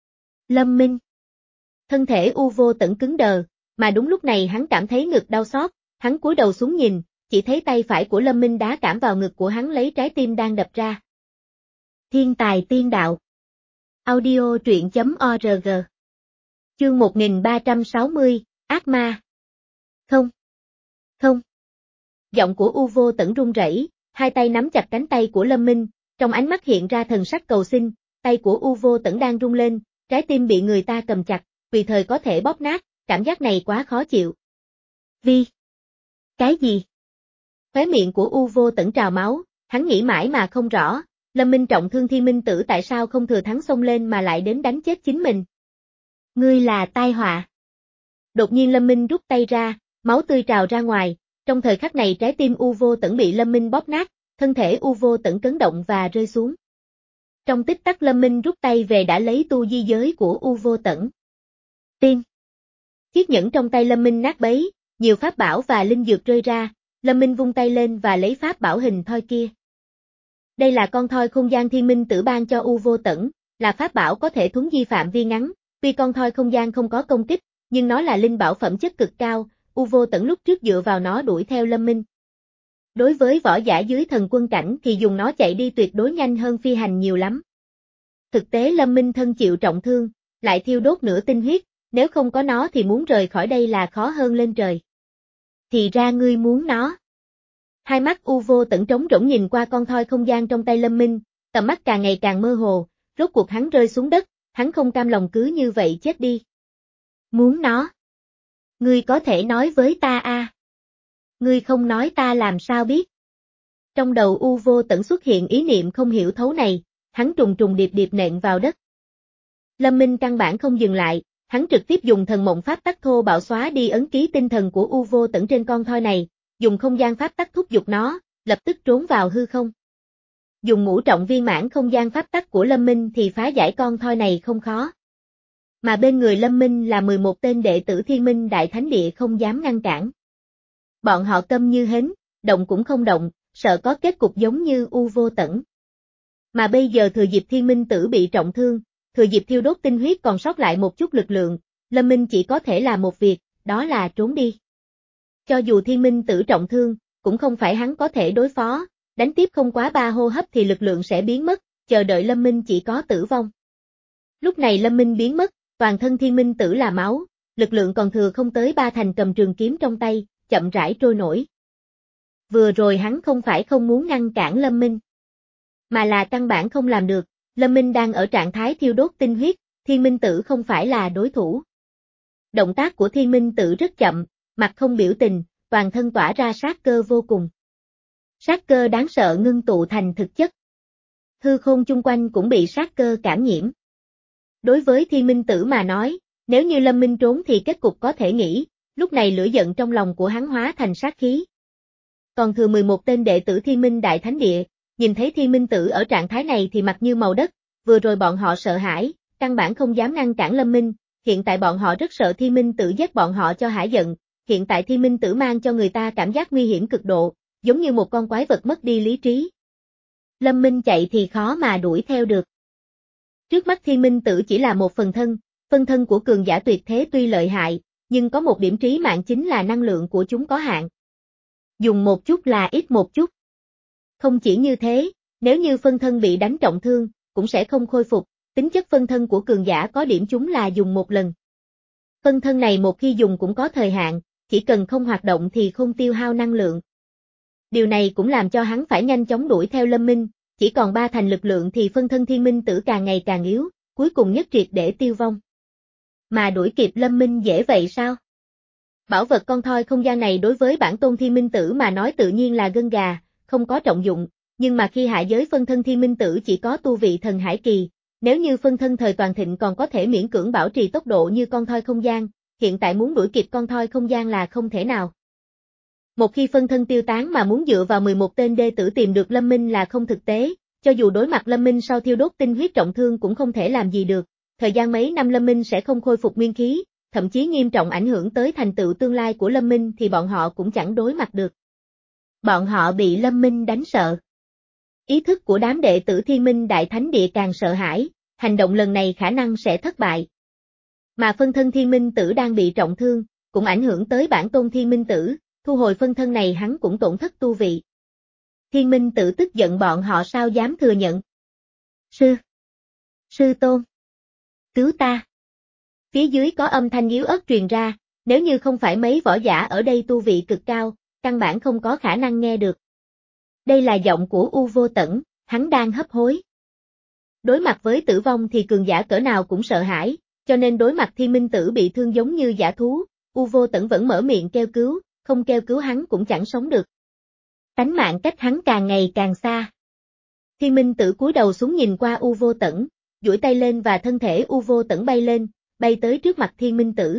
Speaker 1: Lâm Minh! Thân thể U Vô Tẩn cứng đờ, mà đúng lúc này hắn cảm thấy ngực đau xót, hắn cúi đầu xuống nhìn, chỉ thấy tay phải của Lâm Minh đá cảm vào ngực của hắn lấy trái tim đang đập ra. Thiên tài tiên đạo. Audio truyện chấm org. Chương một nghìn ba trăm sáu mươi, Ác Ma. Không. Không. Giọng của U Vô Tẩn run rẩy, hai tay nắm chặt cánh tay của Lâm Minh, trong ánh mắt hiện ra thần sắc cầu xin, tay của U Vô Tẩn đang rung lên, trái tim bị người ta cầm chặt, tùy thời có thể bóp nát, cảm giác này quá khó chịu. Vi. Cái gì? Khóe miệng của U Vô Tẩn trào máu, hắn nghĩ mãi mà không rõ, Lâm Minh trọng thương thiên minh tử tại sao không thừa thắng xông lên mà lại đến đánh chết chính mình. Ngươi là tai họa. Đột nhiên Lâm Minh rút tay ra, máu tươi trào ra ngoài, trong thời khắc này trái tim U Vô Tẩn bị Lâm Minh bóp nát, thân thể U Vô Tẩn cấn động và rơi xuống. Trong tích tắc Lâm Minh rút tay về đã lấy tu di giới của U Vô Tẩn. Tiên. Chiếc nhẫn trong tay Lâm Minh nát bấy, nhiều pháp bảo và linh dược rơi ra, Lâm Minh vung tay lên và lấy pháp bảo hình thoi kia. Đây là con thoi không gian thiên minh tử ban cho U Vô Tẩn, là pháp bảo có thể thuấn di phạm vi ngắn, tuy con thoi không gian không có công kích, nhưng nó là linh bảo phẩm chất cực cao, U Vô Tẩn lúc trước dựa vào nó đuổi theo Lâm Minh. Đối với võ giả dưới thần quân cảnh thì dùng nó chạy đi tuyệt đối nhanh hơn phi hành nhiều lắm. Thực tế Lâm Minh thân chịu trọng thương, lại thiêu đốt nửa tinh huyết, nếu không có nó thì muốn rời khỏi đây là khó hơn lên trời. Thì ra ngươi muốn nó. Hai mắt U Vô Tẩn trống rỗng nhìn qua con thoi không gian trong tay Lâm Minh, tầm mắt càng ngày càng mơ hồ, rốt cuộc hắn rơi xuống đất, hắn không cam lòng cứ như vậy chết đi. Muốn nó. Ngươi có thể nói với ta a? À? Ngươi không nói ta làm sao biết? Trong đầu U Vô Tẩn xuất hiện ý niệm không hiểu thấu này, hắn trùng trùng điệp điệp nện vào đất. Lâm Minh căn bản không dừng lại, hắn trực tiếp dùng thần mộng pháp tắc thô bạo xóa đi ấn ký tinh thần của U Vô Tẩn trên con thoi này, dùng không gian pháp tắc thúc giục nó, lập tức trốn vào hư không. Dùng ngũ trọng viên mãn không gian pháp tắc của Lâm Minh thì phá giải con thoi này không khó. Mà bên người Lâm Minh là mười một tên đệ tử Thiên Minh Đại Thánh Địa không dám ngăn cản. Bọn họ câm như hến, động cũng không động, sợ có kết cục giống như U Vô Tẩn. Mà bây giờ thừa dịp Thiên Minh Tử bị trọng thương, thừa dịp thiêu đốt tinh huyết còn sót lại một chút lực lượng, Lâm Minh chỉ có thể làm một việc, đó là trốn đi. Cho dù Thiên Minh Tử trọng thương, cũng không phải hắn có thể đối phó, đánh tiếp không quá ba hô hấp thì lực lượng sẽ biến mất, chờ đợi Lâm Minh chỉ có tử vong. Lúc này Lâm Minh biến mất, toàn thân Thiên Minh Tử là máu, lực lượng còn thừa không tới ba thành cầm trường kiếm trong tay, chậm rãi trôi nổi. Vừa rồi hắn không phải không muốn ngăn cản Lâm Minh, mà là căn bản không làm được, Lâm Minh đang ở trạng thái thiêu đốt tinh huyết, Thiên Minh Tử không phải là đối thủ. Động tác của Thiên Minh Tử rất chậm, mặt không biểu tình, toàn thân tỏa ra sát cơ vô cùng. Sát cơ đáng sợ ngưng tụ thành thực chất. Hư không chung quanh cũng bị sát cơ cảm nhiễm. Đối với Thiên Minh Tử mà nói, nếu như Lâm Minh trốn thì kết cục có thể nghĩ, lúc này lửa giận trong lòng của hắn hóa thành sát khí. Còn thừa mười một tên đệ tử Thiên Minh Đại Thánh Địa, nhìn thấy Thiên Minh Tử ở trạng thái này thì mặt như màu đất, vừa rồi bọn họ sợ hãi, căn bản không dám ngăn cản Lâm Minh, hiện tại bọn họ rất sợ Thiên Minh Tử giết bọn họ cho hả giận, hiện tại Thiên Minh Tử mang cho người ta cảm giác nguy hiểm cực độ, giống như một con quái vật mất đi lý trí. Lâm Minh chạy thì khó mà đuổi theo được. Trước mắt Thiên Minh Tử chỉ là một phần thân, phân thân của cường giả tuyệt thế tuy lợi hại, nhưng có một điểm trí mạng chính là năng lượng của chúng có hạn. Dùng một chút là ít một chút. Không chỉ như thế, nếu như phân thân bị đánh trọng thương, cũng sẽ không khôi phục, tính chất phân thân của cường giả có điểm chúng là dùng một lần. Phân thân này một khi dùng cũng có thời hạn, chỉ cần không hoạt động thì không tiêu hao năng lượng. Điều này cũng làm cho hắn phải nhanh chóng đuổi theo Lâm Minh, chỉ còn ba thành lực lượng thì phân thân Thiên Minh Tử càng ngày càng yếu, cuối cùng nhất triệt để tiêu vong. Mà đuổi kịp Lâm Minh dễ vậy sao? Bảo vật con thoi không gian này đối với bản tôn Thiên Minh Tử mà nói tự nhiên là gân gà, không có trọng dụng, nhưng mà khi hạ giới phân thân Thiên Minh Tử chỉ có tu vị thần hải kỳ, nếu như phân thân thời toàn thịnh còn có thể miễn cưỡng bảo trì tốc độ như con thoi không gian, hiện tại muốn đuổi kịp con thoi không gian là không thể nào. Một khi phân thân tiêu tán mà muốn dựa vào mười một tên đệ tử tìm được Lâm Minh là không thực tế, cho dù đối mặt Lâm Minh sau thiêu đốt tinh huyết trọng thương cũng không thể làm gì được, thời gian mấy năm Lâm Minh sẽ không khôi phục nguyên khí, thậm chí nghiêm trọng ảnh hưởng tới thành tựu tương lai của Lâm Minh thì bọn họ cũng chẳng đối mặt được. Bọn họ bị Lâm Minh đánh sợ. Ý thức của đám đệ tử Thiên Minh Đại Thánh Địa càng sợ hãi, hành động lần này khả năng sẽ thất bại. Mà phân thân Thiên Minh Tử đang bị trọng thương, cũng ảnh hưởng tới bản tôn Thiên Minh Tử, thu hồi phân thân này hắn cũng tổn thất tu vị. Thiên Minh Tử tức giận bọn họ sao dám thừa nhận. Sư! Sư tôn! Cứu ta! Phía dưới có âm thanh yếu ớt truyền ra, nếu như không phải mấy võ giả ở đây tu vị cực cao, căn bản không có khả năng nghe được. Đây là giọng của U Vô Tẫn, hắn đang hấp hối. Đối mặt với tử vong thì cường giả cỡ nào cũng sợ hãi, cho nên đối mặt Thiên Minh Tử bị thương giống như dã thú, U Vô Tẫn vẫn mở miệng kêu cứu, không kêu cứu hắn cũng chẳng sống được. Tánh mạng cách hắn càng ngày càng xa. Thiên Minh Tử cúi đầu xuống nhìn qua U Vô Tẫn, duỗi tay lên và thân thể U Vô Tẫn bay lên, bay tới trước mặt Thiên Minh Tử.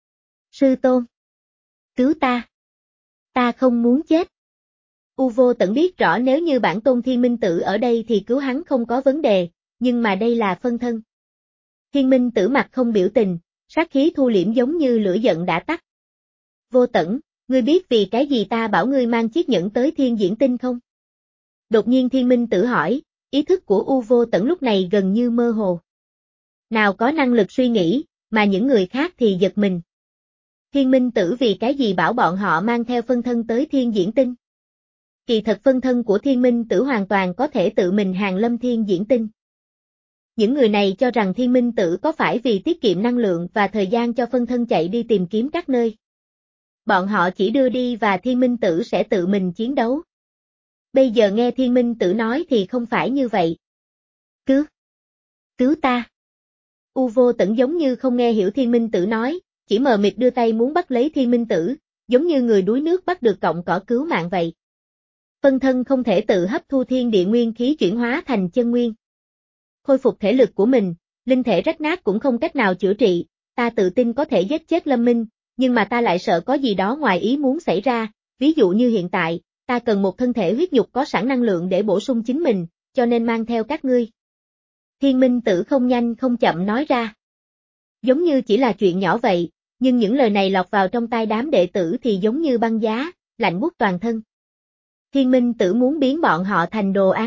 Speaker 1: Sư tôn! Cứu ta! Ta không muốn chết! U Vô Tẫn biết rõ nếu như bản tôn Thiên Minh Tử ở đây thì cứu hắn không có vấn đề, nhưng mà đây là phân thân. Thiên Minh Tử mặt không biểu tình, sát khí thu liễm giống như lửa giận đã tắt. Vô Tẫn, ngươi biết vì cái gì ta bảo ngươi mang chiếc nhẫn tới Thiên Diễn Tinh không? Đột nhiên Thiên Minh Tử hỏi, ý thức của U Vô Tẫn lúc này gần như mơ hồ. Nào có năng lực suy nghĩ, mà những người khác thì giật mình. Thiên Minh Tử vì cái gì bảo bọn họ mang theo phân thân tới Thiên Diễn Tinh? Kỳ thật phân thân của Thiên Minh Tử hoàn toàn có thể tự mình hàng lâm Thiên Diễn Tinh. Những người này cho rằng Thiên Minh Tử có phải vì tiết kiệm năng lượng và thời gian cho phân thân chạy đi tìm kiếm các nơi. Bọn họ chỉ đưa đi và Thiên Minh Tử sẽ tự mình chiến đấu. Bây giờ nghe Thiên Minh Tử nói thì không phải như vậy. Cứu! Cứu ta! U Vô Tẫn giống như không nghe hiểu Thiên Minh Tử nói, chỉ mờ mịt đưa tay muốn bắt lấy Thiên Minh Tử, giống như người đuối nước bắt được cọng cỏ cứu mạng vậy. Phân thân không thể tự hấp thu thiên địa nguyên khí chuyển hóa thành chân nguyên. Khôi phục thể lực của mình, linh thể rách nát cũng không cách nào chữa trị, ta tự tin có thể giết chết Lâm Minh, nhưng mà ta lại sợ có gì đó ngoài ý muốn xảy ra, ví dụ như hiện tại, ta cần một thân thể huyết nhục có sẵn năng lượng để bổ sung chính mình, cho nên mang theo các ngươi. Thiên Minh Tử không nhanh không chậm nói ra. Giống như chỉ là chuyện nhỏ vậy, nhưng những lời này lọt vào trong tai đám đệ tử thì giống như băng giá, lạnh buốt toàn thân. Thiên Minh Tử muốn biến bọn họ thành đồ ăn.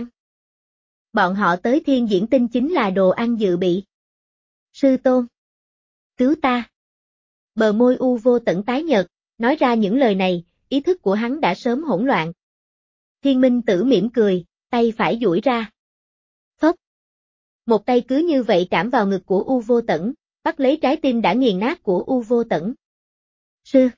Speaker 1: Bọn họ tới Thiên Diễn Tinh chính là đồ ăn dự bị. Sư tôn! Cứu ta! Bờ môi U Vô Tẫn tái nhợt, nói ra những lời này, ý thức của hắn đã sớm hỗn loạn. Thiên Minh Tử mỉm cười, tay phải duỗi ra. Phốc! Một tay cứ như vậy cảm vào ngực của U Vô Tẫn, bắt lấy trái tim đã nghiền nát của U Vô Tẫn. Sư!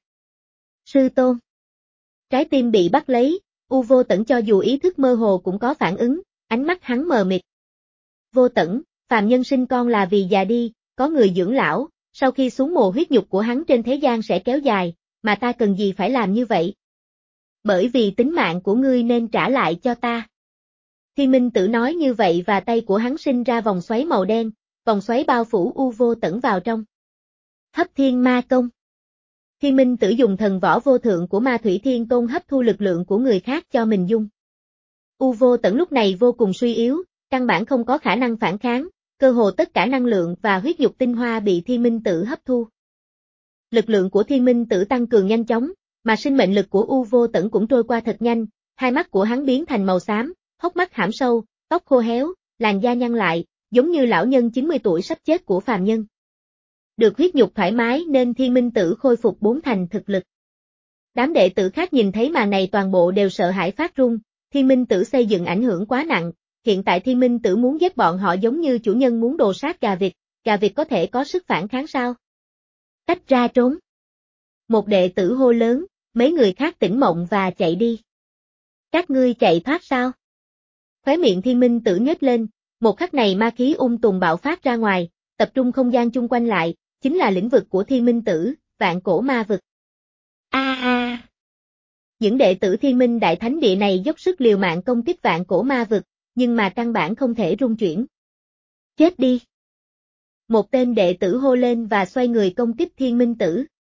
Speaker 1: Sư tôn! Trái tim bị bắt lấy, U Vô Tẫn cho dù ý thức mơ hồ cũng có phản ứng, ánh mắt hắn mờ mịt. Vô Tẫn, phàm nhân sinh con là vì già đi, có người dưỡng lão, sau khi xuống mồ huyết nhục của hắn trên thế gian sẽ kéo dài, mà ta cần gì phải làm như vậy? Bởi vì tính mạng của ngươi nên trả lại cho ta. Thiên Minh Tử nói như vậy và tay của hắn sinh ra vòng xoáy màu đen, vòng xoáy bao phủ U Vô Tẩn vào trong. Hấp Thiên Ma Công. Thiên Minh Tử dùng thần võ vô thượng của Ma Thủy Thiên Tôn hấp thu lực lượng của người khác cho mình dung. U Vô Tẩn lúc này vô cùng suy yếu, căn bản không có khả năng phản kháng, cơ hồ tất cả năng lượng và huyết nhục tinh hoa bị Thiên Minh Tử hấp thu. Lực lượng của Thiên Minh Tử tăng cường nhanh chóng, mà sinh mệnh lực của U Vô Tẩn cũng trôi qua thật nhanh, hai mắt của hắn biến thành màu xám, hốc mắt hãm sâu, tóc khô héo, làn da nhăn lại, giống như lão nhân chín mươi tuổi sắp chết của phàm nhân. Được huyết nhục thoải mái nên Thiên Minh Tử khôi phục bốn thành thực lực. Đám đệ tử khác nhìn thấy màn này toàn bộ đều sợ hãi phát run, Thiên Minh Tử xây dựng ảnh hưởng quá nặng, hiện tại Thiên Minh Tử muốn giết bọn họ giống như chủ nhân muốn đồ sát gà vịt, gà vịt có thể có sức phản kháng sao? Tách ra trốn. Một đệ tử hô lớn, mấy người khác tỉnh mộng và chạy đi. Các ngươi chạy thoát sao? Khóe miệng Thiên Minh Tử nhếch lên, một khắc này ma khí ung tùm bạo phát ra ngoài, tập trung không gian chung quanh lại, chính là lĩnh vực của Thiên Minh Tử, vạn cổ ma vực. A a. Những đệ tử Thiên Minh Đại Thánh Địa này dốc sức liều mạng công kích vạn cổ ma vực, nhưng mà căn bản không thể rung chuyển. Chết đi. Một tên đệ tử hô lên và xoay người công kích Thiên Minh Tử.